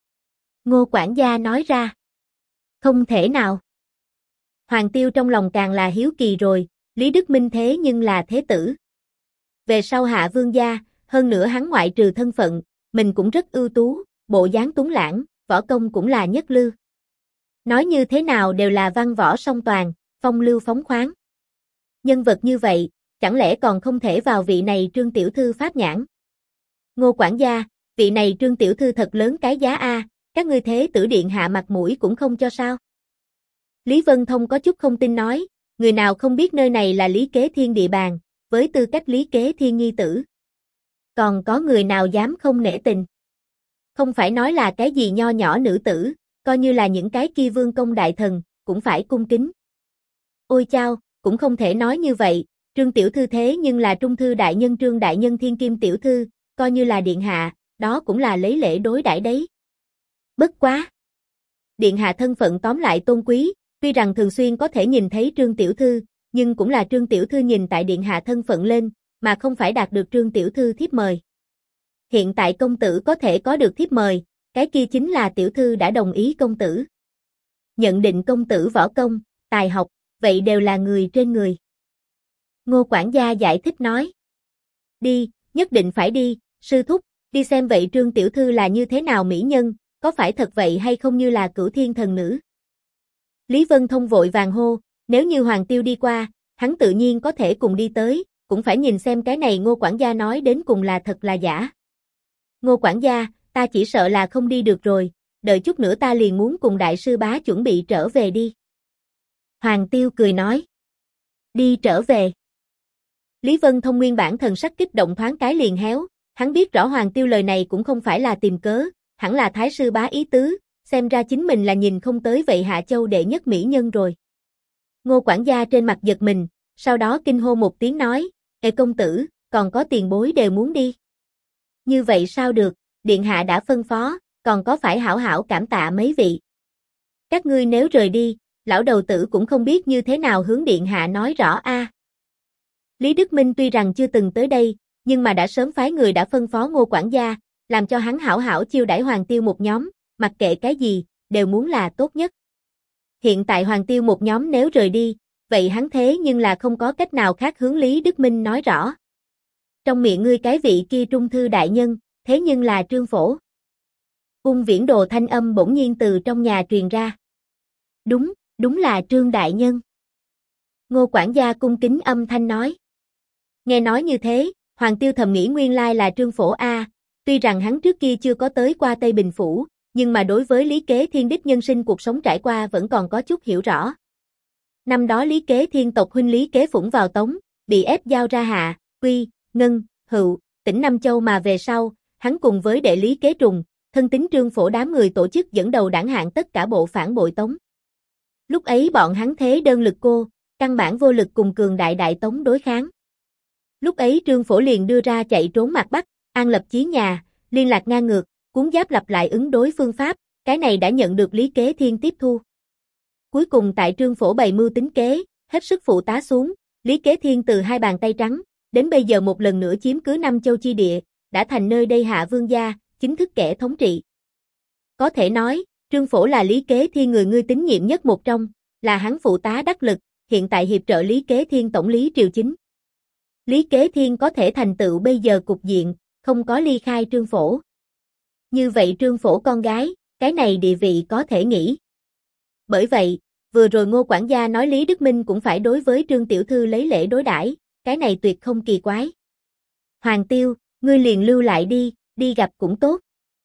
Ngô quản gia nói ra. Không thể nào. Hoàng Tiêu trong lòng càng là hiếu kỳ rồi, Lý Đức Minh thế nhưng là thế tử. Về sau hạ vương gia, hơn nữa hắn ngoại trừ thân phận, mình cũng rất ưu tú, bộ dáng tuấn lãng, võ công cũng là nhất lưu. Nói như thế nào đều là văn võ song toàn, phong lưu phóng khoáng. Nhân vật như vậy, chẳng lẽ còn không thể vào vị này Trương tiểu thư pháp nhãn? Ngô quản gia, vị này Trương tiểu thư thật lớn cái giá các ngươi thế tử điện hạ mặt mũi cũng không cho sao? Lý Vân Thông có chút không tin nói, người nào không biết nơi này là Lý Kế Thiên địa bàn, với tư cách Lý Kế Thiên nhi tử. Còn có người nào dám không nể tình? Không phải nói là cái gì nho nhỏ nữ tử, coi như là những cái kia vương công đại thần, cũng phải cung kính. Ôi chao, cũng không thể nói như vậy, Trương tiểu thư thế nhưng là trung thư đại nhân Trương đại nhân thiên kim tiểu thư, coi như là điện hạ, đó cũng là lấy lễ đối đãi đấy. Bất quá. Điện hạ thân phận tóm lại tôn quý, tuy rằng thường xuyên có thể nhìn thấy Trương tiểu thư, nhưng cũng là Trương tiểu thư nhìn tại điện hạ thân phận lên, mà không phải đạt được Trương tiểu thư thiếp mời. Hiện tại công tử có thể có được thiếp mời, cái kia chính là tiểu thư đã đồng ý công tử. Nhận định công tử võ công, tài học, vậy đều là người trên người. Ngô quản gia giải thích nói. Đi, nhất định phải đi, sư thúc, đi xem vậy Trương tiểu thư là như thế nào mỹ nhân, có phải thật vậy hay không như là cửu thiên thần nữ. Lý Vân Thông vội vàng hô, nếu như Hoàng Tiêu đi qua, hắn tự nhiên có thể cùng đi tới, cũng phải nhìn xem cái này Ngô quản gia nói đến cùng là thật là giả. Ngô quản gia, ta chỉ sợ là không đi được rồi, đợi chút nữa ta liền muốn cùng đại sư bá chuẩn bị trở về đi. Hoàng Tiêu cười nói. Đi trở về. Lý Vân Thông nguyên bản thần sắc kích động thoáng cái liền héo, hắn biết rõ Hoàng Tiêu lời này cũng không phải là tìm cớ, hẳn là thái sư bá ý tứ, xem ra chính mình là nhìn không tới vậy Hạ Châu đệ nhất mỹ nhân rồi. Ngô quản gia trên mặt giật mình, sau đó kinh hô một tiếng nói, Ê công tử, còn có tiền bối đều muốn đi. Như vậy sao được, điện hạ đã phân phó, còn có phải hảo hảo cảm tạ mấy vị. Các ngươi nếu rời đi, lão đầu tử cũng không biết như thế nào hướng điện hạ nói rõ Lý Đức Minh tuy rằng chưa từng tới đây, nhưng mà đã sớm phái người đã phân phó Ngô quản gia, làm cho hắn hảo hảo chiêu đãi Hoàng Tiêu một nhóm, mặc kệ cái gì, đều muốn là tốt nhất. Hiện tại Hoàng Tiêu một nhóm nếu rời đi, vậy hắn thế nhưng là không có cách nào khác hướng Lý Đức Minh nói rõ. Trong miệng ngươi cái vị kia trung thư đại nhân, thế nhưng là Trương Phổ. Ung Viễn Đồ thanh âm bỗng nhiên từ trong nhà truyền ra. Đúng là Trương đại nhân. Ngô quản gia cung kính âm thanh nói. Nghe nói như thế, Hoàng Tiêu thầm nghĩ nguyên lai là Trương Phổ a, tuy rằng hắn trước kia chưa có tới qua Tây Bình Phủ, nhưng mà đối với Lý Kế Thiên đích nhân sinh cuộc sống trải qua vẫn còn có chút hiểu rõ. Năm đó Lý Kế Thiên tộc huynh Lý Kế Phủng vào Tống, bị ép giao ra Hạ, Quy, Ngân, Hựu, tỉnh Nam Châu mà về sau, hắn cùng với đệ Lý Kế Trùng, thân tín Trương Phổ đám người tổ chức dẫn đầu đảng hạng tất cả bộ phản bội Tống. Lúc ấy bọn hắn thế đơn lực cô, căn bản vô lực cùng cường đại Đại Tống đối kháng. Lúc ấy Trương Phổ liền đưa ra chạy trốn mặt Bắc, an lập chí nhà, liên lạc ngang ngược, cuốn giáp lập lại ứng đối phương pháp, cái này đã nhận được Lý Kế Thiên tiếp thu. Cuối cùng tại Trương Phổ bày mưu tính kế, hết sức phụ tá xuống, Lý Kế Thiên từ hai bàn tay trắng, đến bây giờ một lần nữa chiếm cứ Nam Châu chi địa, đã thành nơi đây hạ vương gia, chính thức kẻ thống trị. Có thể nói, Trương Phổ là Lý Kế Thiên người ngươi tín nhiệm nhất một trong, là hắn phụ tá đắc lực, hiện tại hiệp trợ Lý Kế Thiên tổng lý triều chính. Lý Kế Thiên có thể thành tựu bây giờ cục diện, không có ly khai Trương Phổ. Như vậy Trương Phổ con gái, cái này địa vị có thể nghĩ. Bởi vậy, vừa rồi Ngô quản gia nói Lý Đức Minh cũng phải đối với Trương tiểu thư lấy lễ đối đãi, cái này tuyệt không kỳ quái. Hoàng Tiêu, ngươi liền lưu lại đi gặp cũng tốt.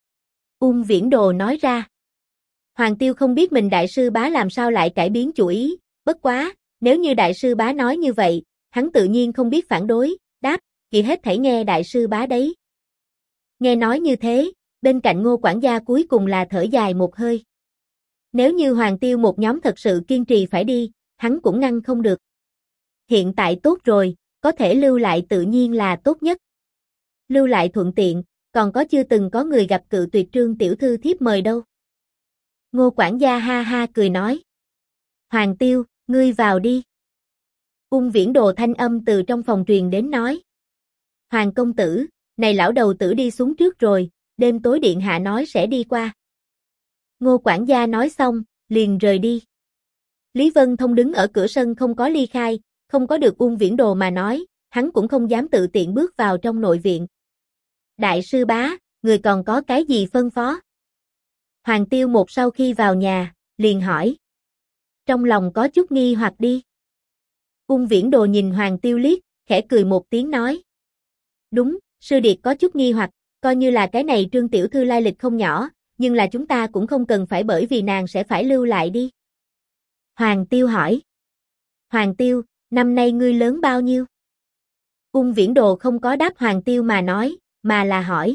Ung Viễn Đồ nói ra. Hoàng Tiêu không biết mình đại sư bá làm sao lại cải biến chủ ý, bất quá, nếu như đại sư bá nói như vậy, hắn tự nhiên không biết phản đối, đáp, chỉ hết thảy nghe đại sư bá đấy. Nghe nói như thế, bên cạnh Ngô quản gia cuối cùng là thở dài một hơi. Nếu như Hoàng Tiêu một nhóm thật sự kiên trì phải đi, hắn cũng ngăn không được. Hiện tại tốt rồi, có thể lưu lại tự nhiên là tốt nhất. Lưu lại thuận tiện, còn có chưa từng có người gặp cự tuyệt Trương tiểu thư thiếp mời đâu. Ngô quản gia ha ha cười nói. Hoàng Tiêu, ngươi vào đi. Ung Viễn Đồ thanh âm từ trong phòng truyền đến nói. Hoàng công tử, này lão đầu tử đi xuống trước rồi, đêm tối điện hạ nói sẽ đi qua. Ngô quản gia nói xong, liền rời đi. Lý Vân Thông đứng ở cửa sân không có ly khai, không có được Ung Viễn Đồ mà nói, hắn cũng không dám tự tiện bước vào trong nội viện. Đại sư bá, người còn có cái gì phân phó? Hoàng Tiêu một sau khi vào nhà, liền hỏi. Trong lòng có chút nghi hoặc đi. Ung Viễn Đồ nhìn Hoàng Tiêu liếc, khẽ cười một tiếng nói. Đúng, sư điệt có chút nghi hoặc, coi như là cái này Trương tiểu thư lai lịch không nhỏ, nhưng là chúng ta cũng không cần phải bởi vì nàng sẽ phải lưu lại đi. Hoàng Tiêu hỏi. Hoàng Tiêu, năm nay ngươi lớn bao nhiêu? Ung Viễn Đồ không có đáp Hoàng Tiêu mà nói, mà là hỏi.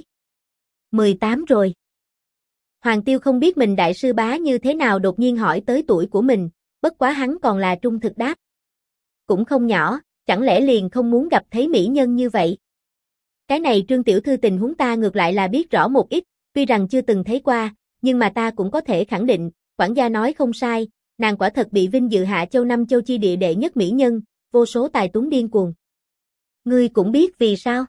18 rồi. Hoàng Tiêu không biết mình đại sư bá như thế nào đột nhiên hỏi tới tuổi của mình, bất quá hắn còn là trung thực đáp. Cũng không nhỏ, chẳng lẽ liền không muốn gặp thấy mỹ nhân như vậy? Cái này Trương tiểu thư tình huống ta ngược lại là biết rõ một ít, tuy rằng chưa từng thấy qua, nhưng mà ta cũng có thể khẳng định, quản gia nói không sai, nàng quả thật bị vinh dự Hạ Châu Nam Châu chi địa đệ nhất mỹ nhân, vô số tài tuấn điên cuồng. Ngươi cũng biết vì sao?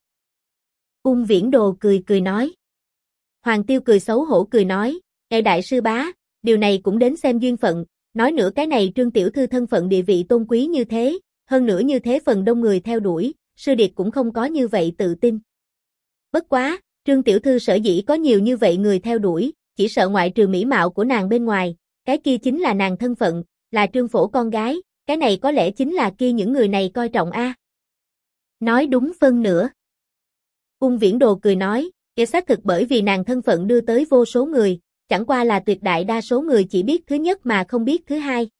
Ung Viễn Đồ cười cười nói. Hoàng Tiêu cười xấu hổ cười nói, đại sư bá, điều này cũng đến xem duyên phận, nói nữa cái này Trương tiểu thư thân phận địa vị tôn quý như thế, hơn nữa như thế phần đông người theo đuổi, sư điệt cũng không có như vậy tự tin. Bất quá, Trương tiểu thư sở dĩ có nhiều như vậy người theo đuổi, chỉ sợ ngoại trừ mỹ mạo của nàng bên ngoài, cái kia chính là nàng thân phận, là Trương Phổ con gái, cái này có lẽ chính là kia những người này coi trọng a. Nói đúng phân nửa. Ung Viễn Đồ cười nói, kia xác thực bởi vì nàng thân phận đưa tới vô số người, chẳng qua là tuyệt đại đa số người chỉ biết thứ nhất mà không biết thứ hai.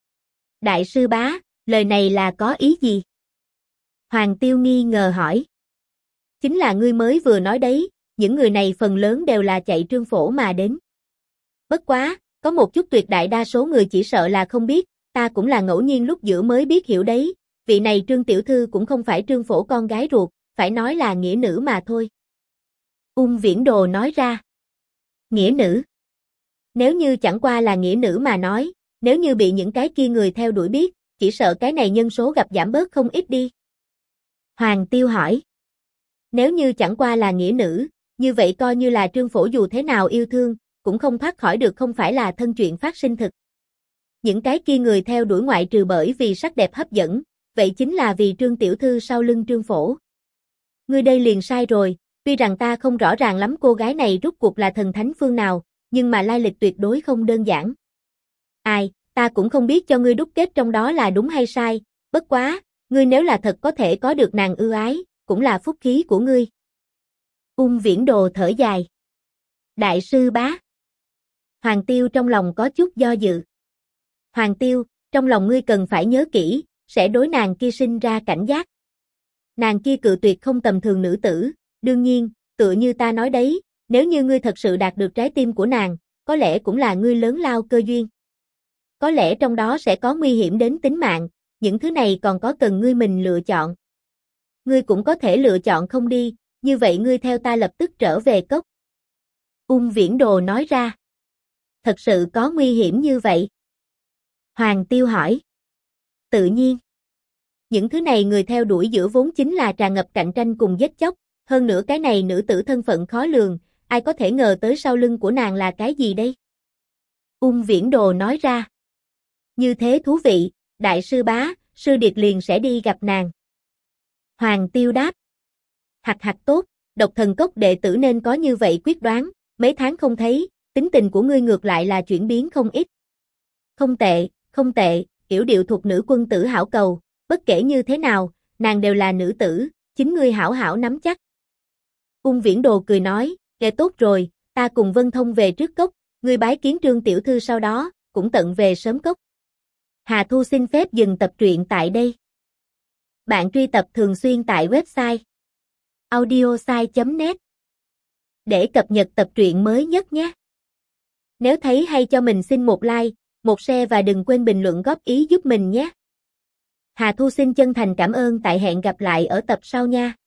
Đại sư bá, lời này là có ý gì? Hoàng Tiêu nghi ngờ hỏi. Chính là ngươi mới vừa nói đấy, những người này phần lớn đều là chạy Trương Phổ mà đến. Bất quá, có một chút tuyệt đại đa số người chỉ sợ là không biết, ta cũng là ngẫu nhiên lúc giữa mới biết hiểu đấy, vị này Trương tiểu thư cũng không phải Trương Phổ con gái ruột, phải nói là nghĩa nữ mà thôi. Ung Viễn Đồ nói ra. Nghĩa nữ? Nếu như chẳng qua là nghĩa nữ mà nói, nếu như bị những cái kia người theo đuổi biết, chỉ sợ cái này nhân số gặp giảm bớt không ít đi. Hoàng Tiêu hỏi. Nếu như chẳng qua là nghĩa nữ, như vậy coi như là Trương Phổ dù thế nào yêu thương, cũng không thoát khỏi được không phải là thân chuyện phát sinh thực. Những cái kia người theo đuổi ngoại trừ bởi vì sắc đẹp hấp dẫn, vậy chính là vì Trương tiểu thư sau lưng Trương Phổ. Ngươi đây liền sai rồi, Tuy rằng ta không rõ ràng lắm cô gái này rốt cuộc là thần thánh phương nào, nhưng mà lai lịch tuyệt đối không đơn giản. Ai, ta cũng không biết cho ngươi đúc kết trong đó là đúng hay sai, bất quá, ngươi nếu là thật có thể có được nàng ưu ái, cũng là phúc khí của ngươi. Ung Viễn Đồ thở dài. Đại sư bá. Hoàng Tiêu trong lòng có chút do dự. Hoàng Tiêu, trong lòng ngươi cần phải nhớ kỹ, sẽ đối nàng kia sinh ra cảnh giác. Nàng kia cự tuyệt không tầm thường nữ tử, đương nhiên, tựa như ta nói đấy, nếu như ngươi thật sự đạt được trái tim của nàng, có lẽ cũng là ngươi lớn lao cơ duyên. Có lẽ trong đó sẽ có nguy hiểm đến tính mạng, những thứ này còn có cần ngươi mình lựa chọn. Ngươi cũng có thể lựa chọn không đi, như vậy ngươi theo ta lập tức trở về cốc. Ung Viễn Đồ nói ra. Thật sự có nguy hiểm như vậy? Hoàng Tiêu hỏi. Tự nhiên. Những thứ này người theo đuổi giữa vốn chính là tràn ngập cạnh tranh cùng giết chóc, hơn nữa cái này nữ tử thân phận khó lường, ai có thể ngờ tới sau lưng của nàng là cái gì đây? Ung Viễn Đồ nói ra. Như thế thú vị, đại sư bá, sư điệt liền sẽ đi gặp nàng. Hoàng Tiêu đáp. Hặc tốt, Độc Thần Cốc đệ tử nên có như vậy quyết đoán, mấy tháng không thấy, tính tình của ngươi ngược lại là chuyển biến không ít. Không tệ, yểu điệu thuộc nữ quân tử hảo cầu, bất kể như thế nào, nàng đều là nữ tử, chính ngươi hảo hảo nắm chắc. Ung Viễn Đồ cười nói, kệ tốt rồi, ta cùng Vân Thông về trước cốc, ngươi bái kiến Trương tiểu thư sau đó, cũng tận về sớm cốc. Hà Thu xin phép dừng tập truyện tại đây. Bạn truy tập thường xuyên tại website audiosai.net để cập nhật tập truyện mới nhất nhé. Nếu thấy hay cho mình xin một like, một share và đừng quên bình luận góp ý giúp mình nhé. Hà Thu xin chân thành cảm ơn, tại hẹn gặp lại ở tập sau nha.